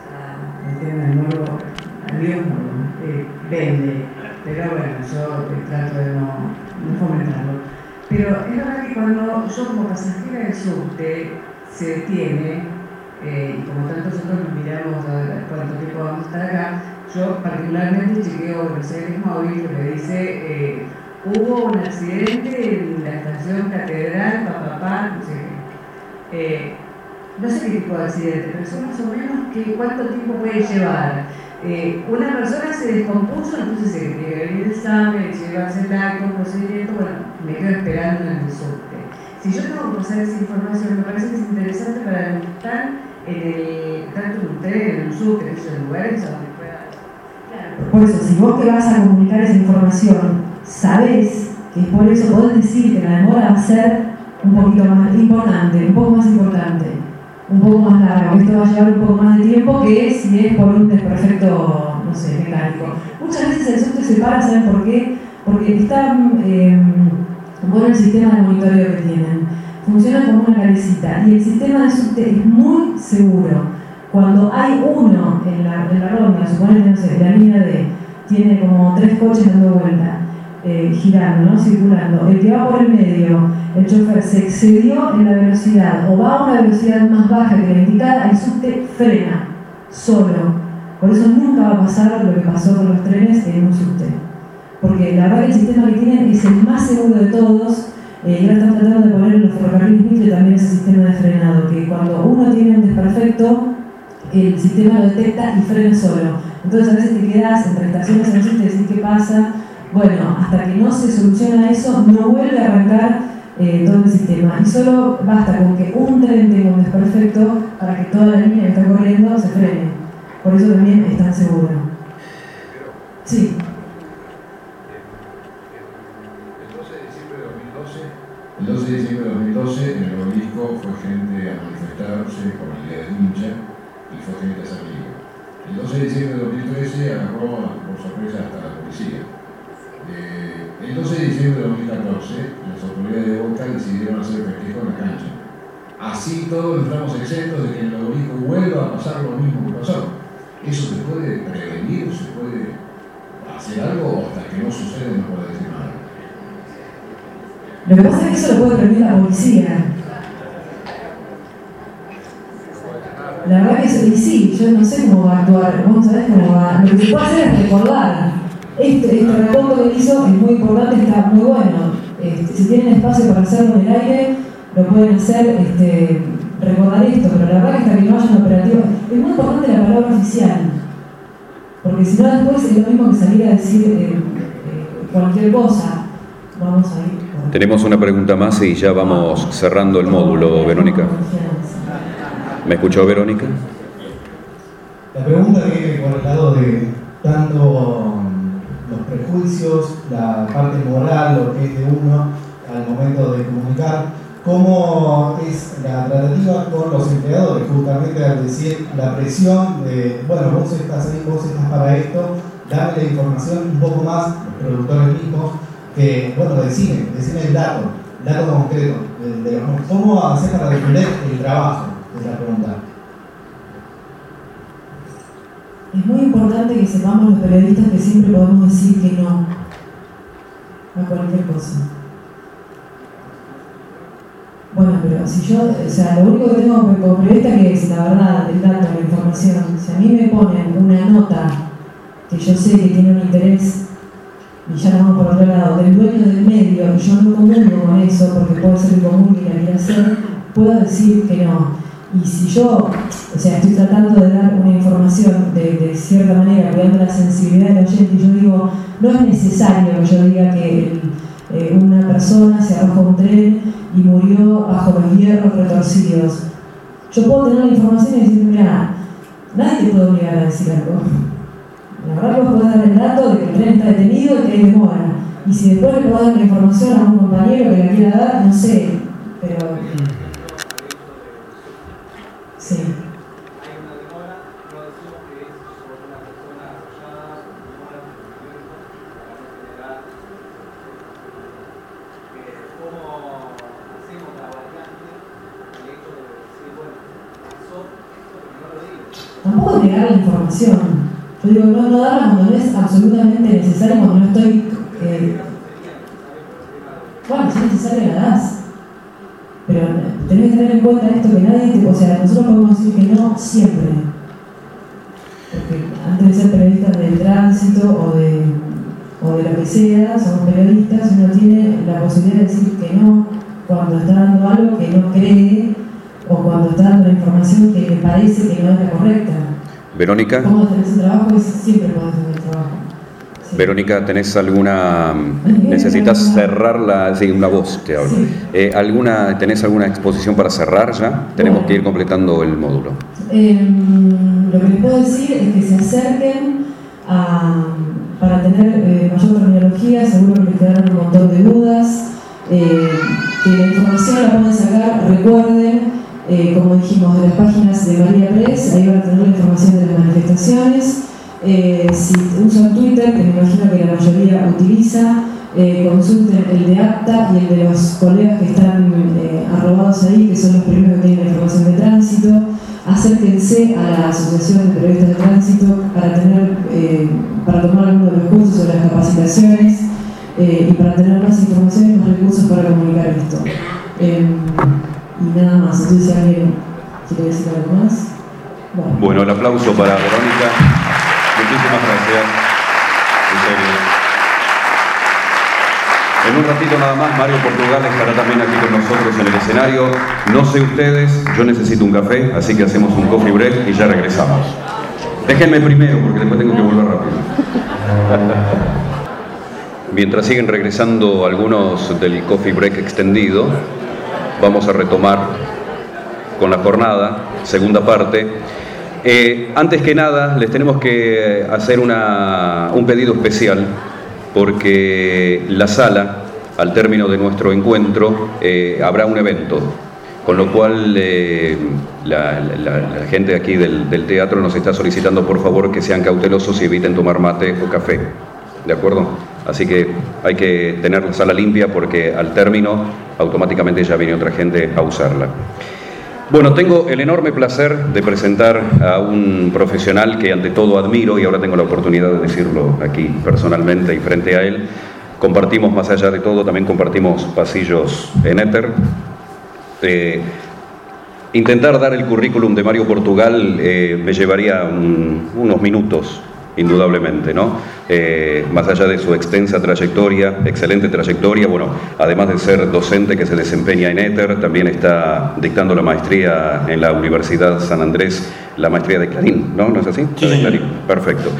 a, El tema del morbo, adiós morbo, eh, vende, pero bueno, yo trato de no, no fomentarlo. Pero es verdad que cuando yo como pasajera del subte se detiene, Eh, y como tantos otros nos miramos a ver cuánto tiempo vamos a estar acá, yo particularmente chequeo Buenos Aires Móvil, que me dice eh, hubo un accidente en la estación Catedral, papá, papá, no sé qué. Eh, no sé qué tipo de accidente, pero son más o menos que cuánto tiempo puede llevar. Eh, una persona se descompuso, entonces se tiene que venir el examen, llevarse el acto, un procedimiento, bueno, me quedo esperando en el subte. Si yo tengo que pasar esa información, me parece que es interesante para los que están en el, tanto en un tren, en un subte, en esos lugares donde pueda. Claro. Por eso, si vos que vas a comunicar esa información, sabés que es por eso, podés decir que la demora va a ser un poquito más importante, un poco más importante, un poco más largo, esto va a llevar un poco más de tiempo que si es por un desperfecto, no sé, mecánico. Muchas veces el subte se para, ¿saben por qué? Porque está eh, bueno el sistema de monitoreo que tienen. Funciona como una calecita y el sistema de subte es muy seguro. Cuando hay uno en la, en la ronda, suponete, no sé, la línea D tiene como tres coches dando vuelta, eh, girando, ¿no? Circulando. El que va por el medio, el chofer se excedió en la velocidad o va a una velocidad más baja que la indicada, el subte frena, solo. Por eso nunca va a pasar lo que pasó con los trenes en un subte. Porque la verdad que el sistema que tienen es el más seguro de todos. Eh, y ahora están tratando de poner en los ferrocarriles Mitre también ese sistema de frenado, que cuando uno tiene un desperfecto, el sistema lo detecta y frena solo. Entonces a veces te quedas entre estaciones en el sitio y decís qué pasa. Bueno, hasta que no se soluciona eso, no vuelve a arrancar eh, todo el sistema. Y solo basta con que un tren tenga un desperfecto para que toda la línea que está corriendo se frene. Por eso también es tan seguro. Sí. El doce de diciembre de dos mil doce, en el obelisco fue gente a manifestarse por el día del hincha y fue gente a hacer lío. El doce de diciembre de dos mil trece agarró por sorpresa hasta la policía. Eh, el doce de diciembre de dos mil catorce, las autoridades de Boca decidieron hacer festejo en la cancha. Así todos estamos exentos de que en el obelisco vuelva a pasar lo mismo que pasó. ¿Eso se puede prevenir? ¿Se puede hacer algo? Hasta que no sucede no puede decir nada. Lo que pasa es que eso lo puede prevenir la policía. La verdad que eso, y sí, yo no sé cómo va a actuar, vos sabés cómo va. Lo que se puede hacer es recordar. Este, este recuento que hizo es muy importante, está muy bueno. Este, si tienen espacio para hacerlo en el aire, lo pueden hacer, este, recordar esto, pero la verdad que hasta que no haya un operativo, es muy importante la palabra oficial. Porque si no después es lo mismo que salir a decir eh, eh, cualquier cosa. Vamos a ir. Tenemos una pregunta más y ya vamos cerrando el módulo, Verónica. ¿Me escuchó, Verónica? La pregunta viene por el lado de tanto los prejuicios, la parte moral, lo que es de uno al momento de comunicar, cómo es la tratativa con los empleadores, justamente al decir la presión de, bueno, vos estás ahí, vos estás para esto, dame la información un poco más, los productores mismos, que, bueno, decime, decime el dato, dato concreto, de, de, cómo hacer para defender el trabajo, es la pregunta. Es muy importante que sepamos los periodistas que siempre podemos decir que no a cualquier cosa. Bueno, pero si yo, o sea, lo único que tengo como periodista que es la verdad, el dato, la información. Si a mí me ponen una nota que yo sé que tiene un interés, y ya nos vamos por otro lado, del dueño del medio, y yo no comulgo con eso, porque puede ser incomún y la quiera hacer, puedo decir que no. Y si yo, o sea, estoy tratando de dar una información de, de cierta manera, cuidando la sensibilidad del oyente, y yo digo, no es necesario que yo diga que el, eh, una persona se arrojó a un tren y murió bajo los hierros retorcidos. Yo puedo tener la información y decir, mira, nadie te puede obligar a decir algo. La verdad, vos podés dar el dato de que el tren está detenido y que hay demora. Y si después le podés dar la información a un compañero que la quiera dar, no sé, pero... Sí. Tampoco negar la información. Yo digo, no, no darla cuando no es absolutamente necesario, cuando no estoy... Eh... Bueno, si es necesario la das. Pero tenés que tener en cuenta esto que nadie te... O sea, nosotros podemos decir que no siempre. Porque antes de ser periodistas del tránsito o de, o de lo que sea, somos periodistas, uno tiene la posibilidad de decir que no cuando está dando algo que no cree o cuando está dando una información que le parece que no es la correcta. Verónica. ¿Cómo hacer ese trabajo? Es siempre podés hacer el trabajo. Sí. Verónica, ¿tenés alguna... necesitas cerrarla? Sí, una voz te hablo. Sí. Eh, ¿alguna, ¿Tenés alguna exposición para cerrar ya? Tenemos bueno. que ir completando el módulo. Eh, lo que les puedo decir es que se acerquen a, para tener eh, mayor terminología, seguro que les quedaron un montón de dudas, eh, que la información la pueden sacar, recuerden, eh, como dijimos, de las páginas de María Press, ahí van a tener la información de las manifestaciones. Eh, si usan Twitter, que me imagino que la mayoría utiliza, eh, consulten el de ACTA y el de los colegas que están eh, arrobados ahí, que son los primeros que tienen la información de tránsito. Acérquense a la Asociación de Periodistas de Tránsito para, tener, eh, para tomar alguno de los cursos o las capacitaciones eh, y para tener más información y más recursos para comunicar esto. Eh, y nada más, entonces si alguien quiere decir algo más. Bueno, bueno el aplauso para Verónica. Muchísimas gracias. En serio. En un ratito nada más, Mario Portugal estará también aquí con nosotros en el escenario. No sé ustedes, yo necesito un café, así que hacemos un coffee break y ya regresamos. Déjenme primero, porque después tengo que volver rápido. Mientras siguen regresando algunos del coffee break extendido, vamos a retomar con la jornada, segunda parte. Eh, antes que nada, les tenemos que hacer una, un pedido especial, porque la sala, al término de nuestro encuentro, eh, habrá un evento, con lo cual eh, la, la, la gente aquí del, del teatro nos está solicitando por favor que sean cautelosos y eviten tomar mate o café, ¿de acuerdo? Así que hay que tener la sala limpia porque al término automáticamente ya viene otra gente a usarla. Bueno, tengo el enorme placer de presentar a un profesional que ante todo admiro y ahora tengo la oportunidad de decirlo aquí personalmente y frente a él. Compartimos, más allá de todo, también compartimos pasillos en éter. Eh, intentar dar el currículum de Mario Portugal eh, me llevaría un, unos minutos, indudablemente, ¿no? Eh, más allá de su extensa trayectoria, excelente trayectoria, bueno, además de ser docente que se desempeña en éter, también está dictando la maestría en la Universidad San Andrés, la maestría de Clarín, ¿no? ¿No es así? Sí, de Clarín. Perfecto.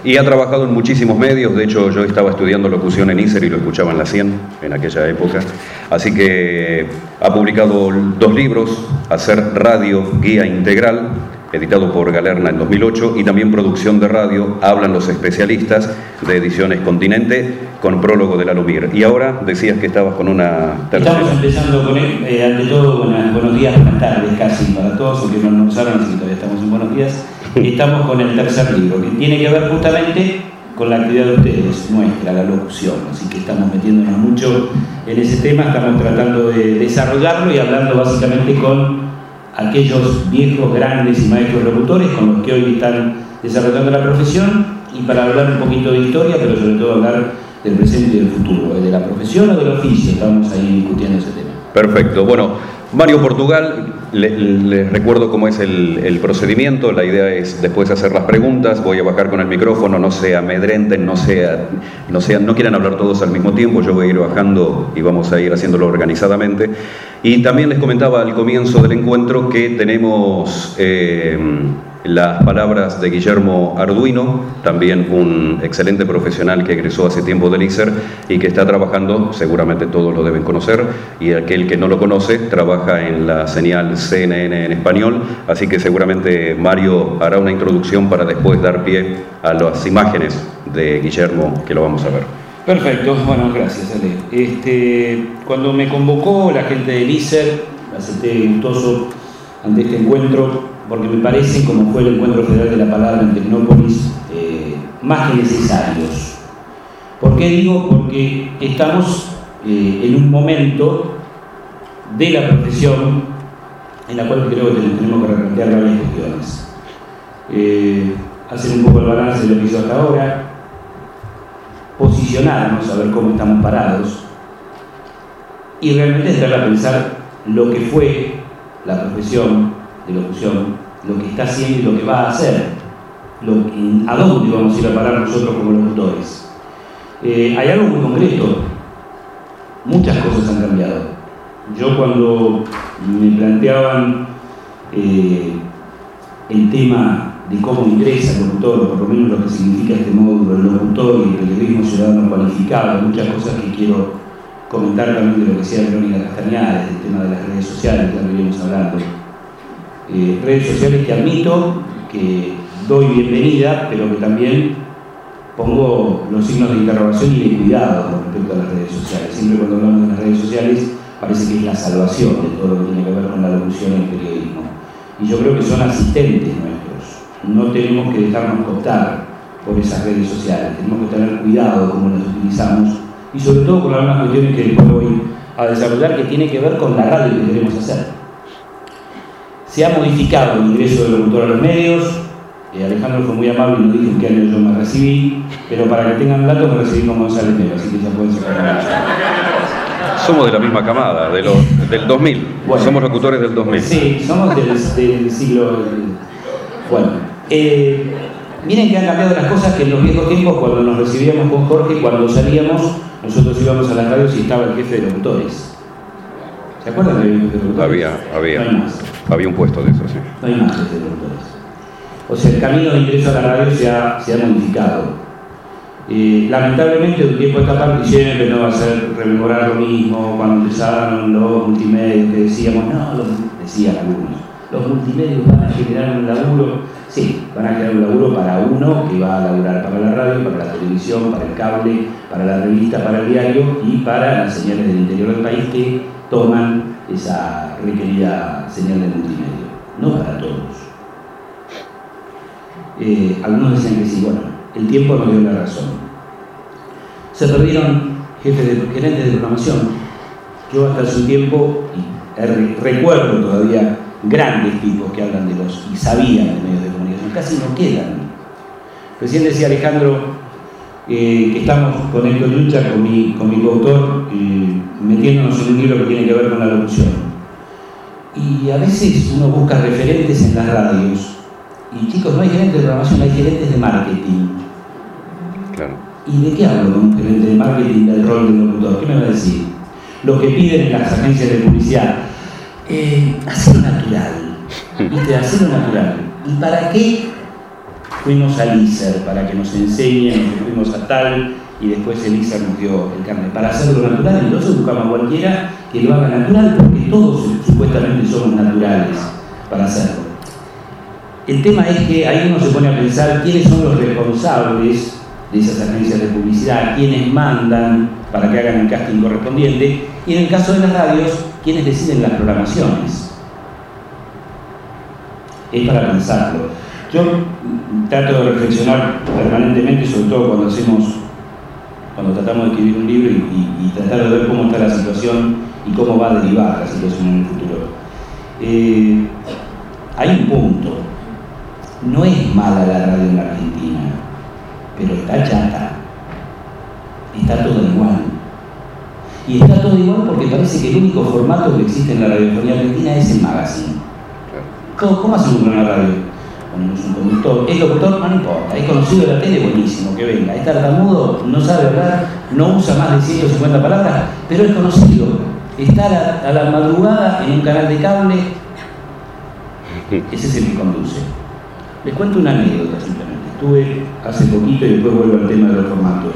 Y ha trabajado en muchísimos medios. De hecho, yo estaba estudiando locución en I S E R y lo escuchaba en la cien en aquella época. Así que ha publicado dos libros: Hacer Radio, Guía Integral, editado por Galerna en dos mil ocho, y también Producción de Radio, Hablan los Especialistas, de Ediciones Continente, con prólogo de Lalo Mir. Y ahora decías que estabas con una tercera. Estamos empezando con él. Eh, ante todo, buenas, buenos días, buenas tardes casi para todos, aunque no almorzaron, así que todavía estamos en buenos días. Estamos con el tercer libro, que tiene que ver justamente con la actividad de ustedes, nuestra, la locución. Así que estamos metiéndonos mucho en ese tema, estamos tratando de desarrollarlo y hablando básicamente con aquellos viejos, grandes y maestros locutores con los que hoy están desarrollando la profesión, y para hablar un poquito de historia, pero sobre todo hablar del presente y del futuro, de la profesión o del oficio. Estamos ahí discutiendo ese tema. Perfecto. Bueno, Mario Portugal, les le recuerdo cómo es el, el procedimiento. La idea es después hacer las preguntas. Voy a bajar con el micrófono, no se amedrenten, no, sea, no, sean, no quieran hablar todos al mismo tiempo. Yo voy a ir bajando y vamos a ir haciéndolo organizadamente. Y también les comentaba al comienzo del encuentro que tenemos eh, las palabras de Guillermo Arduino, también un excelente profesional que egresó hace tiempo del I S E R y que está trabajando, seguramente todos lo deben conocer, y aquel que no lo conoce trabaja en la señal C N N en español, así que seguramente Mario hará una introducción para después dar pie a las imágenes de Guillermo, que lo vamos a ver. Perfecto, bueno, gracias Ale. Este, cuando me convocó la gente del I S E R, acepté gustoso ante este encuentro, porque me parece, como fue el Encuentro Federal de la Palabra en Tecnópolis, eh, más que necesarios. ¿Por qué digo? Porque estamos eh, en un momento de la profesión en la cual creo que tenemos que replantear varias cuestiones. Eh, hacer un poco el balance de lo que hizo hasta ahora, posicionarnos, a ver cómo estamos parados, y realmente entrar a pensar lo que fue la profesión de locución, lo que está haciendo y lo que va a hacer, lo que, a dónde vamos a ir a parar nosotros como locutores. Eh, hay algo muy concreto, muchas cosas han cambiado. Yo cuando me planteaban eh, el tema de cómo ingresa el locutor, o por lo menos lo que significa este módulo, el locutor y el periodismo ciudadano cualificado, muchas cosas que quiero comentar también de lo que decía Verónica Castañeda, del tema de las redes sociales, que venimos hablando. Eh, redes sociales que admito que doy bienvenida, pero que también pongo los signos de interrogación y de cuidado con respecto a las redes sociales. Siempre cuando hablamos de las redes sociales parece que es la salvación de todo lo que tiene que ver con la locución y el periodismo. Y yo creo que son asistentes nuestros. No tenemos que dejarnos cooptar por esas redes sociales. Tenemos que tener cuidado cómo las utilizamos, y sobre todo con algunas cuestiones que después voy a desarrollar, que tiene que ver con la radio que queremos hacer. Se ha modificado el ingreso del locutor a los medios. Eh, Alejandro fue muy amable y nos dijo en qué año yo me recibí, pero para que tengan datos me recibí con González Melo, así que ya pueden sacar. Somos de la misma camada, de los, del dos mil. Bueno, somos locutores del dos mil. Sí, somos del, del siglo... Bueno, eh, miren que han cambiado las cosas, que en los viejos tiempos, cuando nos recibíamos con Jorge, cuando salíamos, nosotros íbamos a las radios y estaba el jefe de locutores. ¿Se acuerdan que había un jefe de locutores? Había, había. No hay más. Había un puesto de eso, sí. No hay más jefe de locutores. O sea, el camino de ingreso a la radio se ha, se ha modificado. Eh, lamentablemente, de un tiempo a esta parte siempre no va a ser rememorar lo mismo. Cuando empezaron los multimedios, que decíamos, no, los, decían algunos, los multimedios van a generar un laburo. Sí, van a generar un laburo para uno que va a laburar para la radio, para la televisión, para el cable, para la revista, para el diario y para las señales del interior del país que toman esa requerida señal de multimedia. No para todos. Eh, algunos decían que sí, bueno, el tiempo nos dio la razón. Se perdieron jefes de, gerentes de programación. Yo hasta hace un tiempo, y er, recuerdo todavía grandes tipos que hablan de los, y sabían de medios de comunicación, casi no quedan. Recién decía Alejandro eh, que estamos con Héctor Lucha, con mi, con mi coautor, eh, metiéndonos en un libro que tiene que ver con la locución. Y a veces uno busca referentes en las radios. Y chicos, no hay gerentes de programación, hay gerentes de marketing. Claro. ¿Y de qué hablo con un gerente de marketing del rol del locutor? ¿Qué me va a decir? Lo que piden en las agencias de publicidad. Eh, hacerlo natural. ¿Viste? Hacerlo natural. ¿Y para qué fuimos al I S E R para que nos enseñen, nos fuimos a tal, y después el I S E R nos dio el carnet. Para hacerlo natural, entonces buscamos a cualquiera que lo haga natural, porque todos supuestamente somos naturales para hacerlo. El tema es que ahí uno se pone a pensar quiénes son los responsables de esas agencias de publicidad, quiénes mandan para que hagan el casting correspondiente, y en el caso de las radios, quiénes deciden las programaciones. Es para pensarlo. Yo trato de reflexionar permanentemente, sobre todo cuando hacemos, cuando tratamos de escribir un libro y, y, y tratar de ver cómo está la situación y cómo va a derivar la situación en el futuro. Eh, hay un punto. No es mala la radio en la Argentina, pero está chata. Está todo igual. Y está todo igual porque parece que el único formato que existe en la radiofonía argentina es el magazine. ¿Cómo, cómo hacemos con la radio? Ponemos un conductor. Es locutor, no importa. Es conocido de la tele, buenísimo, que venga. Es tartamudo, no sabe hablar, no usa más de ciento cincuenta palabras, pero es conocido. Está a la, a la madrugada en un canal de cable. Ese es el que conduce. Les cuento una anécdota simplemente. Estuve hace poquito y después vuelvo al tema de los formatos.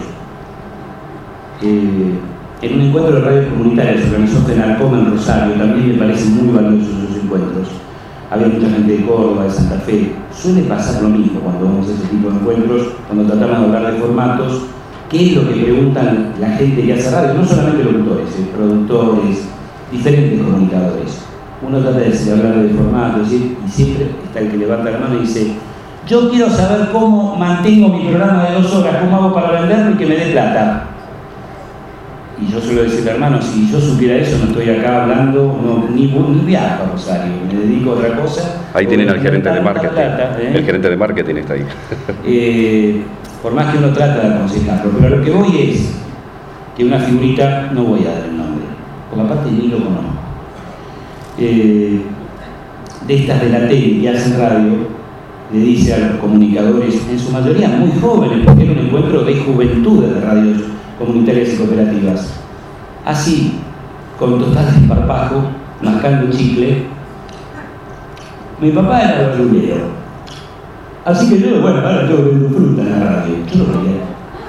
Eh, en un encuentro de radios comunitarias se organizó FENALCOM en Rosario, también me parecen muy valiosos esos encuentros. Había mucha gente de Córdoba, de Santa Fe. Suele pasar lo mismo cuando vamos a ese tipo de encuentros, cuando tratamos de hablar de formatos. ¿Qué es lo que preguntan la gente que hace radio? No solamente locutores, eh, productores, diferentes comunicadores. Uno trata de hablar de formatos y siempre está el que levanta la mano y dice: yo quiero saber cómo mantengo mi programa de dos horas, cómo hago para venderlo y que me dé plata. Y yo suelo decirle, hermano, si yo supiera eso, no estoy acá hablando, no, ni, ni viajo a Rosario, me dedico a otra cosa. Ahí tienen al gerente de marketing. Plata, ¿eh? El gerente de marketing está ahí. Eh, por más que uno trata de aconsejarlo, pero lo que voy es que una figurita, no voy a dar el nombre, porque aparte ni lo conozco, eh, de estas de la tele que hacen radio, le dice a los comunicadores, en su mayoría muy jóvenes, porque era un encuentro de juventud de radios comunitarias y cooperativas, así, con total desparpajo, mascando un chicle. Mi papá era verdulero, así que yo, bueno, ahora yo vendo fruta en la radio, yo lo quería.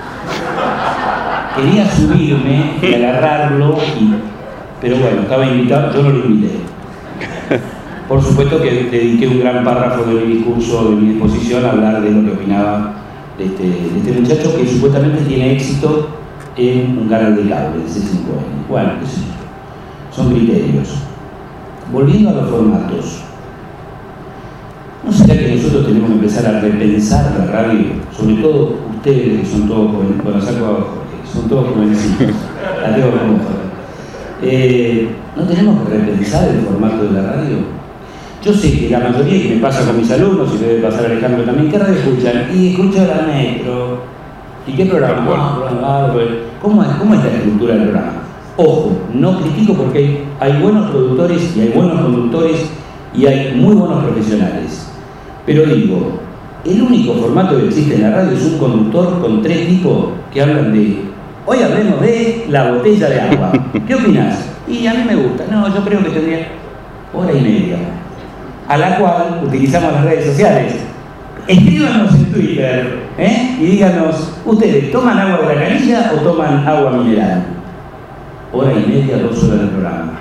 Quería subirme y agarrarlo, y, pero bueno, estaba invitado, yo no lo invité. Por supuesto que dediqué un gran párrafo de mi discurso, de mi exposición, a hablar de lo que opinaba de este, de este muchacho que supuestamente tiene éxito en un canal de cable de C cinco N. Bueno, qué sé yo. Son criterios. Volviendo a los formatos, ¿no será que nosotros tenemos que empezar a repensar la radio? Sobre todo ustedes, que son todos jóvenes, bueno, saco a Jorge, son todos jovencitos, la tengo como joven. Eh, ¿No tenemos que repensar el formato de la radio? Yo sé que la mayoría, y me pasa con mis alumnos, y debe pasar a Alejandro también, ¿qué radio escuchan? Y escucho la Metro. ¿Y qué programa? Ah, ¿Cómo es, ¿Cómo es la estructura del programa? Ojo, no critico porque hay buenos productores y hay buenos conductores y hay muy buenos profesionales. Pero digo, el único formato que existe en la radio es un conductor con tres tipos que hablan de: hoy hablemos de la botella de agua. ¿Qué opinas? Y a mí me gusta. No, yo creo que tendría hora y media. A la cual utilizamos las redes sociales. Escríbanos en Twitter, ¿eh? Y díganos, ¿ustedes toman agua de la canilla o toman agua mineral? Hora y media, dos horas de programa.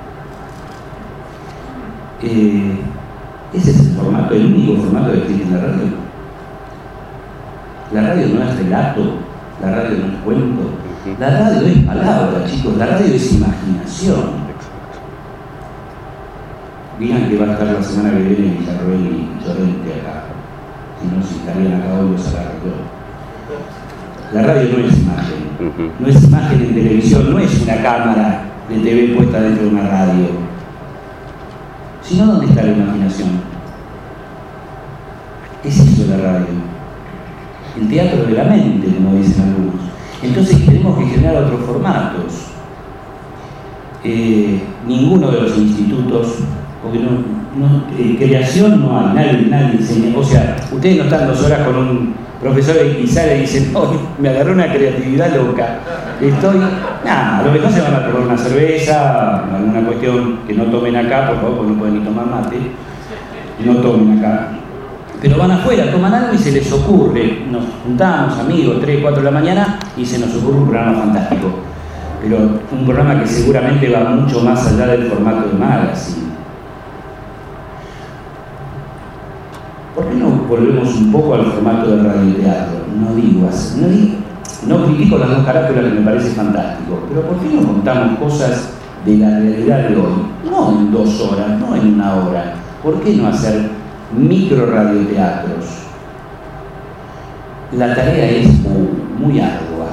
Eh, ese es el formato, el único formato que existe en la radio. La radio no es relato, la radio no es cuento, la radio es palabra, chicos, la radio es imaginación. Digan que va a estar la semana que viene Villarroel y Llorente acá. Si no, si estarían acá hoy los agarro yo. La radio no es imagen. No es imagen en televisión, no es una cámara de T V puesta dentro de una radio. Sino, ¿dónde está la imaginación? Es eso la radio. El teatro de la mente, como dicen algunos. Entonces tenemos que generar otros formatos. Eh, ninguno de los institutos, porque no, no, eh, creación no hay, nadie, nadie enseña. O sea, ustedes no están dos horas con un profesor y sale y dicen: oh, me agarró una creatividad loca. Estoy. Nada, a lo mejor se van a tomar una cerveza, alguna cuestión que no tomen acá, por favor, porque no pueden ni tomar mate. No tomen acá. pero van afuera, toman algo y se les ocurre. Nos juntamos, amigos, tres, cuatro de la mañana y se nos ocurre un programa fantástico. Pero un programa que seguramente va mucho más allá del formato de magazine. ¿Por qué no volvemos un poco al formato de radioteatro? No digo así, no, digo, no critico las dos carátulas que me parece fantástico, pero ¿por qué no contamos cosas de la realidad de hoy? No en dos horas, no en una hora. ¿Por qué no hacer micro radioteatros? La tarea es uh, muy ardua.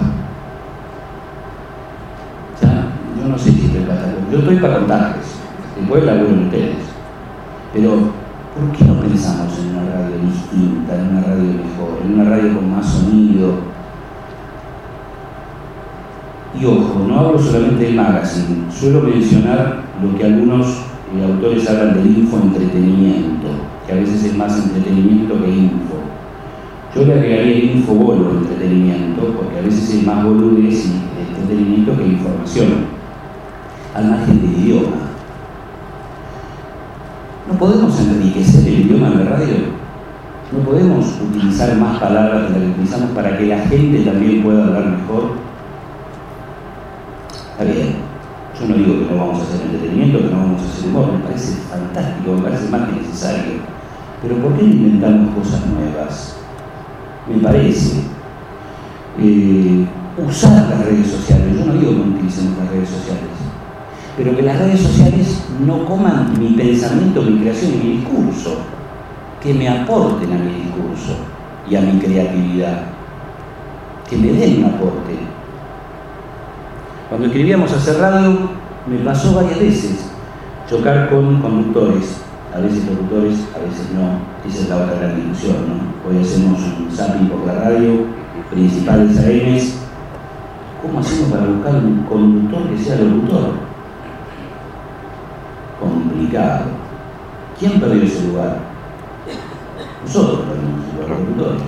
O sea, yo no sé si estoy para yo estoy para contarles, después la vuelven ustedes. Pero, ¿por qué no pensamos en una radio distinta, en una radio mejor, en una radio con más sonido? Y ojo, no hablo solamente del magazine, suelo mencionar lo que algunos eh, autores hablan del infoentretenimiento, que a veces es más entretenimiento que info. Yo le agregaría el infobolo entretenimiento, porque a veces es más boludez y entretenimiento que información, al margen del idioma. No podemos enriquecer el idioma en la radio, no podemos utilizar más palabras de las que utilizamos para que la gente también pueda hablar mejor. Está bien, yo no digo que no vamos a hacer entretenimiento, que no vamos a hacer humor, me parece fantástico, me parece más que necesario. Pero ¿por qué no inventamos cosas nuevas? Me parece eh, usar las redes sociales. Yo no digo que no utilicemos las redes sociales, pero que las redes sociales no coman mi pensamiento, mi creación y mi discurso, que me aporten a mi discurso y a mi creatividad, que me den un aporte. Cuando escribíamos Hacer Radio, me pasó varias veces chocar con conductores, a veces locutores, a veces no. Esa es la otra gran discusión, ¿no? Hoy hacemos un zapping por la radio, principales A Ms. ¿Cómo hacemos para buscar un conductor que sea locutor? Complicado. ¿Quién perdió ese lugar? Nosotros perdimos ese lugar, los locutores.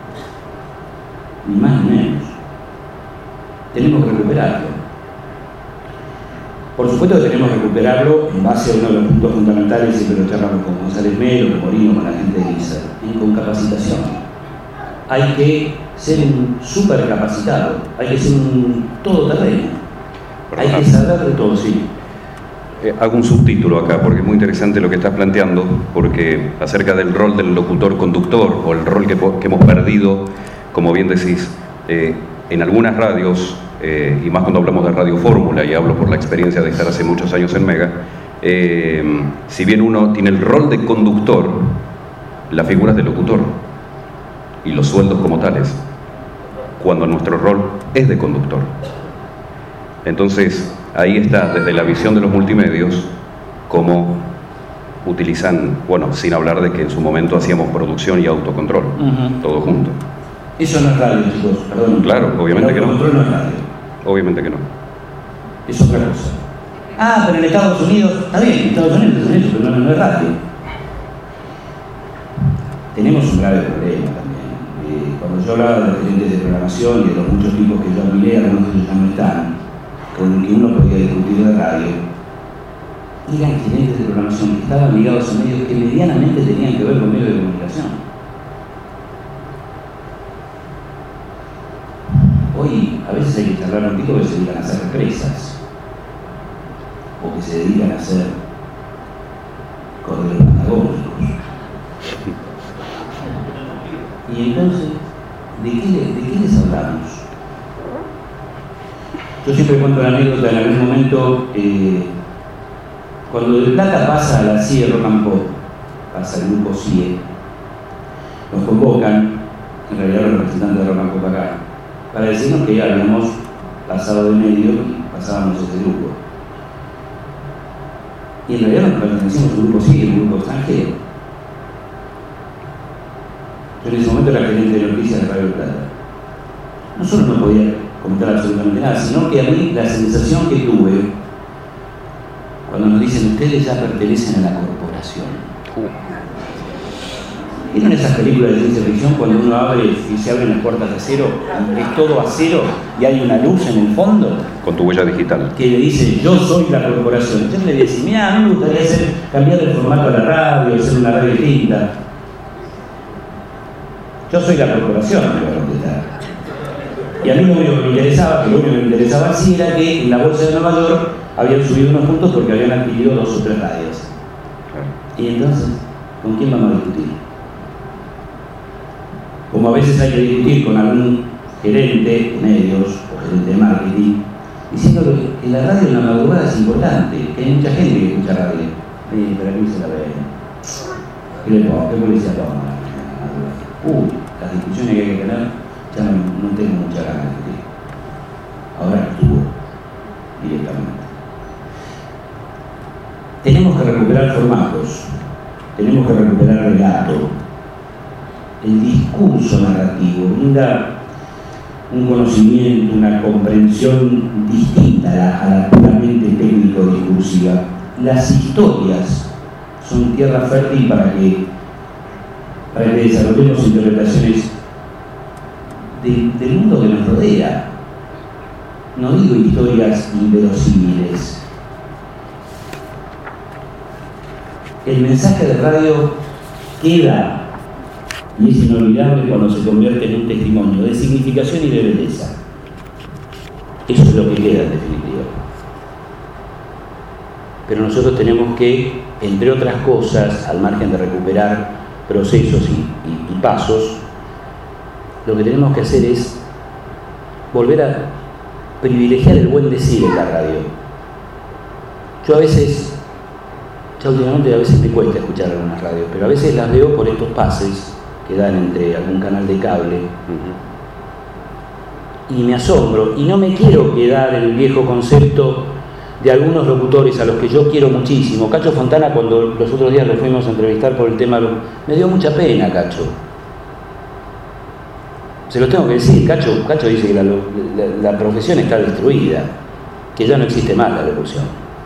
Ni más ni menos. Tenemos que recuperarlo. Por supuesto que tenemos que recuperarlo en base a uno de los puntos fundamentales, siempre lo charlamos con González Melo, con Morino, con la gente de ISA, y con capacitación. Hay que ser un súper capacitado, hay que ser un todoterreno, hay que saber de todo, sí. Eh, hago un subtítulo acá, porque es muy interesante lo que estás planteando, porque acerca del rol del locutor-conductor, o el rol que, que hemos perdido, como bien decís, eh, en algunas radios, eh, y más cuando hablamos de Radio Fórmula, y hablo por la experiencia de estar hace muchos años en Mega, eh, si bien uno tiene el rol de conductor, la figura es de locutor, y los sueldos como tales, cuando nuestro rol es de conductor. Entonces, ahí está, desde la visión de los multimedios, cómo utilizan, bueno, sin hablar de que en su momento hacíamos producción y autocontrol, uh-huh. todo junto. Eso no es radio, chicos, perdón. Claro, obviamente que no. El autocontrol no es radio. Obviamente que no. Es otra cosa. Ah, pero en Estados Unidos, está bien, en Estados Unidos es eso, pero no, no es radio. Tenemos un grave problema también. Eh, cuando yo hablaba de los gerentes de programación y de los muchos tipos que yo admiré, algunos de ellos ya no están, con el que uno podía discutir de radio, eran gerentes de programación que estaban ligados a medios que medianamente tenían que ver con medios de comunicación. Hoy a veces hay que charlar con tipos que se dedican a hacer represas o que se dedican a hacer corredores patagónicos. Y entonces, ¿de qué, ¿de qué les hablamos? Yo siempre cuento la anécdota en algún momento, eh, cuando de Plata pasa a la C I E Rock and Pop, pasa el grupo C I E, nos convocan, en realidad los representantes de Rock and Pop acá, para decirnos que ya habíamos pasado de medio y pasábamos ese grupo. Y en realidad nos pertenecíamos a un grupo C I E, un grupo extranjero. Yo en ese momento era gerente de noticias de Radio Plata. No solo no podía comentar absolutamente nada, sino que a mí la sensación que tuve cuando nos dicen ustedes ya pertenecen a la corporación. ¿Vieron esas películas de ciencia ficción cuando uno abre y se abren las puertas de acero y es todo acero y hay una luz en el fondo? Con tu huella digital. Que le dice, yo soy la corporación. Yo le decía, mira, a mí me gustaría hacer, cambiar el formato de la radio, hacer una radio distinta. Yo soy la corporación, me va a contestar. Y a mí lo único que me interesaba, que lo único que me interesaba sí era que en la bolsa de Nueva York habían subido unos puntos porque habían adquirido dos o tres radios. Y entonces, ¿con quién vamos a discutir? Como a veces hay que discutir con algún gerente de medios o gerente de marketing, diciendo que la radio en la madrugada es importante, que hay mucha gente que escucha radio. Eh, pero aquí se la ve. ¿Qué le pongo? ¿Qué policía toma? Uy, las discusiones que hay que tener, ya no, no tengo mucha ganas de discutir. Ahora actúo directamente. Tenemos que recuperar formatos, tenemos que recuperar relato. El discurso narrativo brinda un conocimiento, una comprensión distinta a la, a la puramente técnico-discursiva. Las historias son tierra fértil para que, para que desarrollemos interpretaciones de, del mundo que nos rodea. No digo historias inverosímiles. El mensaje de radio queda y es inolvidable cuando se convierte en un testimonio de significación y de belleza. Eso es lo que queda en definitiva. Pero nosotros tenemos que, entre otras cosas, al margen de recuperar procesos y, y, y pasos, lo que tenemos que hacer es volver a privilegiar el buen decir en la radio. Yo a veces, ya últimamente a veces me cuesta escuchar algunas radios, pero a veces las veo por estos pases que dan entre algún canal de cable, uh-huh. y me asombro, y no me quiero quedar en el viejo concepto de algunos locutores a los que yo quiero muchísimo. Cacho Fontana, cuando los otros días lo fuimos a entrevistar por el tema, me dio mucha pena, Cacho. Se los tengo que decir. Cacho, Cacho dice que la, la, la profesión está destruida, que ya no existe más la locución.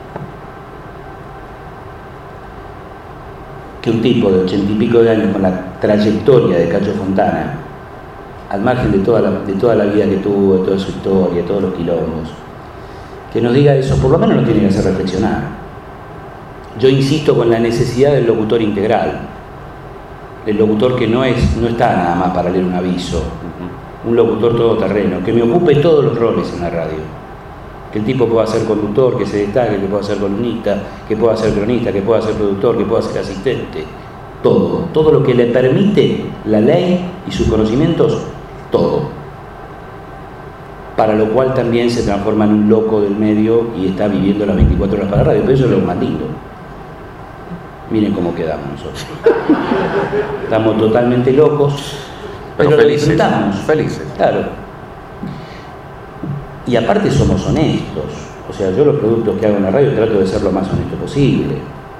Que un tipo de ochenta y pico de años con la trayectoria de Cacho Fontana, al margen de toda la, de toda la vida que tuvo, de toda su historia, de todos los quilombos, que nos diga eso, por lo menos nos tiene que hacer reflexionar. Yo insisto con la necesidad del locutor integral, el locutor que no, es, no está nada más para leer un aviso, un locutor todoterreno, que me ocupe todos los roles en la radio, que el tipo pueda ser conductor, que se destaque, que pueda ser columnista, que pueda ser cronista, que pueda ser productor, que pueda ser asistente, todo, todo lo que le permite la ley y sus conocimientos, todo. Para lo cual también se transforma en un loco del medio y está viviendo las veinticuatro horas para la radio, pero eso es lo más lindo. Miren cómo quedamos nosotros. Estamos totalmente locos, pero, pero felices, lo disfrutamos. Felices. Claro. Y aparte somos honestos. O sea, yo los productos que hago en la radio trato de ser lo más honesto posible.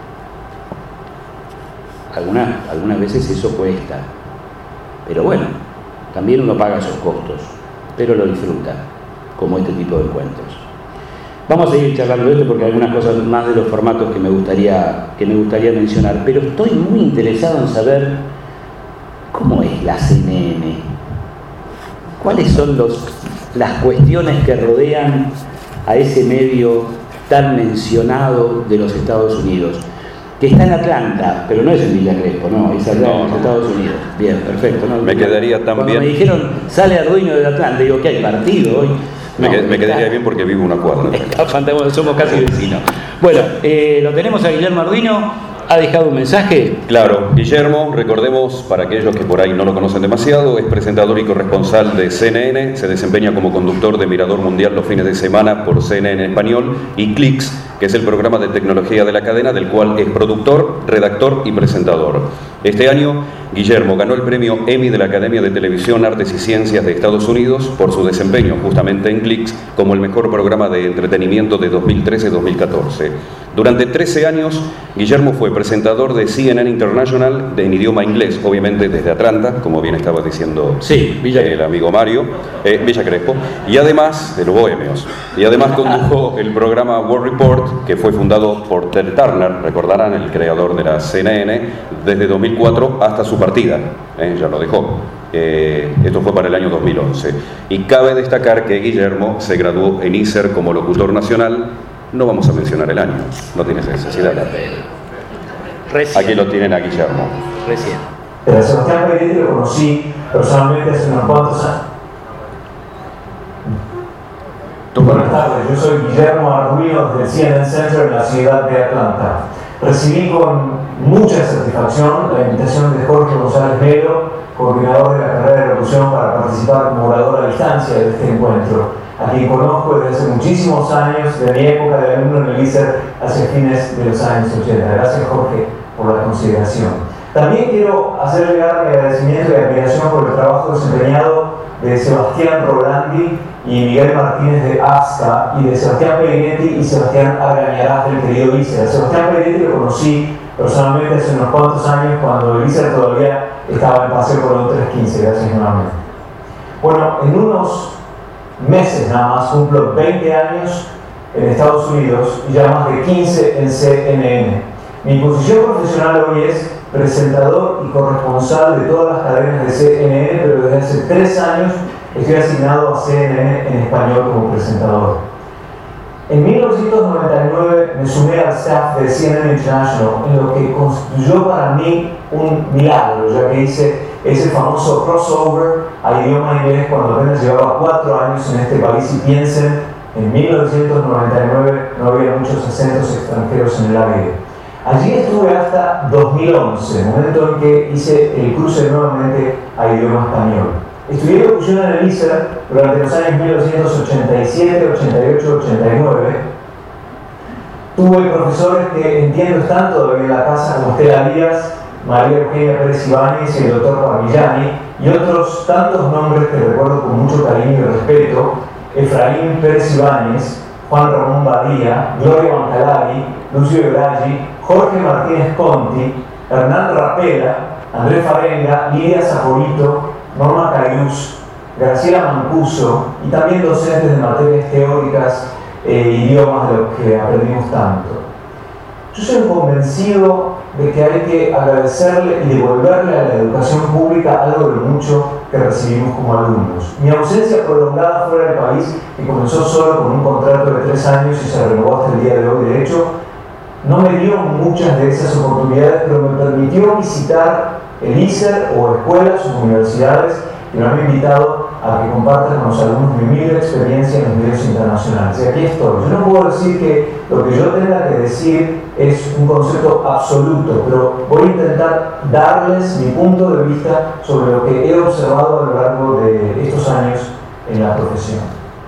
Algunas, algunas veces eso cuesta. Pero bueno, también uno paga esos costos, pero lo disfruta, como este tipo de encuentros. Vamos a seguir charlando de esto porque hay algunas cosas más de los formatos que me gustaría, que me gustaría mencionar, pero estoy muy interesado en saber cómo es la C N N. ¿Cuáles son los, las cuestiones que rodean a ese medio tan mencionado de los Estados Unidos? Que está en Atlanta, pero no es en Villa Crespo, no, es allá no, en los no. Estados Unidos. Bien, perfecto. ¿No? Me quedaría tan Cuando bien. Me dijeron, sale Arduino de Atlanta, digo, ¿qué hay partido hoy? Me, no, que, me quedaría bien porque vivo una cuadra. Somos casi vecinos. Bueno, eh, lo tenemos a Guillermo Arduino. ¿Ha dejado un mensaje? Claro, Guillermo, recordemos, para aquellos que por ahí no lo conocen demasiado, es presentador y corresponsal de C N N, se desempeña como conductor de Mirador Mundial los fines de semana por C N N en español y Clicks, que es el programa de tecnología de la cadena, del cual es productor, redactor y presentador. Este año, Guillermo ganó el premio Emmy de la Academia de Televisión, Artes y Ciencias de Estados Unidos por su desempeño justamente en Clicks como el mejor programa de entretenimiento de dos mil trece a dos mil catorce. Durante trece años, Guillermo fue presentador de C N N International en idioma inglés, obviamente desde Atlanta, como bien estaba diciendo sí, Villa el amigo Mario, eh, Villa Crespo, y además de los bohemios. Y además condujo el programa World Report, que fue fundado por Ted Turner, recordarán, el creador de la C N N, desde dos mil cuatro hasta su partida, eh, ya lo dejó. Eh, esto fue para el año dos mil once. Y cabe destacar que Guillermo se graduó en I S E R como locutor nacional. No vamos a mencionar el año, no tiene necesidad. Recién. Aquí lo tienen a Guillermo. Recién. Pero a Sebastián Peretti lo conocí personalmente hace unos cuantos años. Buenas tardes, yo soy Guillermo Arduino del C N N Center en la ciudad de Atlanta. Recibí con mucha satisfacción la invitación de Jorge González Melo, coordinador de la carrera de locución, para participar como orador a distancia de este encuentro, a quien conozco desde hace muchísimos años, de mi época de alumno en el I S E R hacia fines de los años ochenta. Gracias, Jorge, por la consideración. También quiero hacer llegar mi agradecimiento y admiración por el trabajo desempeñado de Sebastián Rolandi y Miguel Martínez de ASCA, y de Sebastián Pellinetti y Sebastián Argañarás del querido I S E R. A Sebastián Pellinetti lo conocí personalmente hace unos cuantos años, cuando el I S E R todavía estaba en Paseo Colón trescientos quince. Gracias nuevamente. Bueno, en unos meses nada más cumplo veinte años en Estados Unidos y ya más de quince en C N N. Mi posición profesional hoy es presentador y corresponsal de todas las cadenas de C N N, pero desde hace tres años estoy asignado a C N N en español como presentador. En mil novecientos noventa y nueve me sumé al staff de C N N International, en lo que constituyó para mí un milagro, ya que hice ese famoso crossover a idioma inglés cuando apenas llevaba cuatro años en este país. Y piensen, en mil novecientos noventa y nueve no había muchos acentos extranjeros en el aire. Allí estuve hasta dos mil once, momento en que hice el cruce nuevamente a idioma español. Estudié locución en el I S E R durante los años mil novecientos ochenta y siete, ochenta y ocho, ochenta y nueve. Tuve profesores que entiendo están todavía en la casa, como Estela Díaz, María Eugenia Pérez Ibáñez y el doctor Parmigiani, y otros tantos nombres que recuerdo con mucho cariño y respeto: Efraín Pérez Ibáñez, Juan Ramón Badía, Gloria Bancalari, Lucio Braggi, Jorge Martínez Conti, Hernán Rapela, Andrés Farenga, Lidia Saporito, Norma Cayús, Graciela Mancuso, y también docentes de materias teóricas e idiomas de los que aprendimos tanto. Yo soy convencido de que hay que agradecerle y devolverle a la educación pública algo de mucho que recibimos como alumnos. Mi ausencia prolongada fuera del país, que comenzó solo con un contrato de tres años y se renovó hasta el día de hoy, de hecho, no me dio muchas de esas oportunidades, pero me permitió visitar el I S E R o escuelas o universidades que me han invitado a que compartan con los alumnos mi humilde experiencia en los medios internacionales. Y aquí estoy. Yo no puedo decir que lo que yo tenga que decir es un concepto absoluto, pero voy a intentar darles mi punto de vista sobre lo que he observado a lo largo de estos años en la profesión.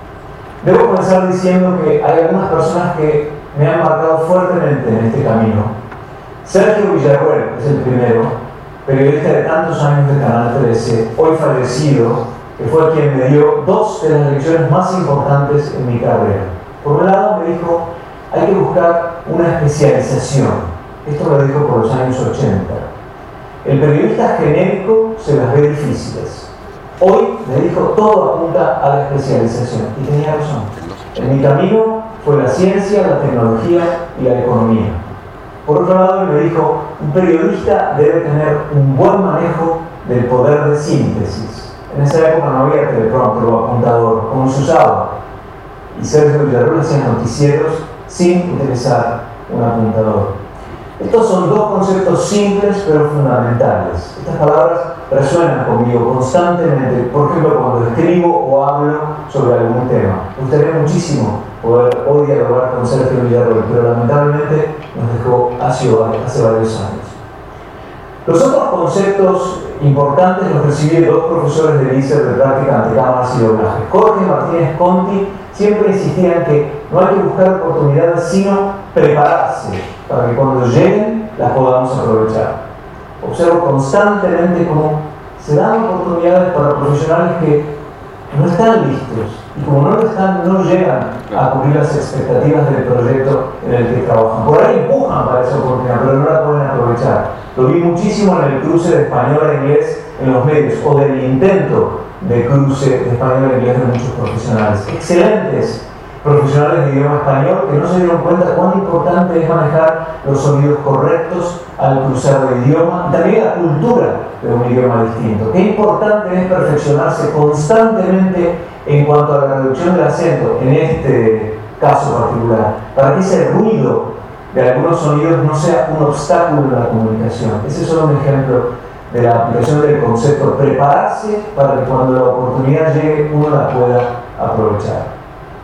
Debo comenzar diciendo que hay algunas personas que me han marcado fuertemente en este camino. Sergio Villarruel es el primero, periodista de tantos años de Canal trece, hoy fallecido, que fue quien me dio dos de las lecciones más importantes en mi carrera. Por un lado me dijo, hay que buscar una especialización. Esto lo dijo por los años ochenta. El periodista genérico se las ve difíciles. Hoy me dijo, todo apunta a la especialización. Y tenía razón. En mi camino fue la ciencia, la tecnología y la economía. Por otro lado, me dijo, un periodista debe tener un buen manejo del poder de síntesis. En esa época no había teleprompter o apuntador, como se usaba. Y Sergio Villarruel hacía noticieros sin utilizar un apuntador. Estos son dos conceptos simples pero fundamentales. Estas palabras resuenan conmigo constantemente, por ejemplo, cuando escribo o hablo sobre algún tema. Me gustaría muchísimo poder hoy dialogar con Sergio Villarruel, pero lamentablemente nos dejó hace, hace varios años. Los otros conceptos importantes los recibí de dos profesores del I S E R de práctica ante cámaras y doblaje. Jorge Martínez Conti siempre insistía en que no hay que buscar oportunidades, sino prepararse para que cuando lleguen las podamos aprovechar. Observo constantemente cómo se dan oportunidades para profesionales que no están listos y como no lo están, no llegan a cubrir las expectativas del proyecto en el que trabajan. Por ahí empujan para esa oportunidad, pero no la pueden aprovechar. Lo vi muchísimo en el cruce de español a inglés en los medios, o del intento de cruce de español a inglés de muchos profesionales. Excelentes profesionales de idioma español que no se dieron cuenta cuán importante es manejar los sonidos correctos al cruzar de idioma y también la cultura de un idioma distinto. Qué importante es perfeccionarse constantemente en cuanto a la reducción del acento, en este caso particular, para que ese ruido de algunos sonidos no sea un obstáculo en la comunicación. Ese es solo un ejemplo de la aplicación del concepto, prepararse para que cuando la oportunidad llegue uno la pueda aprovechar.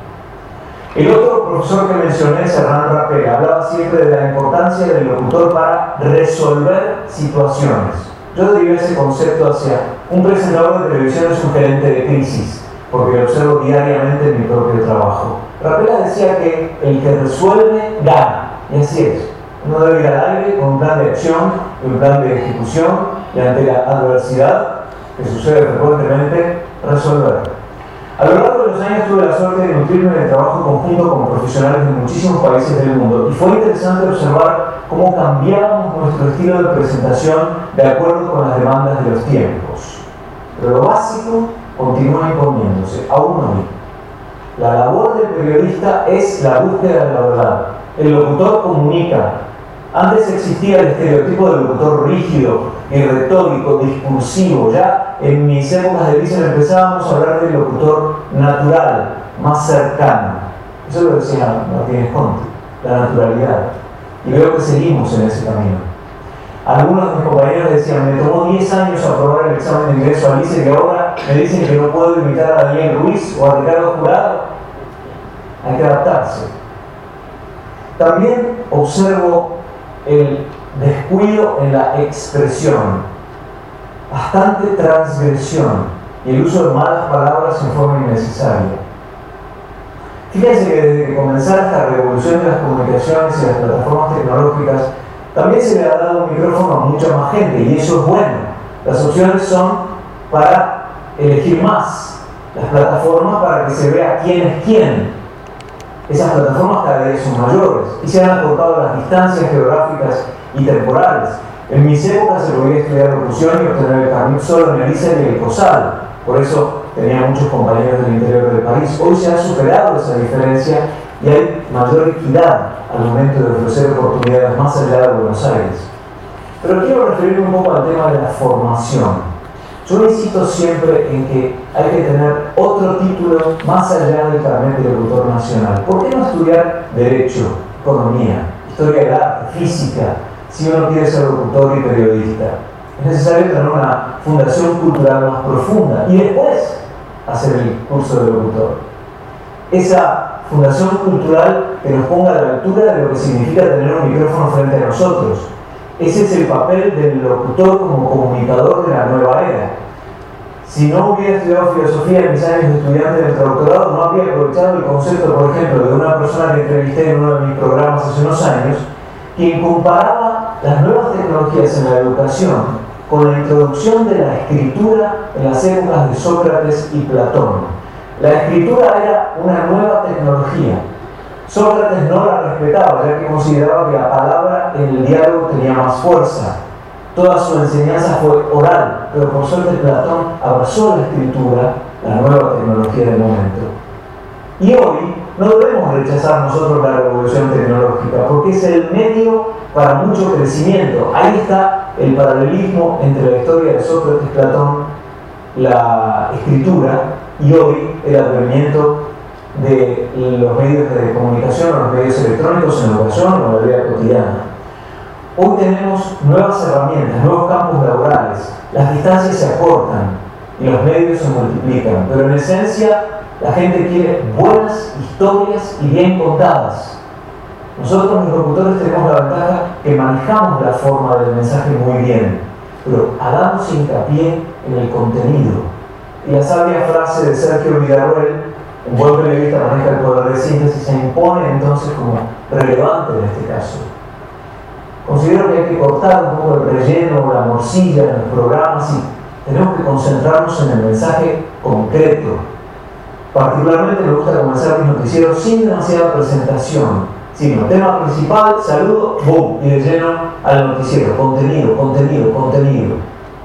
El otro profesor que mencioné es Hernán Rappel, hablaba siempre de la importancia del locutor para resolver situaciones. Yo derivé ese concepto hacia un presentador de televisión es un gerente de crisis, porque lo observo diariamente en mi propio trabajo. Rappel decía que el que resuelve gana, y así es. Uno debe ir al aire con un plan de acción y un plan de ejecución, y ante la adversidad que sucede frecuentemente, resolver. A lo largo de los años tuve la suerte de nutrirme de trabajo conjunto con profesionales de muchísimos países del mundo, y fue interesante observar cómo cambiábamos nuestro estilo de presentación de acuerdo con las demandas de los tiempos. Pero lo básico continúa imponiéndose, aún hoy. La labor del periodista es la búsqueda de la verdad. El locutor comunica. Antes existía el estereotipo del locutor rígido y retórico, discursivo. Ya en mis épocas de liceo empezábamos a hablar del locutor natural, más cercano. Eso lo decía Martínez Conte, la naturalidad. Y veo que seguimos en ese camino. Algunos de mis compañeros decían, me tomó diez años aprobar el examen de ingreso al liceo y ahora me dicen que no puedo imitar a Daniel Ruiz o a Ricardo Jurado. Hay que adaptarse. También observo el descuido en la expresión, bastante transgresión y el uso de malas palabras en forma innecesaria. Fíjense que desde que comenzara esta revolución de las comunicaciones y las plataformas tecnológicas, también se le ha dado un micrófono a mucha más gente, y eso es bueno. Las opciones son para elegir más, las plataformas para que se vea quién es quién. Esas plataformas cada vez son mayores y se han acortado las distancias geográficas y temporales. En mis épocas se podía estudiar locución y obtener el carnet solo en el ICER y el COSAL. Por eso tenía muchos compañeros del interior del país. Hoy se ha superado esa diferencia y hay mayor equidad al momento de ofrecer oportunidades más allá de Buenos Aires. Pero quiero referirme un poco al tema de la formación. Yo insisto siempre en que hay que tener otro título más allá del carnet de locutor nacional. ¿Por qué no estudiar Derecho, Economía, Historia del Arte, Física, si uno quiere ser locutor y periodista? Es necesario tener una fundación cultural más profunda y después hacer el curso de locutor. Esa fundación cultural que nos ponga a la altura de lo que significa tener un micrófono frente a nosotros. Ese es el papel del locutor como comunicador de la nueva era. Si no hubiera estudiado filosofía en mis años de estudiante del doctorado, no habría aprovechado el concepto, por ejemplo, de una persona que entrevisté en uno de mis programas hace unos años, quien comparaba las nuevas tecnologías en la educación con la introducción de la escritura en las épocas de Sócrates y Platón. La escritura era una nueva tecnología. Sócrates no la respetaba, ya que consideraba que la palabra en el diálogo tenía más fuerza. Toda su enseñanza fue oral, pero por suerte Platón abrazó la escritura, la nueva tecnología del momento. Y hoy no debemos rechazar nosotros la revolución tecnológica, porque es el medio para mucho crecimiento. Ahí está el paralelismo entre la historia de Sócrates, Platón, la escritura, y hoy el advenimiento de los medios de comunicación, los medios electrónicos en la educación o en la vida cotidiana. Hoy tenemos nuevas herramientas, nuevos campos laborales, las distancias se acortan y los medios se multiplican, pero en esencia la gente quiere buenas historias y bien contadas. Nosotros los locutores tenemos la ventaja que manejamos la forma del mensaje muy bien, pero hagamos hincapié en el contenido. Y la sabia frase de Sergio Villarroel, un buen periodista maneja el poder de síntesis, se impone entonces como relevante en este caso. Considero que hay que cortar un poco el relleno o la morcilla en los programas y tenemos que concentrarnos en el mensaje concreto. Particularmente me gusta comenzar mis noticieros sin demasiada presentación, sino tema principal, saludo, boom, y de lleno al noticiero, contenido, contenido, contenido.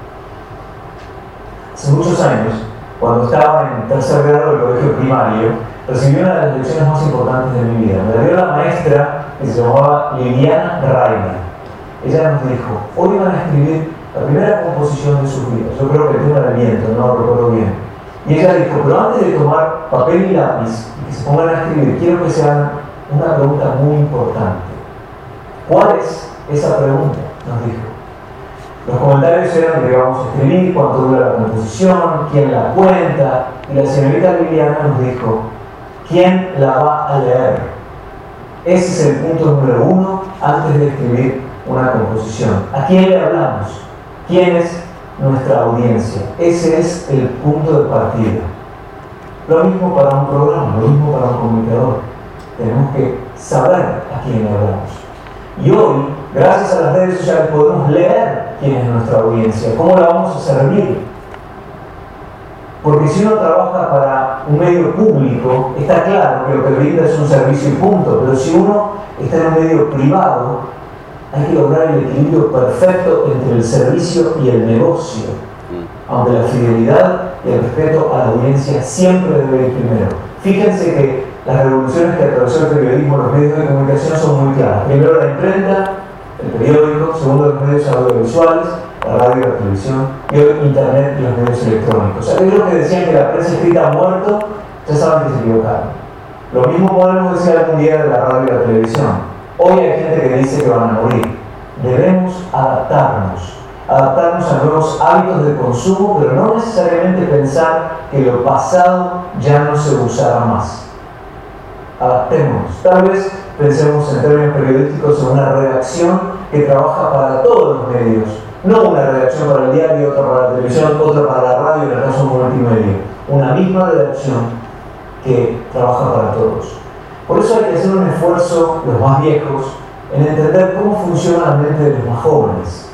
Hace muchos años, cuando estaba en tercer grado del colegio primario, recibí una de las lecciones más importantes de mi vida. Me la dio la maestra que se llamaba Liliana Reiner. Ella nos dijo, hoy van a escribir la primera composición de sus vidas. Yo creo que el tema era el viento, no lo recuerdo bien. Y ella dijo, pero antes de tomar papel y lápiz y que se pongan a escribir, quiero que se hagan una pregunta muy importante. ¿Cuál es esa pregunta? Nos dijo. Los comentarios eran de qué vamos a escribir, cuánto dura la composición, quién la cuenta, y la señorita Liliana nos dijo, ¿quién la va a leer? Ese es el punto número uno antes de escribir una composición. ¿A quién le hablamos? ¿Quién es nuestra audiencia? Ese es el punto de partida. Lo mismo para un programa, lo mismo para un comunicador. Tenemos que saber a quién le hablamos. Y hoy, gracias a las redes sociales, podemos leer quién es nuestra audiencia, cómo la vamos a servir. Porque si uno trabaja para un medio público, está claro que lo que brinda es un servicio y punto, pero si uno está en un medio privado, hay que lograr el equilibrio perfecto entre el servicio y el negocio, aunque la fidelidad y el respeto a la audiencia siempre debe ir primero. Fíjense que las revoluciones que atravesó el periodismo, los medios de comunicación son muy claras. Primero la imprenta, el periódico, segundo los medios audiovisuales, la radio y la televisión, y hoy internet y los medios electrónicos. Aquellos que decían que la prensa escrita ha muerto, ya saben que se equivocaron. Lo mismo podemos decir algún día de la radio y la televisión. Hoy hay gente que dice que van a morir. Debemos adaptarnos, adaptarnos a nuevos hábitos de consumo, pero no necesariamente pensar que lo pasado ya no se usará más. Adaptémonos. Tal vez pensemos en términos periodísticos en una redacción que trabaja para todos los medios, no una redacción para el diario, otra para la televisión, otra para la radio, en el caso multimedia. Una misma redacción que trabaja para todos. Por eso hay que hacer un esfuerzo, los más viejos, en entender cómo funciona la mente de los más jóvenes.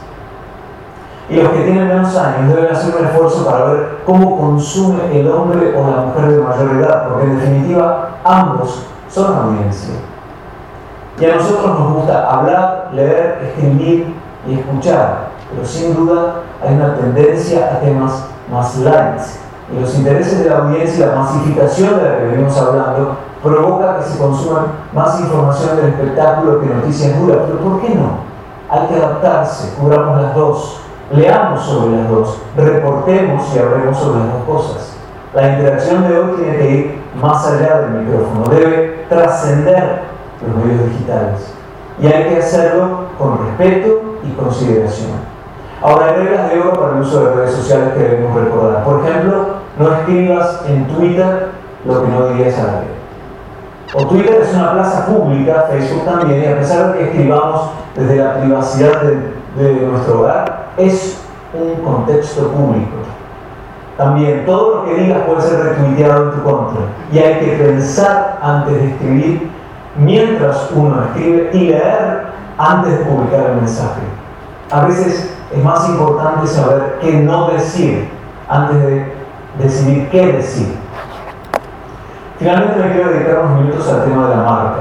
Y los que tienen menos años deben hacer un esfuerzo para ver cómo consume el hombre o la mujer de mayor edad, porque en definitiva ambos son audiencia. Y a nosotros nos gusta hablar, leer, escribir y escuchar, pero sin duda hay una tendencia a temas más light. Y los intereses de la audiencia y la masificación de la que venimos hablando provoca que se consuma más información del espectáculo que noticias duras. Pero ¿por qué no? Hay que adaptarse, cubramos las dos, leamos sobre las dos, reportemos y hablemos sobre las dos cosas. La interacción de hoy tiene que ir más allá del micrófono, debe trascender los medios digitales. Y hay que hacerlo con respeto y consideración. Ahora, hay reglas de oro para el uso de redes sociales que debemos recordar. Por ejemplo, no escribas en Twitter lo que no dirías al aire. O Twitter es una plaza pública, Facebook también, y a pesar de que escribamos desde la privacidad de, de nuestro hogar, es un contexto público. También todo lo que digas puede ser retuiteado en tu contra. Y hay que pensar antes de escribir, mientras uno escribe, y leer antes de publicar el mensaje. A veces es más importante saber qué no decir antes de decidir qué decir. Finalmente me quiero dedicar unos minutos al tema de la marca.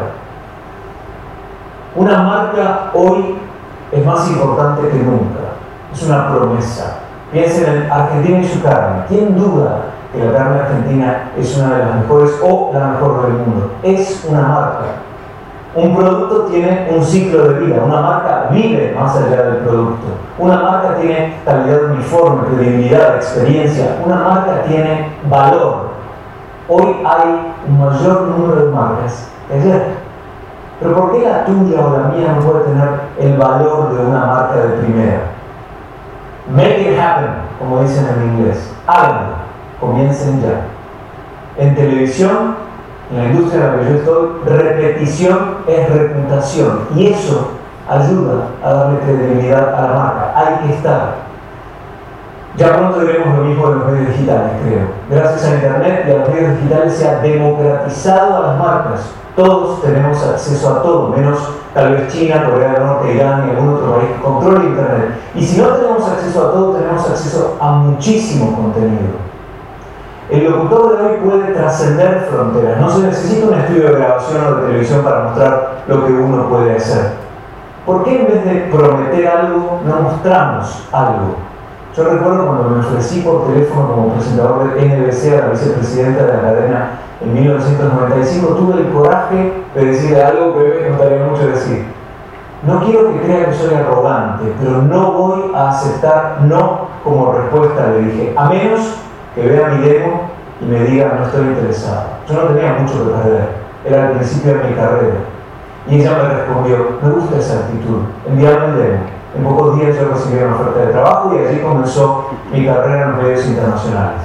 Una marca hoy es más importante que nunca. Es una promesa. Piensen en Argentina y su carne. ¿Quién duda que la carne argentina es una de las mejores o la mejor del mundo? Es una marca. Un producto tiene un ciclo de vida. Una marca vive más allá del producto. Una marca tiene calidad uniforme, credibilidad, experiencia. Una marca tiene valor. Hoy hay un mayor número de marcas que ayer. Pero ¿por qué la tuya o la mía no puede tener el valor de una marca de primera? Make it happen, como dicen en inglés. Háganlo, comiencen ya. En televisión, en la industria en la que yo estoy, repetición es reputación. Y eso ayuda a darle credibilidad a la marca. Hay que estar. Ya pronto veremos lo mismo de los medios digitales, creo. Gracias a Internet y a los medios digitales se ha democratizado a las marcas. Todos tenemos acceso a todo, menos tal vez China, Corea del Norte, Irán y algún otro país que controle Internet. Y si no tenemos acceso a todo, tenemos acceso a muchísimo contenido. El locutor de hoy puede trascender fronteras. No se necesita un estudio de grabación o de televisión para mostrar lo que uno puede hacer. ¿Por qué en vez de prometer algo, no mostramos algo? Yo recuerdo cuando me ofrecí por teléfono como presentador de N B C a la vicepresidenta de la cadena en mil novecientos noventa y cinco, tuve el coraje de decirle algo que me gustaría mucho decir. No quiero que crea que soy arrogante, pero no voy a aceptar no como respuesta, le dije, a menos que vea mi demo y me diga no estoy interesado. Yo no tenía mucho que perder, era el principio de mi carrera. Y ella me respondió, me gusta esa actitud, envíame el demo. En pocos días yo recibí una oferta de trabajo y allí comenzó mi carrera en los medios internacionales.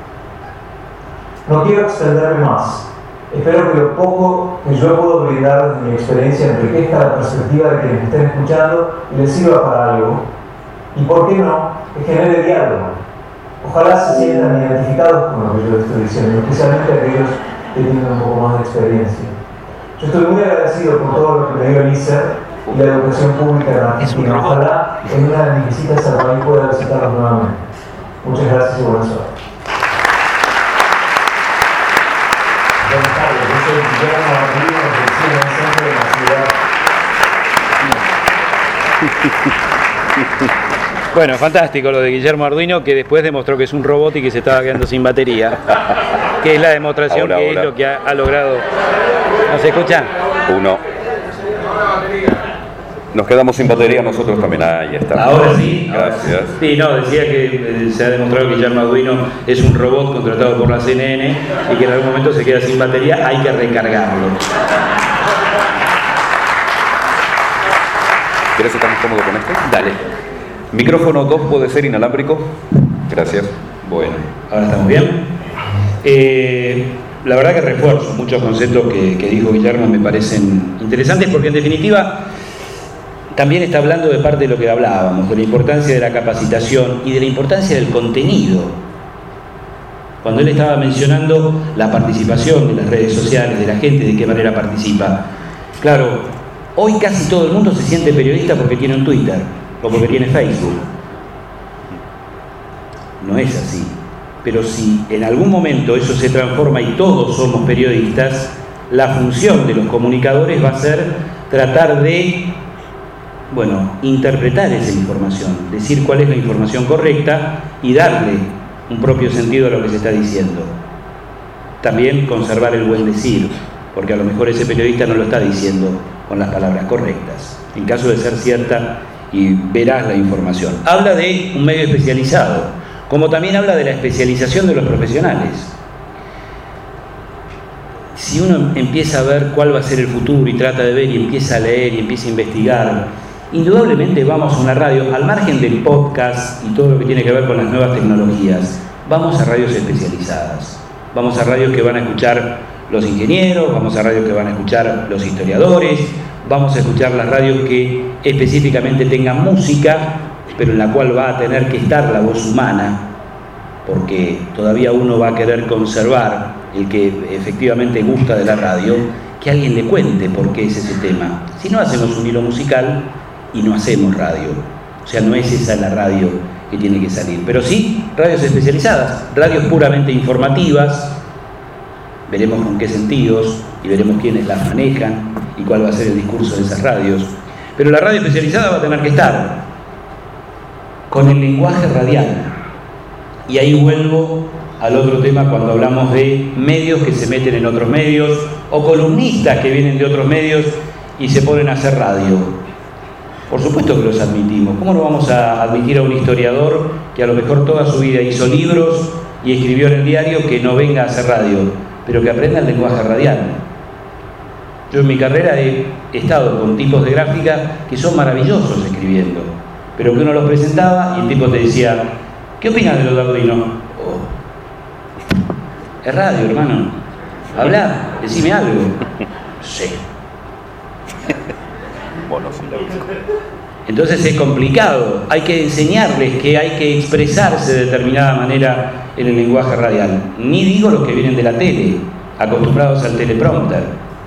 No quiero extenderme más. Espero que lo poco que yo puedo brindar desde mi experiencia enriquezca la perspectiva de quienes me estén escuchando y les sirva para algo. Y por qué no, que genere diálogo. Ojalá se sientan identificados con lo que yo estoy diciendo, especialmente aquellos que tienen un poco más de experiencia. Yo estoy muy agradecido por todo lo que me dio el I S E R y la educación pública en Argentina. Ojalá en una de mis visitas al país pueda visitarlos nuevamente. Muchas gracias y buenas tardes. Buenas tardes, yo soy Guillermo Arduino del C N N Center de la ciudad. Bueno, fantástico lo de Guillermo Arduino, que después demostró que es un robot y que se estaba quedando sin batería. Que es la demostración ahora, que ahora. es lo que ha, ha logrado. ¿No se escucha? Uno. Nos quedamos sin batería nosotros también. Ahí está. Ahora sí. Gracias. Sí, no, decía que eh, se ha demostrado que Guillermo Arduino es un robot contratado por la C N N y que en algún momento se queda sin batería, hay que recargarlo. ¿Quieres estar más cómodo con esto? Dale. Micrófono dos puede ser inalámbrico. Gracias. Bueno. Ahora estamos bien. Eh, la verdad que refuerzo muchos conceptos que, que dijo Guillermo, me parecen interesantes porque en definitiva también está hablando de parte de lo que hablábamos, de la importancia de la capacitación y de la importancia del contenido. Cuando él estaba mencionando la participación de las redes sociales, de la gente, de qué manera participa. Claro, hoy casi todo el mundo se siente periodista porque tiene un Twitter o porque tiene Facebook. No es así. Pero si en algún momento eso se transforma y todos somos periodistas, la función de los comunicadores va a ser tratar de, bueno, interpretar esa información, decir cuál es la información correcta y darle un propio sentido a lo que se está diciendo. También conservar el buen decir, porque a lo mejor ese periodista no lo está diciendo con las palabras correctas, en caso de ser cierta y veraz la información. Habla de un medio especializado, como también habla de la especialización de los profesionales. Si uno empieza a ver cuál va a ser el futuro y trata de ver y empieza a leer y empieza a investigar, indudablemente vamos a una radio, al margen del podcast y todo lo que tiene que ver con las nuevas tecnologías, vamos a radios especializadas, vamos a radios que van a escuchar los ingenieros, vamos a radios que van a escuchar los historiadores, vamos a escuchar las radios que específicamente tengan música, pero en la cual va a tener que estar la voz humana, porque todavía uno va a querer conservar, el que efectivamente gusta de la radio, que alguien le cuente por qué es ese tema. Si no, hacemos un hilo musical y no hacemos radio. O sea, no es esa la radio que tiene que salir. Pero sí, radios especializadas, radios puramente informativas, veremos con qué sentidos y veremos quiénes las manejan y cuál va a ser el discurso de esas radios. Pero la radio especializada va a tener que estar con el lenguaje radial. Y ahí vuelvo al otro tema cuando hablamos de medios que se meten en otros medios o columnistas que vienen de otros medios y se ponen a hacer radio. Por supuesto que los admitimos. ¿Cómo no vamos a admitir a un historiador que a lo mejor toda su vida hizo libros y escribió en el diario que no venga a hacer radio, pero que aprenda el lenguaje radial? Yo en mi carrera he estado con tipos de gráfica que son maravillosos escribiendo, pero que uno los presentaba y el tipo te decía, ¿qué opinas de lo de Arduino? Oh, es radio, hermano. Habla, decime algo. Sí. Entonces es complicado. Hay que enseñarles que hay que expresarse de determinada manera en el lenguaje radial. Ni digo los que vienen de la tele, acostumbrados al teleprompter.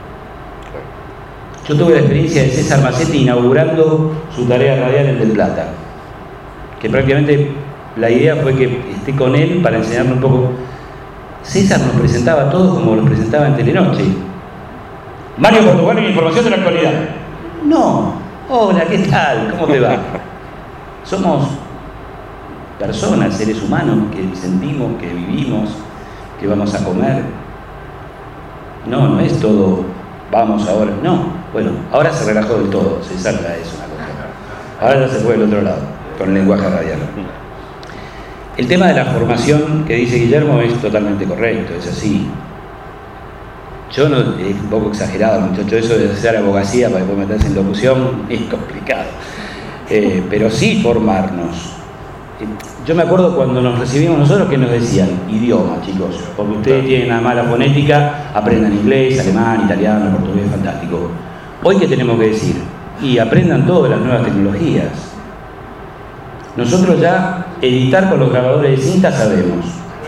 Yo tuve la experiencia de César Macetti inaugurando su tarea radial en Del Plata, que prácticamente la idea fue que esté con él para enseñarle un poco. César nos presentaba a todos como los presentaba en Telenoche. Mario Portugal en información de la actualidad. No, hola, ¿qué tal? ¿Cómo te va? Somos personas, seres humanos que sentimos, que vivimos, que vamos a comer. No, no es todo, vamos ahora, no. Bueno, ahora se relajó del todo, César ya es una cosa. Ahora ya se fue del otro lado, con el lenguaje radial. El tema de la formación que dice Guillermo es totalmente correcto, es así. Yo no, es un poco exagerado, muchacho, eso de hacer abogacía para después meterse en locución es complicado. eh, pero sí formarnos. Yo me acuerdo cuando nos recibimos nosotros que nos decían, idioma, chicos, porque ustedes tienen una mala fonética, aprendan inglés, alemán, italiano, portugués, fantástico. Hoy, ¿qué tenemos que decir? Y aprendan todas las nuevas tecnologías. Nosotros ya editar con los grabadores de cinta sabemos.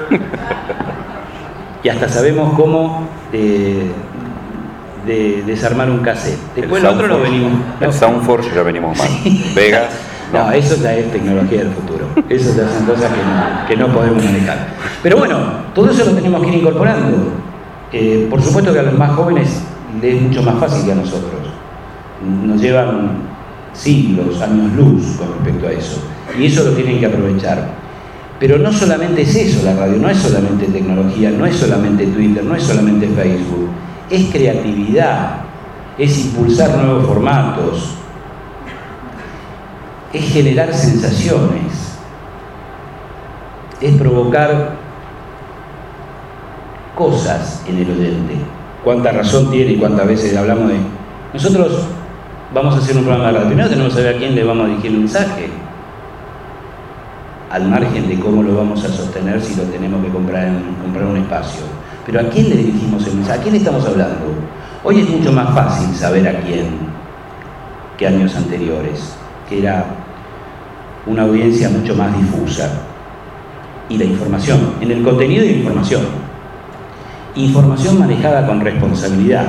Y hasta sabemos cómo eh, de desarmar un cassette. Después nosotros lo venimos. En no. Soundforge ya venimos mal. Sí. Vegas. No, eso ya es tecnología del futuro. Eso ya son cosas que no, que no podemos manejar. Pero bueno, todo eso lo tenemos que ir incorporando. Eh, por supuesto que a los más jóvenes les es mucho más fácil que a nosotros. Nos llevan siglos, años luz con respecto a eso. Y eso lo tienen que aprovechar. Pero no solamente es eso la radio, no es solamente tecnología, no es solamente Twitter, no es solamente Facebook. Es creatividad, es impulsar nuevos formatos, es generar sensaciones, es provocar cosas en el oyente. Cuánta razón tiene y cuántas veces hablamos de... Nosotros vamos a hacer un programa de radio, primero tenemos que saber a quién le vamos a dirigir el mensaje, al margen de cómo lo vamos a sostener si lo tenemos que comprar, en, comprar un espacio. Pero ¿a quién le dirigimos el mensaje? ¿A quién le estamos hablando? Hoy es mucho más fácil saber a quién que años anteriores, que era una audiencia mucho más difusa. Y la información, en el contenido de información. Información manejada con responsabilidad.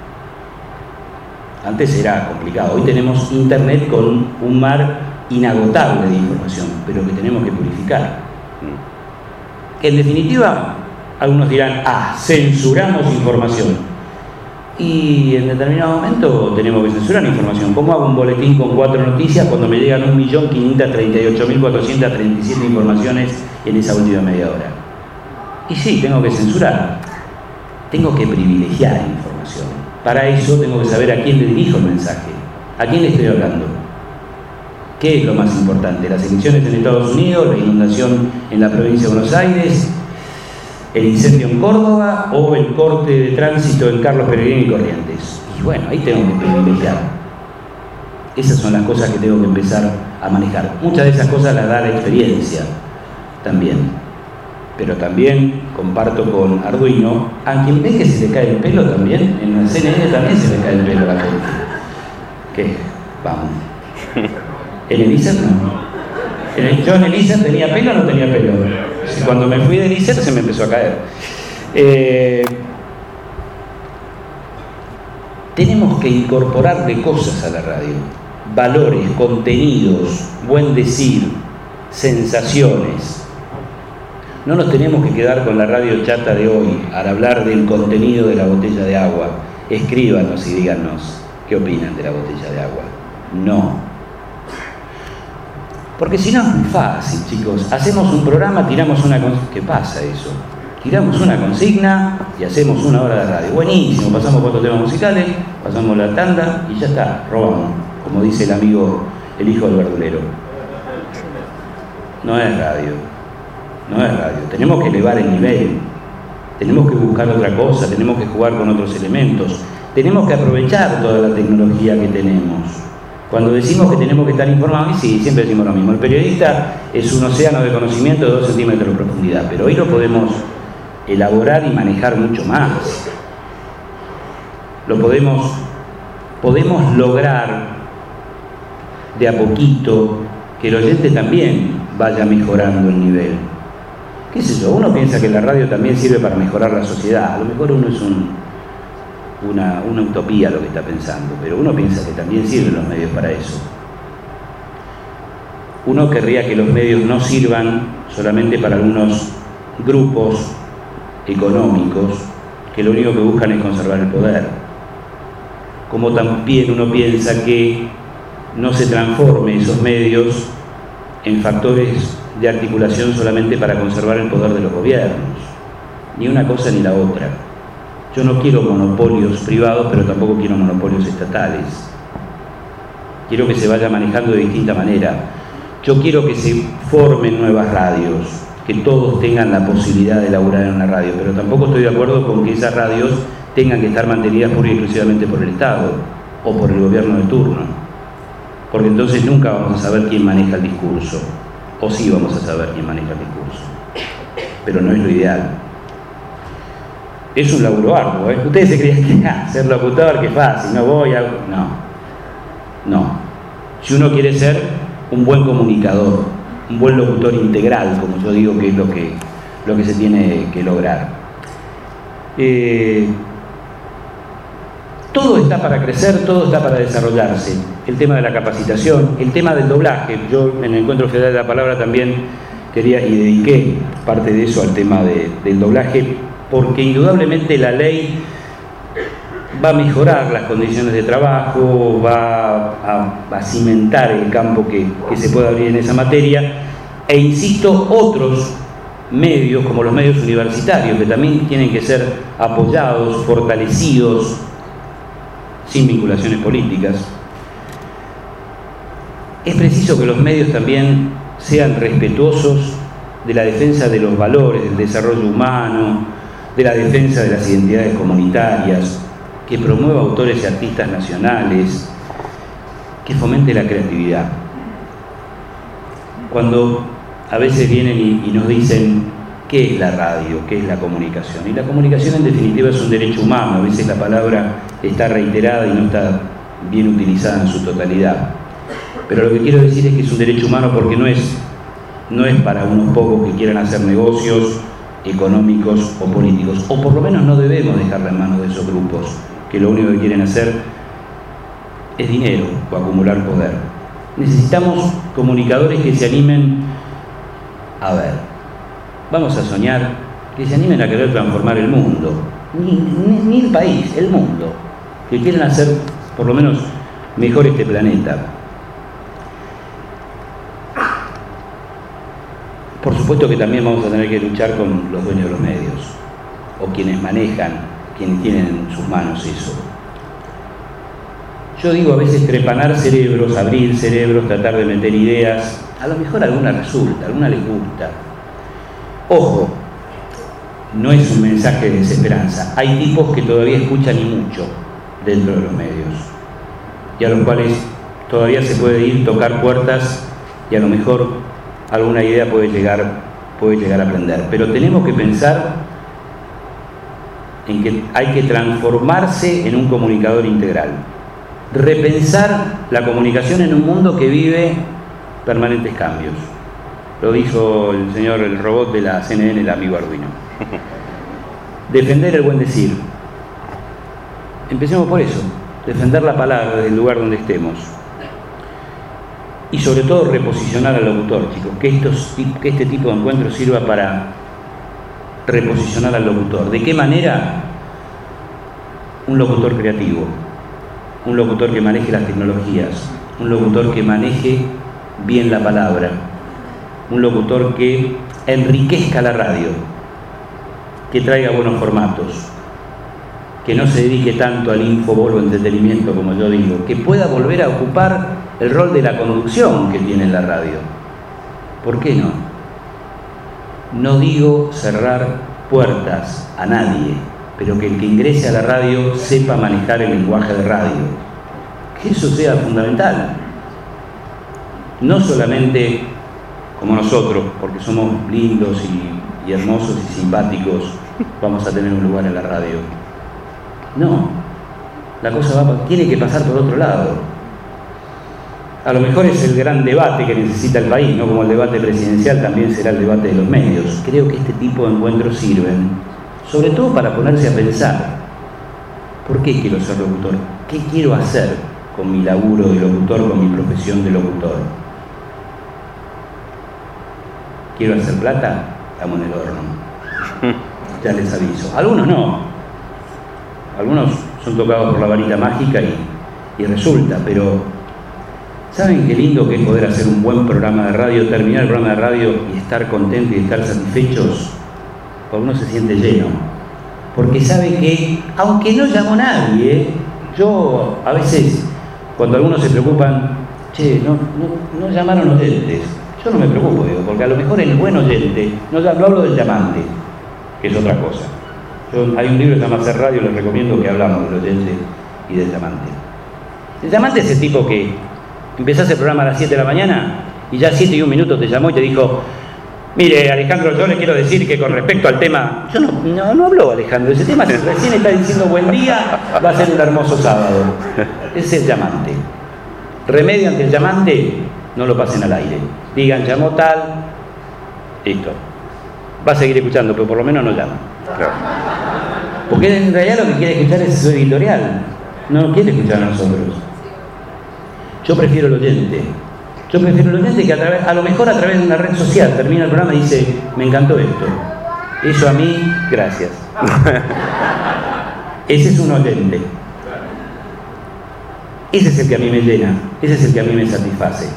Antes era complicado, hoy tenemos internet con un mar inagotable de información, pero que tenemos que purificar. En definitiva, algunos dirán, ah, censuramos información. Y en determinado momento tenemos que censurar la información. ¿Cómo hago un boletín con cuatro noticias cuando me llegan un millón quinientas treinta y ocho mil cuatrocientas treinta y siete informaciones en esa última media hora? Y sí, tengo que censurar. Tengo que privilegiar la información. Para eso tengo que saber a quién le dirijo el mensaje. ¿A quién le estoy hablando? ¿Qué es lo más importante? ¿Las elecciones en Estados Unidos? ¿La inundación en la provincia de Buenos Aires? ¿El incendio en Córdoba o el corte de tránsito en Carlos Pellegrini y Corrientes? Y bueno, ahí tengo que privilegiar. Esas son las cosas que tengo que empezar a manejar. Muchas de esas cosas las da la experiencia también. Pero también comparto con Arduino, a quien ve que se le cae el pelo también, en la C N N también se le cae el pelo a la gente. ¿Qué? Vamos. ¿En el I S E R no? Yo en el I S E R tenía pelo o no tenía pelo. Cuando me fui del I S E R se me empezó a caer. Eh, tenemos que incorporarle cosas a la radio. Valores, contenidos, buen decir, sensaciones. No nos tenemos que quedar con la radio chata de hoy al hablar del contenido de la botella de agua. Escríbanos y díganos qué opinan de la botella de agua. No. Porque si no es muy fácil, chicos. Hacemos un programa, tiramos una consigna. ¿Qué pasa eso? Tiramos una consigna y hacemos una hora de radio. Buenísimo, pasamos cuatro temas musicales, pasamos la tanda y ya está, robamos. Como dice el amigo, el hijo del verdulero. No es radio. No es radio. Tenemos que elevar el nivel. Tenemos que buscar otra cosa, tenemos que jugar con otros elementos. Tenemos que aprovechar toda la tecnología que tenemos. Cuando decimos que tenemos que estar informados, sí, siempre decimos lo mismo. El periodista es un océano de conocimiento de dos centímetros de profundidad, pero hoy lo podemos elaborar y manejar mucho más. Lo podemos, podemos lograr de a poquito que el oyente también vaya mejorando el nivel. ¿Qué sé yo? Uno piensa que la radio también sirve para mejorar la sociedad. A lo mejor uno es un, una, una utopía lo que está pensando, pero uno piensa que también sirven los medios para eso. Uno querría que los medios no sirvan solamente para algunos grupos económicos que lo único que buscan es conservar el poder. Como también uno piensa que no se transforme esos medios en factores de articulación solamente para conservar el poder de los gobiernos. Ni una cosa ni la otra. Yo no quiero monopolios privados, pero tampoco quiero monopolios estatales. Quiero que se vaya manejando de distinta manera. Yo quiero que se formen nuevas radios, que todos tengan la posibilidad de laburar en una radio, pero tampoco estoy de acuerdo con que esas radios tengan que estar mantenidas pura y exclusivamente por el Estado o por el gobierno de turno. porque entonces nunca vamos a saber quién maneja el discurso, o sí vamos a saber quién maneja el discurso, pero no es lo ideal. Es un laburo arduo, ¿eh? Ustedes se creían que ah, ser locutor, que fácil, no voy a... No, no. Si uno quiere ser un buen comunicador, un buen locutor integral, como yo digo que es lo que, lo que se tiene que lograr. Eh, todo está para crecer, todo está para desarrollarse. El tema de la capacitación, el tema del doblaje. Yo en el Encuentro Federal de la Palabra también quería y dediqué parte de eso al tema de, del doblaje, porque indudablemente la ley va a mejorar las condiciones de trabajo, va a, a cimentar el campo que, que se puede abrir en esa materia, e insisto, otros medios, como los medios universitarios, que también tienen que ser apoyados, fortalecidos, sin vinculaciones políticas. Es preciso que los medios también sean respetuosos de la defensa de los valores, del desarrollo humano, de la defensa de las identidades comunitarias, que promueva autores y artistas nacionales, que fomente la creatividad. Cuando a veces vienen y, y nos dicen qué es la radio, qué es la comunicación, y la comunicación en definitiva es un derecho humano, a veces la palabra está reiterada y no está bien utilizada en su totalidad, pero lo que quiero decir es que es un derecho humano porque no es, no es para unos pocos que quieran hacer negocios económicos o políticos, o por lo menos no debemos dejarla en manos de esos grupos que lo único que quieren hacer es dinero o acumular poder. Necesitamos comunicadores que se animen a ver, vamos a soñar, que se animen a querer transformar el mundo, ni, ni, ni el país, el mundo, que quieran hacer por lo menos mejor este planeta. Por supuesto que también vamos a tener que luchar con los dueños de los medios, o quienes manejan, quienes tienen en sus manos eso. Yo digo a veces trepanar cerebros, abrir cerebros, tratar de meter ideas, a lo mejor alguna resulta, alguna les gusta. Ojo, no es un mensaje de desesperanza, hay tipos que todavía escuchan y mucho dentro de los medios, y a los cuales todavía se puede ir, tocar puertas, y a lo mejor alguna idea puede llegar, puede llegar a aprender. Pero tenemos que pensar en que hay que transformarse en un comunicador integral, repensar la comunicación en un mundo que vive permanentes cambios. Lo dijo el señor, el robot de la C N N, el amigo Arduino. Defender el buen decir. Empecemos por eso, defender la palabra desde el lugar donde estemos. Y sobre todo reposicionar al locutor, chicos, que, estos, que este tipo de encuentros sirva para reposicionar al locutor. ¿De qué manera? Un locutor creativo, un locutor que maneje las tecnologías, un locutor que maneje bien la palabra, un locutor que enriquezca la radio, que traiga buenos formatos, que no se dedique tanto al infobolo entretenimiento como yo digo, que pueda volver a ocupar el rol de la conducción que tiene la radio. ¿Por qué no? No digo cerrar puertas a nadie, pero que el que ingrese a la radio sepa manejar el lenguaje de radio. Que eso sea fundamental. No solamente como nosotros, porque somos lindos y, y hermosos y simpáticos, vamos a tener un lugar en la radio. No, la cosa va, tiene que pasar por otro lado. A lo mejor es el gran debate que necesita el país, no como el debate presidencial, también será el debate de los medios. Creo que este tipo de encuentros sirven, sobre todo para ponerse a pensar, ¿por qué quiero ser locutor? ¿Qué quiero hacer con mi laburo de locutor, con mi profesión de locutor? ¿Quiero hacer plata? Estamos en el horno. Ya les aviso. Algunos no. Algunos son tocados por la varita mágica y, y resulta, pero ¿saben qué lindo que es poder hacer un buen programa de radio, terminar el programa de radio y estar contentos y estar satisfechos? Porque uno se siente lleno. Porque sabe que, aunque no llamó nadie, yo a veces, cuando algunos se preocupan, che, no, no, no llamaron oyentes, yo no me preocupo, digo, porque a lo mejor el buen oyente, no, no hablo del llamante, que es otra cosa. Yo, hay un libro que se llama Hacer Radio, les recomiendo que hablamos del oyente y del llamante. El llamante es el tipo que Empezás el programa a las siete de la mañana y ya siete y un minuto te llamó y te dijo: mire, Alejandro, yo le quiero decir que con respecto al tema... Yo no, no, no habló Alejandro, ese tema recién está diciendo buen día, va a ser un hermoso sábado. Ese es el llamante. Remedio ante el llamante, no lo pasen al aire. Digan, llamó tal, listo. Va a seguir escuchando, pero por lo menos no llama. Claro. Porque en realidad lo que quiere escuchar es su editorial, no quiere escuchar a nosotros. Yo prefiero el oyente. Yo prefiero el oyente que a, través, a lo mejor a través de una red social termina el programa y dice: me encantó esto. Eso a mí, gracias. Ese es un oyente. Ese es el que a mí me llena. Ese es el que a mí me satisface.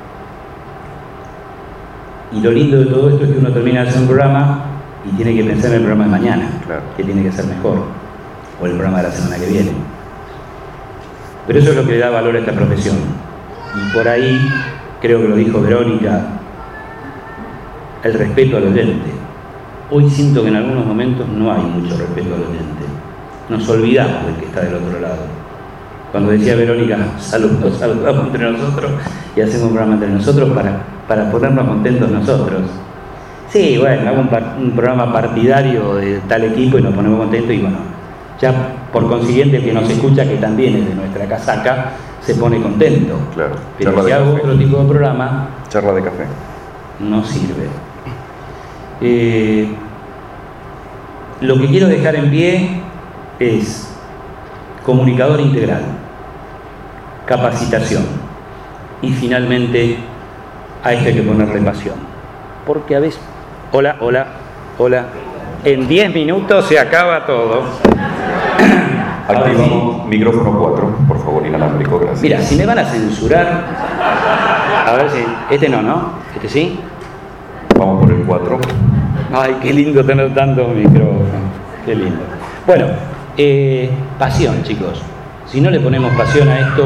Y lo lindo de todo esto es que uno termina de hacer un programa y tiene que pensar en el programa de mañana, claro, que tiene que ser mejor, o el programa de la semana que viene. Pero eso es lo que le da valor a esta profesión. Y por ahí, creo que lo dijo Verónica, el respeto al oyente. Hoy siento que en algunos momentos no hay mucho respeto al oyente. Nos olvidamos del que está del otro lado. Cuando decía Verónica, saludos, saludamos entre nosotros y hacemos un programa entre nosotros para, para ponernos contentos nosotros. Sí, bueno, hago un, par, un programa partidario de tal equipo y nos ponemos contentos y bueno, ya por consiguiente el que nos escucha, que también es de nuestra casaca, se pone contento. Claro. Pero si hago otro tipo de programa, charla de café, no sirve. Eh, lo que quiero dejar en pie es comunicador integral, capacitación y finalmente a esto hay que ponerle pasión. Porque a veces, hola, hola, hola, en diez minutos se acaba todo. Activamos micrófono cuatro, por favor, inalámbrico, gracias. Mira, si me van a censurar, a ver si, este no, ¿no? ¿Este sí? Vamos por el cuatro. Ay, qué lindo tener tantos micrófonos, qué lindo. Bueno, eh, pasión, chicos. Si no le ponemos pasión a esto,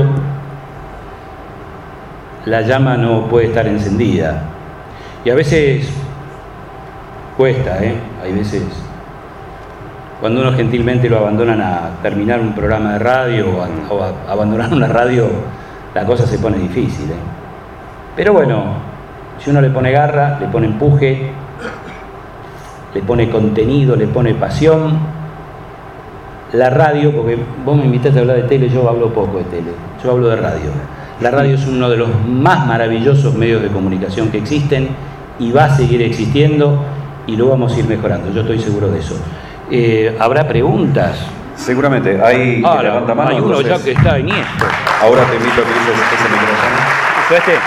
la llama no puede estar encendida. Y a veces cuesta, ¿eh? Hay veces, cuando uno gentilmente lo abandonan a terminar un programa de radio o a, o a abandonar una radio, la cosa se pone difícil, ¿eh? Pero bueno, si uno le pone garra, le pone empuje, le pone contenido, le pone pasión, la radio, porque vos me invitaste a hablar de tele, yo hablo poco de tele, yo hablo de radio. La radio es uno de los más maravillosos medios de comunicación que existen y va a seguir existiendo y lo vamos a ir mejorando, yo estoy seguro de eso. Eh, ¿Habrá preguntas? Seguramente, hay ah, que levanta mano. Hay uno ya que está en esto. Ahora te invito a que uses ese micrófono. ¿Uso este?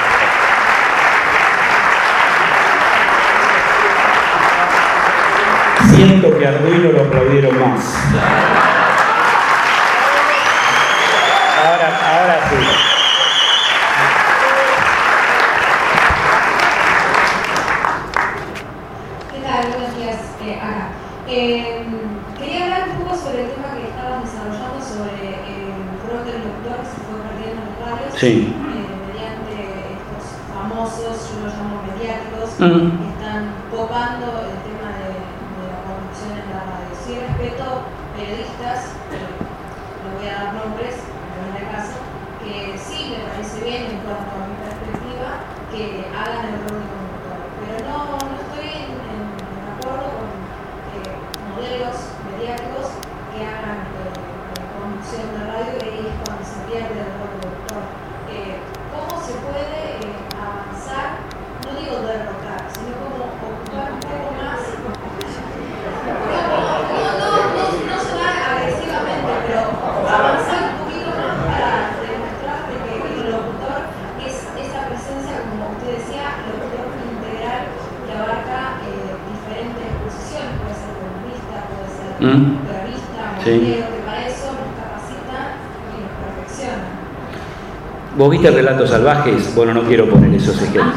Siento que a Arduino lo aplaudieron más. Ahora, ahora sí. ¿Qué tal? Buenos días, eh, Ana. Eh, quería hablar un poco sobre el tema que estabas desarrollando sobre el rol del doctor que se fue perdiendo en los radios, sí. eh, mediante estos famosos, yo los llamo mediáticos, Uh-huh. que están copando el tema de, de la conducción en la radio. Sí respeto periodistas, pero no voy a dar nombres, no es el caso, que sí me parece bien en cuanto a mi perspectiva que hagan el rol de conductor, pero no, no estoy en, en, en acuerdo con eh, modelos mediáticos que hagan eh, la conducción de radio, y ahí es cuando se pierde el rol de conductor. Eh, ¿Cómo se puede eh, avanzar? No digo derrotar, sino como ocupar un poco más. No, no, no, no, no sonar agresivamente, pero avanzar un poquito más para demostrar que el locutor es esa presencia, como usted decía, locutor integral que abarca eh, diferentes posiciones, puede ser columnista, puede ser Mm. periodista, Sí. modelo, que para eso nos capacita y nos perfecciona. ¿Vos viste Relatos Salvajes? Bueno, no quiero poner esos ejemplos.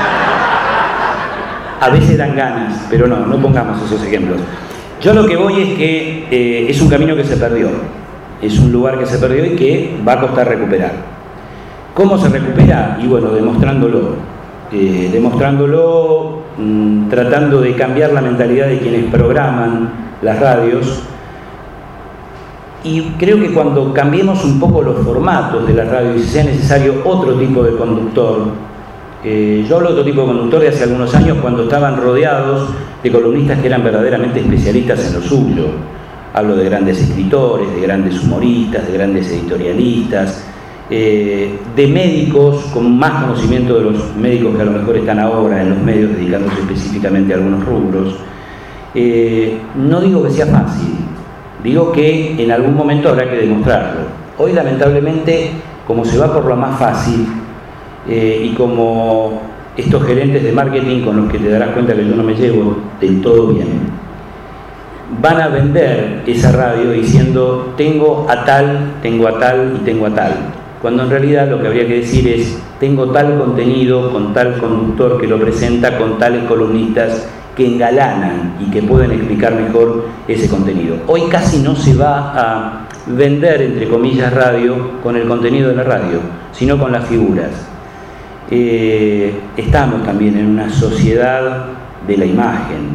A veces dan ganas, pero no, no pongamos esos ejemplos. Yo lo que voy es que eh, es un camino que se perdió. Es un lugar que se perdió y que va a costar recuperar. ¿Cómo se recupera? Y bueno, demostrándolo. Eh, demostrándolo, mmm, tratando de cambiar la mentalidad de quienes programan las radios Y creo que cuando cambiemos un poco los formatos de la radio y si sea necesario otro tipo de conductor, eh, yo hablo de otro tipo de conductor de hace algunos años cuando estaban rodeados de columnistas que eran verdaderamente especialistas en lo suyo. Hablo de grandes escritores, de grandes humoristas, de grandes editorialistas, eh, de médicos con más conocimiento de los médicos que a lo mejor están ahora en los medios dedicándose específicamente a algunos rubros. Eh, no digo que sea fácil, digo que en algún momento habrá que demostrarlo. Hoy lamentablemente, como se va por lo más fácil eh, y como estos gerentes de marketing con los que te darás cuenta que yo no me llevo del todo bien, van a vender esa radio diciendo tengo a tal, tengo a tal y tengo a tal, cuando en realidad lo que habría que decir es tengo tal contenido con tal conductor que lo presenta con tales columnistas que engalanan y que pueden explicar mejor ese contenido. Hoy casi no se va a vender, entre comillas, radio con el contenido de la radio, sino con las figuras. Eh, estamos también en una sociedad de la imagen.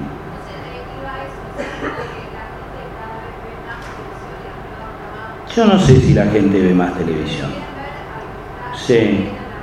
Yo no sé si la gente ve más televisión. Sí.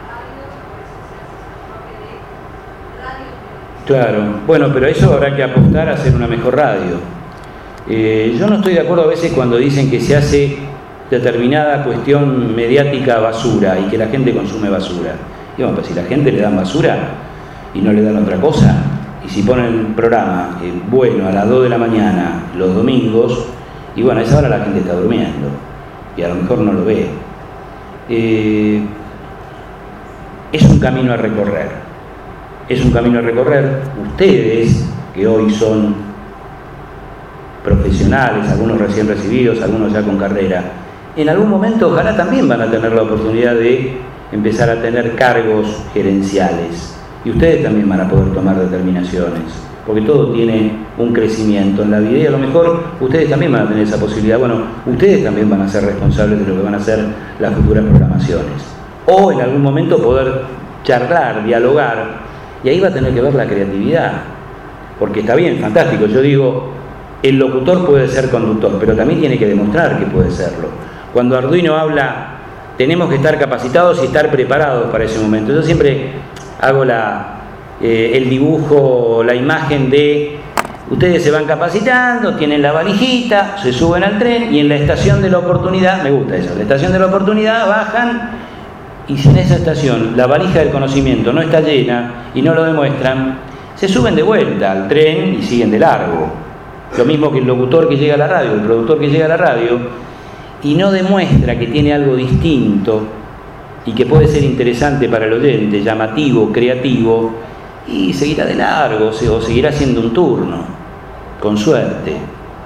Claro, bueno, pero eso habrá que apostar a hacer una mejor radio. Eh, yo no estoy de acuerdo a veces cuando dicen que se hace determinada cuestión mediática basura y que la gente consume basura. Y bueno, pues si la gente le dan basura y no le dan otra cosa, y si ponen el programa eh, bueno a las dos de la mañana los domingos, y bueno, a esa hora la gente está durmiendo y a lo mejor no lo ve. Eh, es un camino a recorrer. Es un camino a recorrer. Ustedes, que hoy son profesionales, algunos recién recibidos, algunos ya con carrera, en algún momento ojalá también van a tener la oportunidad de empezar a tener cargos gerenciales. Y ustedes también van a poder tomar determinaciones, porque todo tiene un crecimiento en la vida y a lo mejor ustedes también van a tener esa posibilidad. Bueno, ustedes también van a ser responsables de lo que van a ser las futuras programaciones. O en algún momento poder charlar, dialogar. Y ahí va a tener que ver la creatividad, porque está bien, fantástico, yo digo, el locutor puede ser conductor, pero también tiene que demostrar que puede serlo. Cuando Arduino habla, tenemos que estar capacitados y estar preparados para ese momento. Yo siempre hago la, eh, el dibujo, la imagen de, ustedes se van capacitando, tienen la valijita, se suben al tren y en la estación de la oportunidad, me gusta eso, la estación de la oportunidad bajan. Y si en esa estación la valija del conocimiento no está llena y no lo demuestran, se suben de vuelta al tren y siguen de largo. Lo mismo que el locutor que llega a la radio, el productor que llega a la radio y no demuestra que tiene algo distinto y que puede ser interesante para el oyente, llamativo, creativo, y seguirá de largo o seguirá haciendo un turno, con suerte.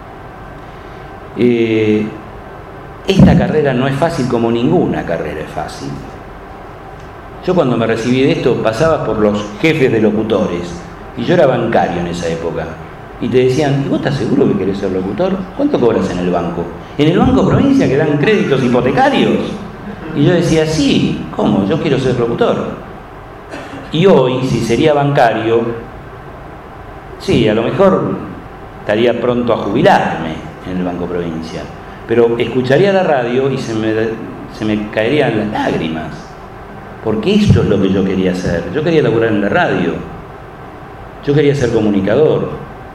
Eh, esta carrera no es fácil como ninguna carrera es fácil. Yo cuando me recibí de esto pasaba por los jefes de locutores y yo era bancario en esa época y te decían, ¿y vos estás seguro que querés ser locutor? ¿Cuánto cobras en el banco? ¿En el Banco Provincia que dan créditos hipotecarios? Y yo decía, sí, ¿cómo? Yo quiero ser locutor. Y hoy, si sería bancario, sí, a lo mejor estaría pronto a jubilarme en el Banco Provincia, pero escucharía la radio y se me, se me caerían las lágrimas. Porque esto es lo que yo quería hacer. Yo quería laburar en la radio. Yo quería ser comunicador.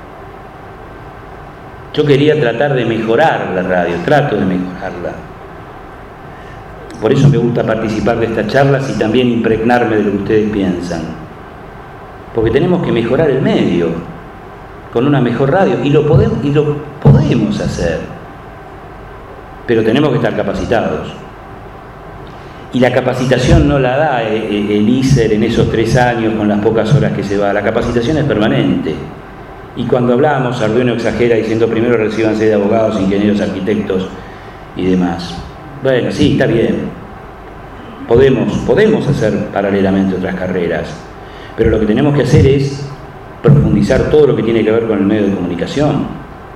Yo quería tratar de mejorar la radio. Trato de mejorarla. Por eso me gusta participar de estas charlas y también impregnarme de lo que ustedes piensan. Porque tenemos que mejorar el medio con una mejor radio. Y lo podemos, y lo podemos hacer. Pero tenemos que estar capacitados. Y la capacitación no la da el I S E R en esos tres años con las pocas horas que se va. La capacitación es permanente. Y cuando hablamos, Arduino exagera diciendo primero recíbanse de abogados, ingenieros, arquitectos y demás. Bueno, sí, está bien. Podemos, podemos hacer paralelamente otras carreras. Pero lo que tenemos que hacer es profundizar todo lo que tiene que ver con el medio de comunicación.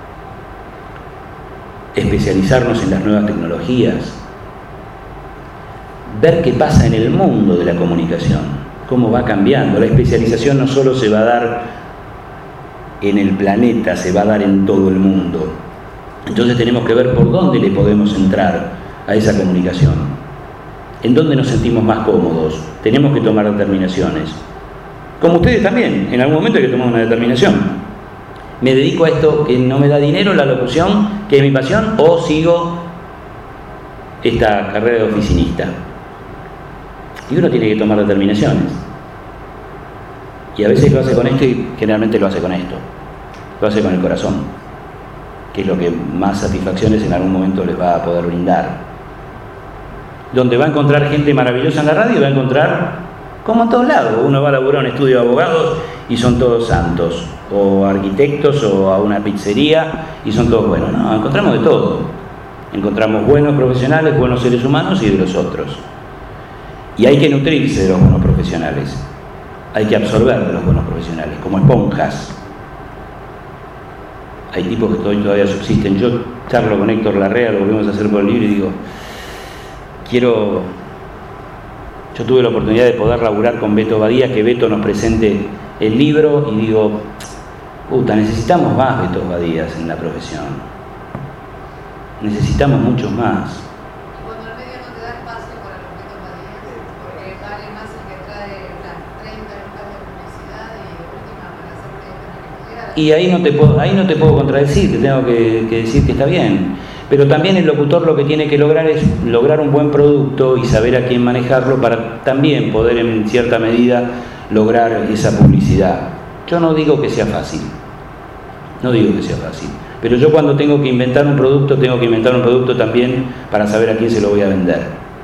Especializarnos en las nuevas tecnologías. Ver qué pasa en el mundo de la comunicación, cómo va cambiando. La especialización no solo se va a dar en el planeta, se va a dar en todo el mundo. Entonces tenemos que ver por dónde le podemos entrar a esa comunicación, en dónde nos sentimos más cómodos. Tenemos que tomar determinaciones. Como ustedes también, en algún momento hay que tomar una determinación. ¿Me dedico a esto que no me da dinero, la locución, que es mi pasión, o sigo esta carrera de oficinista? Y uno tiene que tomar determinaciones. Y a veces lo hace con esto y generalmente lo hace con esto. Lo hace con el corazón, que es lo que más satisfacciones en algún momento les va a poder brindar. Donde va a encontrar gente maravillosa en la radio, va a encontrar, como en todos lados, uno va a laburar a un estudio de abogados y son todos santos, o arquitectos, o a una pizzería y son todos buenos. No, encontramos de todo. Encontramos buenos profesionales, buenos seres humanos y de los otros. Y hay que nutrirse de los buenos profesionales. Hay que absorber de los buenos profesionales, como esponjas. Hay tipos que todavía subsisten. Yo charlo con Héctor Larrea, lo volvemos a hacer por el libro y digo, quiero... Yo tuve la oportunidad de poder laburar con Beto Badía, que Beto nos presente el libro, y digo, puta, necesitamos más Beto Badías en la profesión. Necesitamos muchos más. Cuando el medio no te da espacio para los Beto Badías, porque vale más el que trae las treinta lucas de publicidad y de última para hacerte tener que... Y ahí no te puedo, ahí no te puedo contradecir, te tengo que, que decir que está bien. Pero también el locutor lo que tiene que lograr es lograr un buen producto y saber a quién manejarlo para también poder en cierta medida lograr esa publicidad. Yo no digo que sea fácil, no digo que sea fácil, pero yo cuando tengo que inventar un producto, tengo que inventar un producto también para saber a quién se lo voy a vender.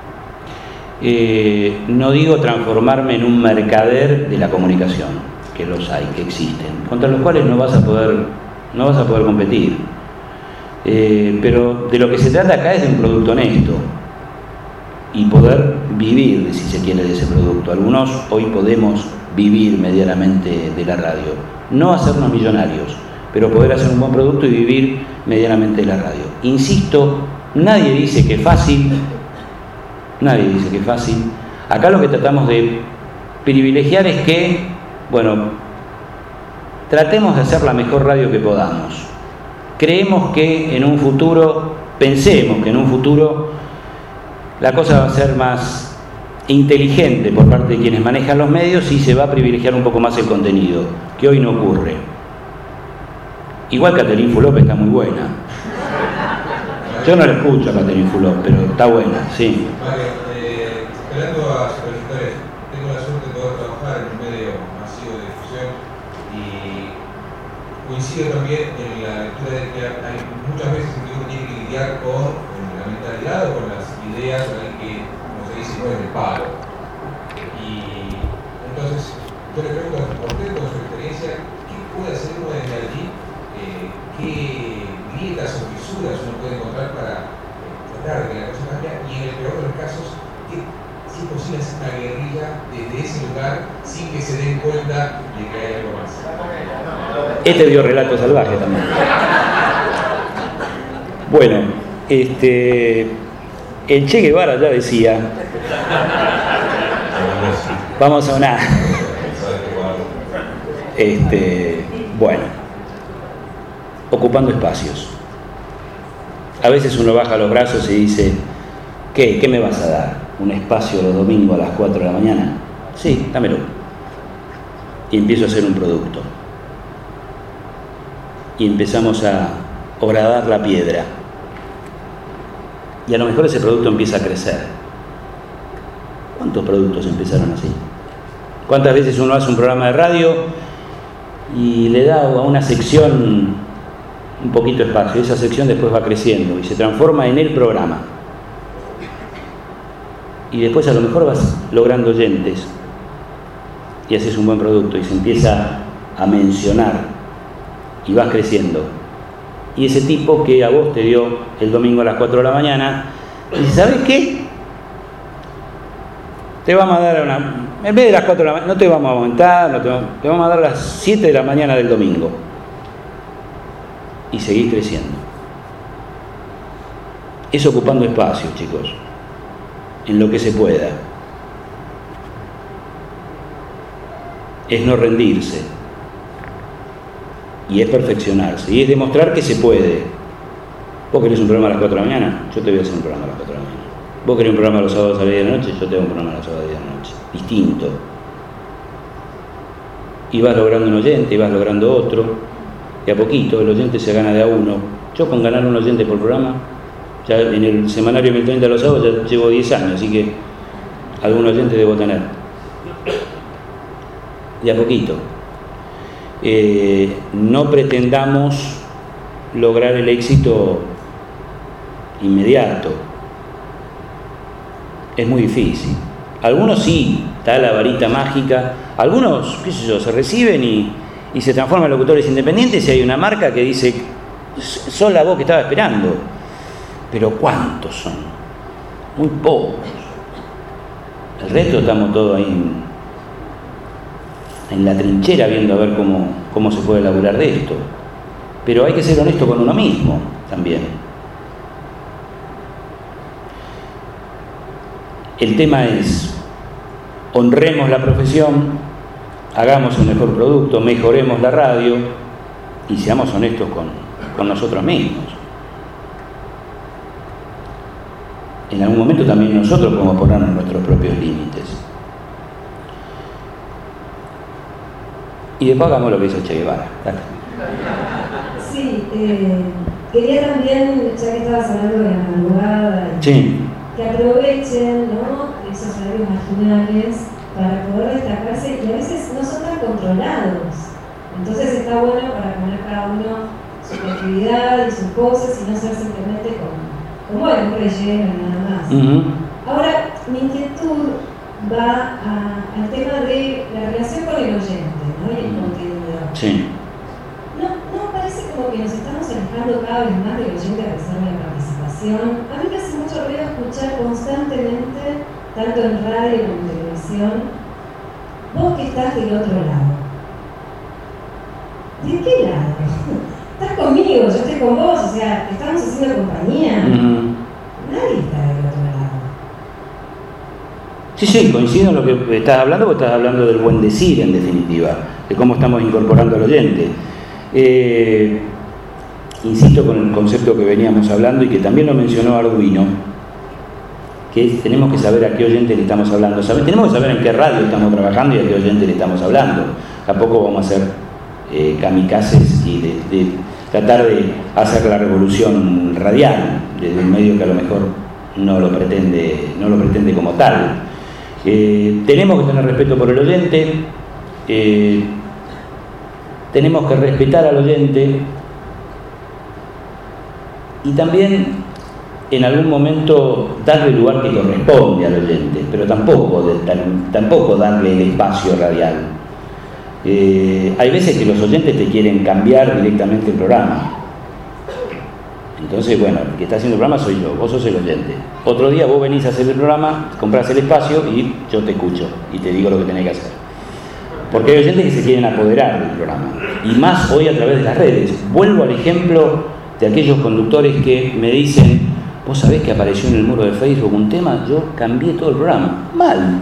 Eh, no digo transformarme en un mercader de la comunicación, que los hay, que existen, contra los cuales no vas a poder, no vas a poder competir. Eh, pero de lo que se trata acá es de un producto honesto y poder vivir, si se quiere, de ese producto. Algunos hoy podemos vivir medianamente de la radio, no hacernos millonarios, pero poder hacer un buen producto y vivir medianamente de la radio. Insisto, nadie dice que es fácil, nadie dice que es fácil. Acá lo que tratamos de privilegiar es que, bueno, tratemos de hacer la mejor radio que podamos. Creemos que en un futuro, pensemos que en un futuro la cosa va a ser más inteligente por parte de quienes manejan los medios y se va a privilegiar un poco más el contenido, que hoy no ocurre. Igual Catherine Fulop está muy buena. Yo no la escucho a Catherine Fulop, pero está buena, sí. Mario, eh, esperando a supervisores, tengo la suerte de poder trabajar en un medio masivo de difusión y coincido también en la lectura de que hay muchas veces en que uno tiene que lidiar con la mentalidad o con las ideas de alguien que, como se dice, no es del palo. Y entonces, yo le pregunto a usted, con su experiencia, ¿qué puede hacer uno desde allí? Eh, ¿Qué grietas o fisuras uno puede encontrar para eh, tratar de que la cosa cambie? Y en el peor de los casos, ¿qué, si es posible hacer una guerrilla desde ese lugar sin que se den cuenta de que hay algo más? Este dio relato salvaje también. Bueno, este, el Che Guevara ya decía, vamos a una, este, bueno, ocupando espacios. A veces uno baja los brazos y dice, ¿qué? ¿Qué me vas a dar? ¿Un espacio los domingos a las cuatro de la mañana? Sí, dámelo. Y empiezo a hacer un producto. Y empezamos a horadar la piedra. Y a lo mejor ese producto empieza a crecer. ¿Cuántos productos empezaron así? ¿Cuántas veces uno hace un programa de radio y le da a una sección un poquito de espacio? Esa sección después va creciendo y se transforma en el programa. Y después a lo mejor vas logrando oyentes y haces un buen producto y se empieza a mencionar y vas creciendo. Y ese tipo que a vos te dio el domingo a las cuatro de la mañana, dice, ¿sabes qué? Te vamos a dar una... En vez de las cuatro de la mañana, no te vamos a aumentar, no te, vamos, te vamos a dar las siete de la mañana del domingo. Y seguís creciendo. Es ocupando espacio, chicos, en lo que se pueda. Es no rendirse. Y es perfeccionarse, y es demostrar que se puede. Vos querés un programa a las cuatro de la mañana, yo te voy a hacer un programa a las cuatro de la mañana. Vos querés un programa los sábados a las diez de la noche, yo te hago un programa los sábados a las diez de la noche. Distinto. Y vas logrando un oyente, y vas logrando otro, y a poquito el oyente se gana de a uno. Yo con ganar un oyente por programa, ya en el semanario mil treinta los sábados ya llevo diez años, así que algún oyente debo tener. De a poquito. Eh, no pretendamos lograr el éxito inmediato. Es muy difícil. Algunos sí, está la varita mágica. Algunos, qué sé yo, se reciben y, y se transforman en locutores independientes y hay una marca que dice, sos la voz que estaba esperando. Pero ¿cuántos son? Muy pocos. El resto estamos todos ahí en, en la trinchera viendo a ver cómo, cómo se puede laburar de esto. Pero hay que ser honesto con uno mismo también. El tema es, honremos la profesión, hagamos un mejor producto, mejoremos la radio y seamos honestos con, con nosotros mismos. En algún momento también nosotros podemos ponernos nuestros propios límites. Y después hagamos lo que hizo Che Guevara. Dale. Sí, eh, quería también, ya que estabas hablando de la madrugada, Sí. que aprovechen, ¿no?, esos horarios marginales para poder destacarse, y a veces no son tan controlados. Entonces está bueno para poner cada uno su creatividad y sus cosas y no ser simplemente como, como bueno, un relleno y nada más. Uh-huh. Ahora, mi inquietud va a, al tema de la relación con el oyente, ¿no?, y el contenido. Sí. ¿No, ¿No parece como que nos estamos alejando cada vez más del oyente a pesar de la participación? A mí me hace mucho ruido escuchar constantemente, tanto en radio como en televisión, vos que estás del otro lado. ¿De qué lado? Estás conmigo, yo estoy con vos, o sea, estamos haciendo compañía. Uh-huh. Nadie está del otro lado. Sí, sí, coincido en lo que estás hablando, porque estás hablando del buen decir, en definitiva, de cómo estamos incorporando al oyente. Eh, insisto con el concepto que veníamos hablando y que también lo mencionó Arduino, que es, tenemos que saber a qué oyente le estamos hablando. Sabe, tenemos que saber en qué radio estamos trabajando y a qué oyente le estamos hablando. Tampoco vamos a ser eh, kamikazes y de, de tratar de hacer la revolución radial desde un medio que a lo mejor no lo pretende, no lo pretende como tal. Eh, tenemos que tener respeto por el oyente, eh, tenemos que respetar al oyente y también en algún momento darle el lugar que corresponde al oyente, pero tampoco, de, tan, tampoco darle el espacio radial. Eh, hay veces que los oyentes te quieren cambiar directamente el programa. Entonces, bueno, el que está haciendo el programa soy yo, vos sos el oyente. Otro día vos venís a hacer el programa, comprás el espacio y yo te escucho y te digo lo que tenés que hacer. Porque hay oyentes que se quieren apoderar del programa. Y más hoy a través de las redes. Vuelvo al ejemplo de aquellos conductores que me dicen, vos sabés que apareció en el muro de Facebook un tema, yo cambié todo el programa. Mal.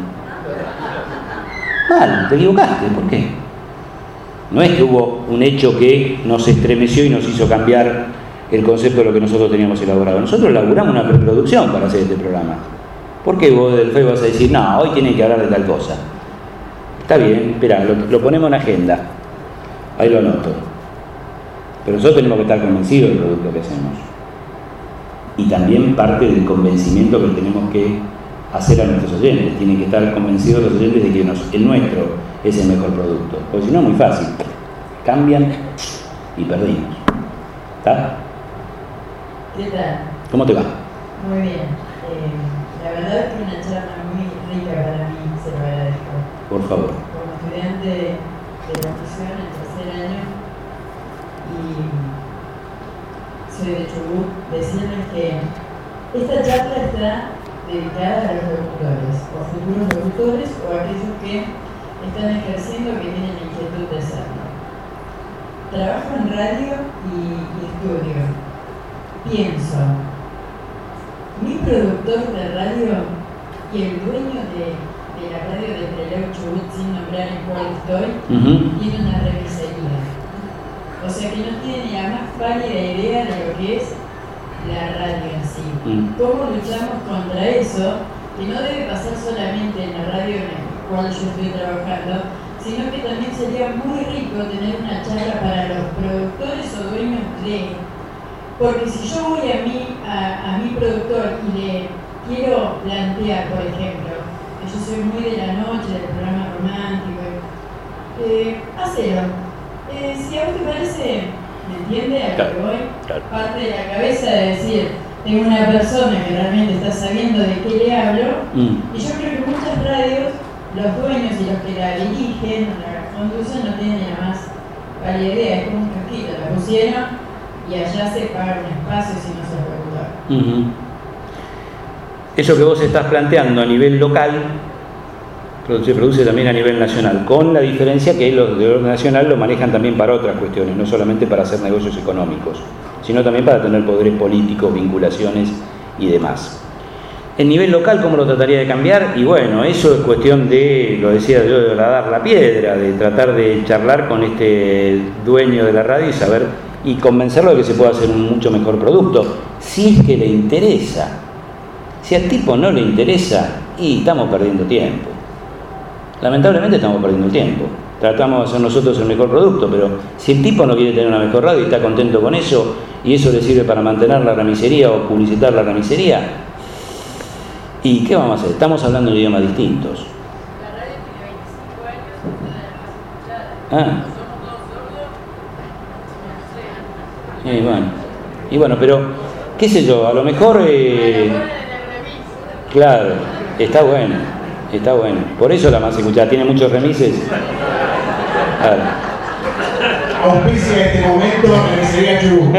Mal, te equivocaste. ¿Por qué? No es que hubo un hecho que nos estremeció y nos hizo cambiar el concepto de lo que nosotros teníamos elaborado. Nosotros elaboramos una preproducción para hacer este programa. ¿Por qué vos del Facebook vas a decir, no, hoy tienen que hablar de tal cosa? Está bien, espera, lo, lo ponemos en agenda. Ahí lo anoto. Pero nosotros tenemos que estar convencidos del producto que hacemos. Y también parte del convencimiento que tenemos que hacer a nuestros oyentes. Tienen que estar convencidos los oyentes de que nos, el nuestro es el mejor producto. Porque si no es muy fácil. Cambian y perdimos. ¿Está? ¿Qué tal? ¿Cómo te va? Muy bien. Eh, la verdad es que una charla muy rica para mí, se lo agradezco. Por favor. Como estudiante de locución en tercer año y soy de Chubut, decirles que esta charla está dedicada a los locutores, o futuros locutores, o a aquellos que están ejerciendo que tienen la inquietud de hacerlo. Trabajo en radio y, y estudio. Pienso, mi productor de radio y el dueño de, de la radio de Trelew Chubut, sin nombrar en cuál estoy, uh-huh. tiene una revisería. O sea que no tiene ni la más pálida idea de lo que es la radio en sí. Mm. ¿Cómo luchamos contra eso? Que no debe pasar solamente en la radio en la cual yo estoy trabajando, sino que también sería muy rico tener una charla para los productores o dueños de... Porque si yo voy a mi, a, a mi productor y le quiero plantear, por ejemplo, que yo soy muy de la noche, del programa romántico, eh, hacelo. Eh, si a vos te parece, ¿me entiende a lo que voy? Claro. Parte de la cabeza de decir, tengo una persona que realmente está sabiendo de qué le hablo, Mm. y yo creo que muchas radios, los dueños y los que la dirigen, la conducen, no tienen la más válida idea, es como un casquito, la pusieron y allá se paga un espacio si no se lo puede ocupar. Uh-huh. Eso que vos estás planteando a nivel local se produce también a nivel nacional, con la diferencia que los de orden nacional lo manejan también para otras cuestiones, no solamente para hacer negocios económicos, sino también para tener poderes políticos, vinculaciones y demás. El nivel local, ¿cómo lo trataría de cambiar? Y bueno, eso es cuestión de, lo decía yo, de horadar la piedra, de tratar de charlar con este dueño de la radio y saber, y convencerlo de que se pueda hacer un mucho mejor producto, si es que le interesa. Si al tipo no le interesa, y estamos perdiendo tiempo. Lamentablemente estamos perdiendo el tiempo. Tratamos de hacer nosotros el mejor producto, pero si el tipo no quiere tener una mejor radio y está contento con eso, y eso le sirve para mantener la ramicería o publicitar la ramicería, ¿y qué vamos a hacer? Estamos hablando de idiomas distintos. Ah. Y bueno, y bueno, pero qué sé yo, a lo mejor eh, claro, está bueno, está bueno. Por eso la más escuchada, tiene muchos remises. Claro. Auspicia este momento Remisería Chubut.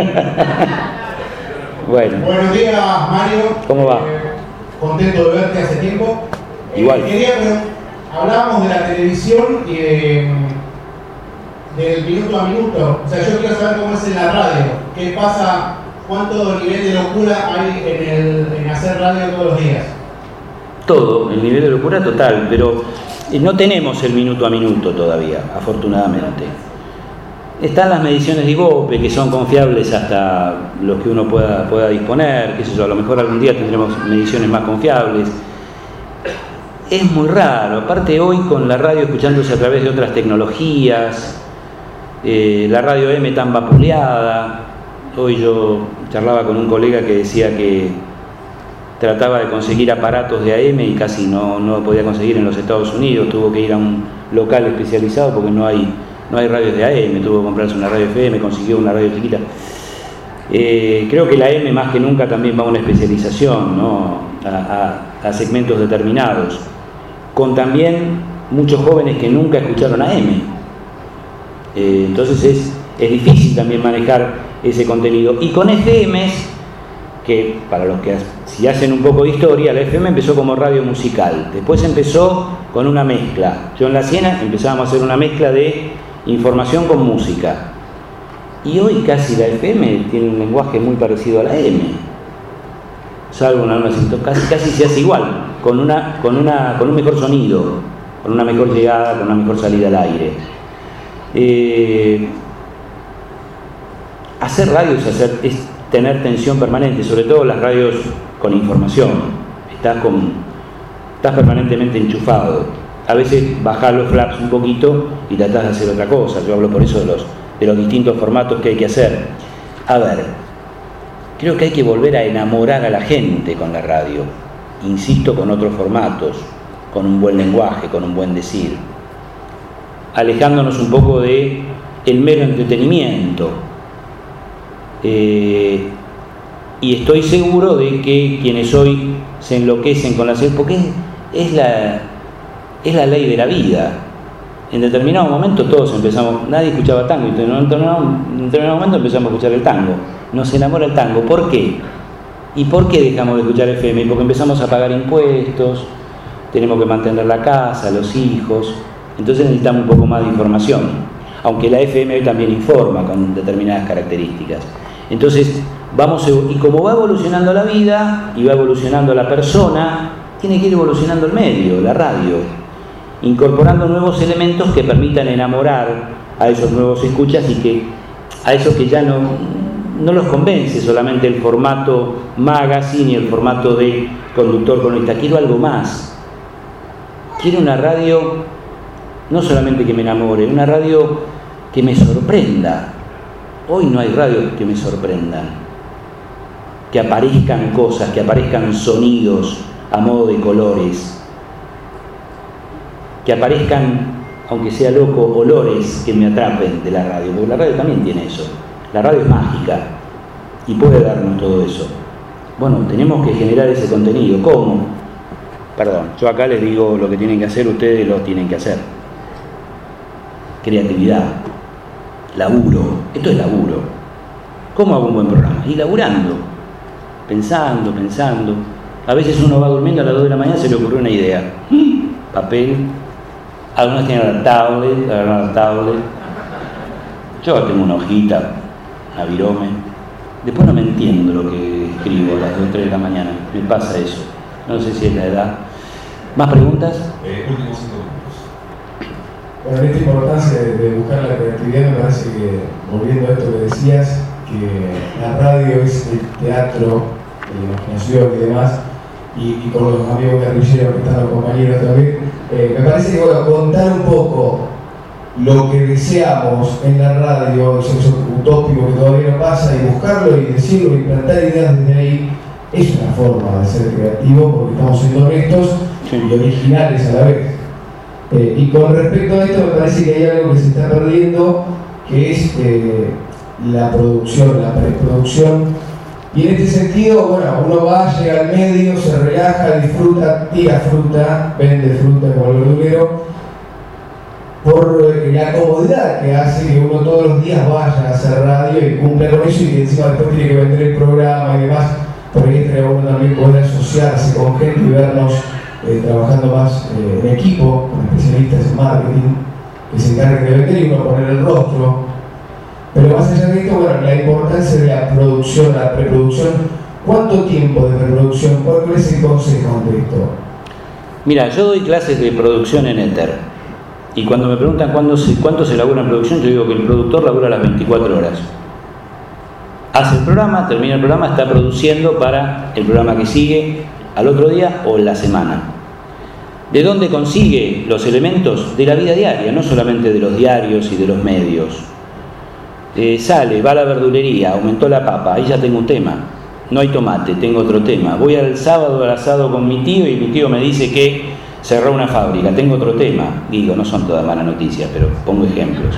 Bueno. Buenos días, Mario. ¿Cómo va? Eh, contento de verte hace tiempo. Igual. Eh, quería, pero hablábamos de la televisión y de, del minuto a minuto. O sea, yo quiero saber cómo es en la radio. ¿Qué pasa? ¿Cuánto nivel de locura hay en, el, en hacer radio todos los días? Todo, el nivel de locura total, pero no tenemos el minuto a minuto todavía, afortunadamente. Están las mediciones de Ibope, que son confiables hasta los que uno pueda, pueda disponer, qué sé yo, a lo mejor algún día tendremos mediciones más confiables. Es muy raro, aparte hoy con la radio escuchándose a través de otras tecnologías, eh, la radio M tan vapuleada. Hoy yo charlaba con un colega que decía que trataba de conseguir aparatos de A M y casi no, no podía conseguir en los Estados Unidos, tuvo que ir a un local especializado porque no hay, no hay radios de A M, tuvo que comprarse una radio F M, consiguió una radio chiquita. Eh, creo que la A M más que nunca también va a una especialización, ¿no? a, a, a segmentos determinados, con también muchos jóvenes que nunca escucharon A M. Eh, entonces es, es difícil también manejar ese contenido. Y con F Ms, que para los que si hacen un poco de historia, la F M empezó como radio musical, después empezó con una mezcla. Yo en La Siena empezábamos a hacer una mezcla de información con música. Y hoy casi la F M tiene un lenguaje muy parecido a la M, salvo en algunas, casi, casi se hace igual, con, una, con, una, con un mejor sonido, con una mejor llegada, con una mejor salida al aire. Eh, hacer radio es, hacer, es tener tensión permanente, sobre todo las radios con información. Estás, con, estás permanentemente enchufado. A veces bajás los flaps un poquito y tratás de hacer otra cosa. Yo hablo por eso de los, de los distintos formatos que hay que hacer. A ver, creo que hay que volver a enamorar a la gente con la radio. Insisto, con otros formatos, con un buen lenguaje, con un buen decir. Alejándonos un poco de el mero entretenimiento. Eh, y estoy seguro de que quienes hoy se enloquecen con la serie, porque es, es, la, es la ley de la vida. En determinado momento todos empezamos, nadie escuchaba tango, y en determinado, en determinado momento empezamos a escuchar el tango. Nos enamora el tango. ¿Por qué? ¿Y por qué dejamos de escuchar F M? Porque empezamos a pagar impuestos, tenemos que mantener la casa, los hijos, entonces necesitamos un poco más de información, aunque la F M hoy también informa con determinadas características. Entonces, vamos, y como va evolucionando la vida y va evolucionando la persona, tiene que ir evolucionando el medio, la radio, incorporando nuevos elementos que permitan enamorar a esos nuevos escuchas y que a esos que ya no, no los convence solamente el formato magazine y el formato de conductor cronista. Quiero algo más. Quiero una radio, no solamente que me enamore, una radio que me sorprenda. Hoy no hay radios que me sorprendan. Que aparezcan cosas, que aparezcan sonidos a modo de colores. Que aparezcan, aunque sea loco, olores que me atrapen de la radio, porque la radio también tiene eso. La radio es mágica y puede darnos todo eso. Bueno, tenemos que generar ese contenido. ¿Cómo? Perdón, yo acá les digo lo que tienen que hacer, ustedes lo tienen que hacer. Creatividad, laburo, esto es laburo. ¿Cómo hago un buen programa? Y laburando, pensando, pensando. A veces uno va durmiendo a las dos de la mañana, se le ocurrió una idea. Papel. Algunos tienen la tablet, agarran la tablet. Yo tengo una hojita, una virome. Después no me entiendo lo que escribo a las dos o tres de la mañana. Me pasa eso. No sé si es la edad. ¿Más preguntas? Eh, últimos cinco minutos. Bueno, en esta importancia de, de buscar la creatividad, me parece que, volviendo a esto que decías, que la radio es el teatro de la imaginación y demás, y, y con los amigos guerrilleros que están los compañeros también, eh, me parece que, bueno, contar un poco lo que deseamos en la radio, el sexo utópico que todavía no pasa, y buscarlo y decirlo y plantar ideas desde ahí, es una forma de ser creativo, porque estamos siendo honestos y originales a la vez. Eh, y con respecto a esto, me parece que hay algo que se está perdiendo, que es eh, la producción, la preproducción. Y en este sentido, bueno, uno va, llega al medio, se relaja, disfruta, tira fruta, vende fruta como el verdulero, por eh, la comodidad que hace que uno todos los días vaya a hacer radio y cumpla con eso, y que encima después tiene que vender el programa y demás. Por ahí estaría uno también poder asociarse con gente y vernos eh, trabajando más eh, en equipo, con especialistas en marketing, que se encarguen de vender y uno poner el rostro. Pero más allá de esto, bueno, la importancia de la producción, la preproducción. ¿Cuánto tiempo de preproducción? ¿Cuál es el consejo ante esto? Mira, yo doy clases de producción en Éter. Y cuando me preguntan cuándo se, cuánto se labura en producción, yo digo que el productor labura las veinticuatro horas. Hace el programa, termina el programa, está produciendo para el programa que sigue, al otro día o en la semana. ¿De dónde consigue los elementos? De la vida diaria, no solamente de los diarios y de los medios. Eh, sale, va a la verdulería, aumentó la papa, ahí ya tengo un tema. No hay tomate, tengo otro tema. Voy al sábado al asado con mi tío y mi tío me dice que cerró una fábrica, tengo otro tema. Digo, no son todas malas noticias, pero pongo ejemplos.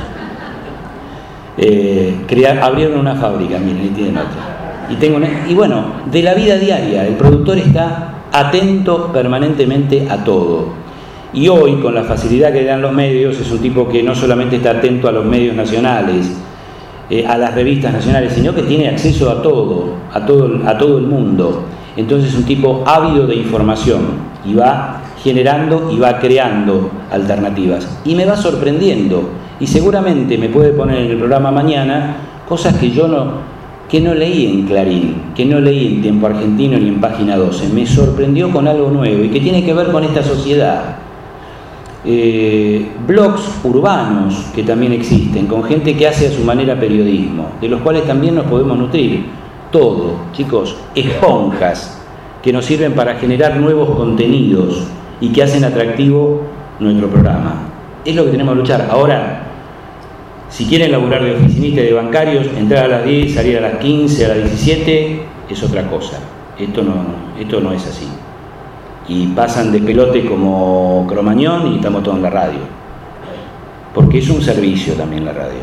Eh, crear, abrieron una fábrica, miren, y tienen otra. Y, tengo una, y bueno, de la vida diaria, el productor está atento permanentemente a todo. Y hoy, con la facilidad que dan los medios, es un tipo que no solamente está atento a los medios nacionales, eh, a las revistas nacionales, sino que tiene acceso a todo, a todo, a todo el mundo. Entonces es un tipo ávido de información y va generando y va creando alternativas. Y me va sorprendiendo. Y seguramente me puede poner en el programa mañana cosas que yo no, que no leí en Clarín, que no leí en Tiempo Argentino ni en Página doce. Me sorprendió con algo nuevo y que tiene que ver con esta sociedad. Eh, blogs urbanos que también existen, con gente que hace a su manera periodismo, de los cuales también nos podemos nutrir. Todo, chicos, esponjas que nos sirven para generar nuevos contenidos y que hacen atractivo nuestro programa. Es lo que tenemos que luchar. Ahora, si quieren laburar de oficinistas y de bancarios, entrar a las diez, salir a las quince, a las diecisiete, es otra cosa. Esto no, esto no es así. Y pasan de pelote como Cromañón y estamos todos en la radio. Porque es un servicio también la radio.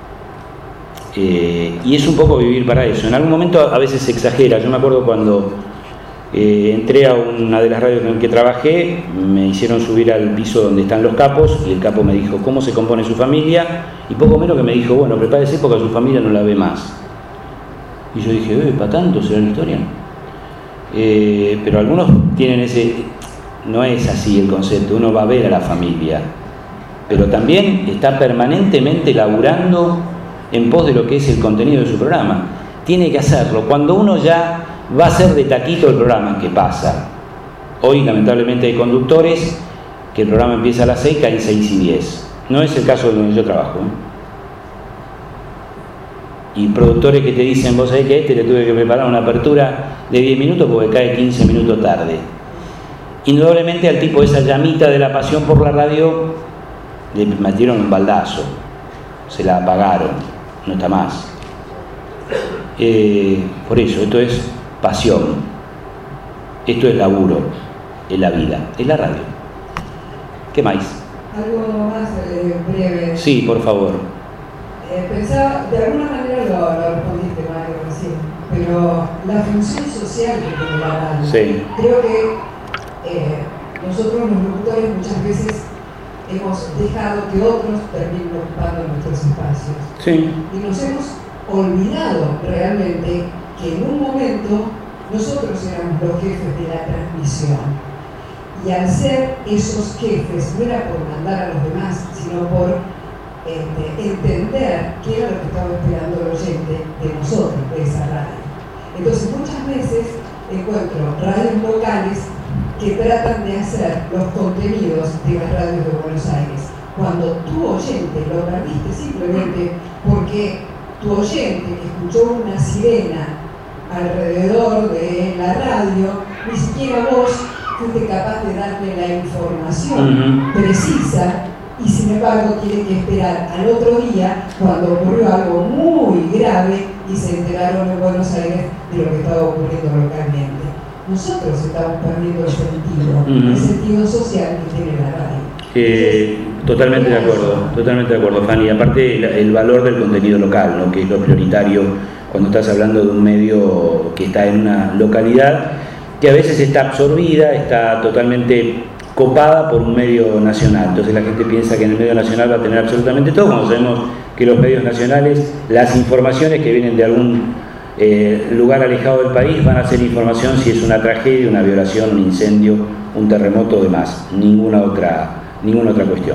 Eh, y es un poco vivir para eso. En algún momento a veces se exagera. Yo me acuerdo cuando eh, entré a una de las radios en las que trabajé, me hicieron subir al piso donde están los capos y el capo me dijo cómo se compone su familia y poco menos que me dijo, bueno, prepárese porque a su familia no la ve más. Y yo dije, ¿eh, para tanto será la historia? Eh, pero algunos tienen ese, no es así el concepto, uno va a ver a la familia, pero también está permanentemente laburando en pos de lo que es el contenido de su programa. Tiene que hacerlo. Cuando uno ya va a hacer de taquito el programa, ¿qué pasa? Hoy lamentablemente hay conductores que el programa empieza a las seis, caen seis y diez. No es el caso de donde yo trabajo, ¿eh? y productores que te dicen, vos sabés que a este le tuve que preparar una apertura de diez minutos porque cae quince minutos tarde. Indudablemente al tipo esa llamita de la pasión por la radio le metieron un baldazo, se la apagaron, no está más. Eh, por eso, esto es pasión, esto es laburo, es la vida, es la radio. ¿Qué más? Algo más eh, breve. Sí, por favor. Eh, pensaba, de alguna manera lo, lo respondiste, Mario, recién, pero la función social que tiene la radio, sí. Creo que eh, nosotros los locutores muchas veces hemos dejado que otros terminen ocupando nuestros espacios. Sí. Y nos hemos olvidado realmente que en un momento nosotros éramos los jefes de la transmisión. Y al ser esos jefes, no era por mandar a los demás, sino por este, entender qué era lo que estaba esperando el oyente de nosotros, de esa radio. Entonces muchas veces encuentro radios locales que tratan de hacer los contenidos de las radios de Buenos Aires, cuando tu oyente lo perdiste simplemente porque tu oyente que escuchó una sirena alrededor de la radio, ni siquiera vos fuiste capaz de darle la información uh-huh. precisa, y sin embargo tiene que esperar al otro día cuando ocurrió algo muy grave y se enteraron en Buenos Aires de lo que estaba ocurriendo localmente. Nosotros estamos perdiendo el sentido, uh-huh. el sentido social que tiene la radio. Eh, totalmente de acuerdo, totalmente de acuerdo, Fanny. Aparte el, el valor del contenido local, ¿no? Que es lo prioritario cuando estás hablando de un medio que está en una localidad que a veces está absorbida, está totalmente copada por un medio nacional. Entonces la gente piensa que en el medio nacional va a tener absolutamente todo, cuando sabemos que los medios nacionales, las informaciones que vienen de algún eh, lugar alejado del país van a ser información si es una tragedia, una violación, un incendio, un terremoto o demás, ninguna otra, ninguna otra cuestión.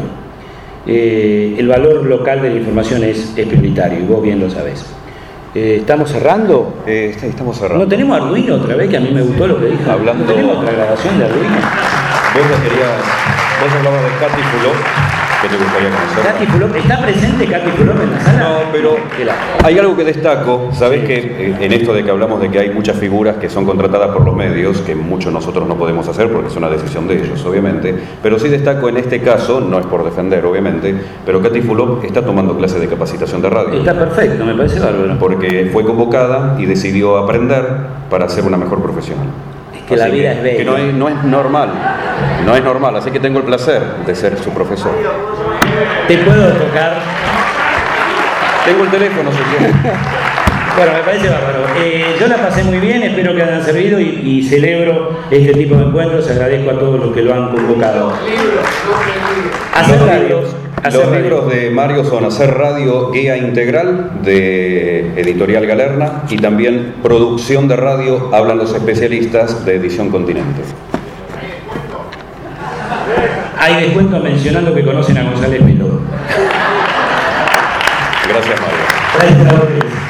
Eh, el valor local de la información es, es prioritario y vos bien lo sabés. Eh, ¿Estamos cerrando? Eh, estamos cerrando. ¿No tenemos Arduino otra vez? Que a mí me gustó lo que dijo. Hablando... ¿No tenemos otra grabación de Arduino? Vos querías... Vos hablabas de Katy Fulop, que te gustaría conocer. Katy Fulop, ¿está presente Katy Fulop en la sala? No, pero hay algo que destaco. Sabés que en esto de que hablamos de que hay muchas figuras que son contratadas por los medios, que muchos nosotros no podemos hacer porque es una decisión de ellos, obviamente, pero sí destaco en este caso, no es por defender, obviamente, pero Katy Fulop está tomando clases de capacitación de radio. Está perfecto, me parece bárbaro. Porque fue convocada y decidió aprender para ser una mejor profesional. Que así la vida que, es bella. Que no es, no es normal, no es normal, así que tengo el placer de ser su profesor. ¿Te puedo tocar? Tengo el teléfono, si quieres. Bueno, me parece bárbaro. Eh, yo la pasé muy bien, espero que hayan servido y, y celebro este tipo de encuentros. Agradezco a todos los que lo han convocado. Hacer radio. Los radio. libros de Mario son Hacer Radio, Guía Integral, de Editorial Galerna, y también Producción de Radio, hablan los especialistas, de Edición Continente. Hay descuento mencionando que conocen a González Melo. Gracias, Mario. Gracias a ustedes.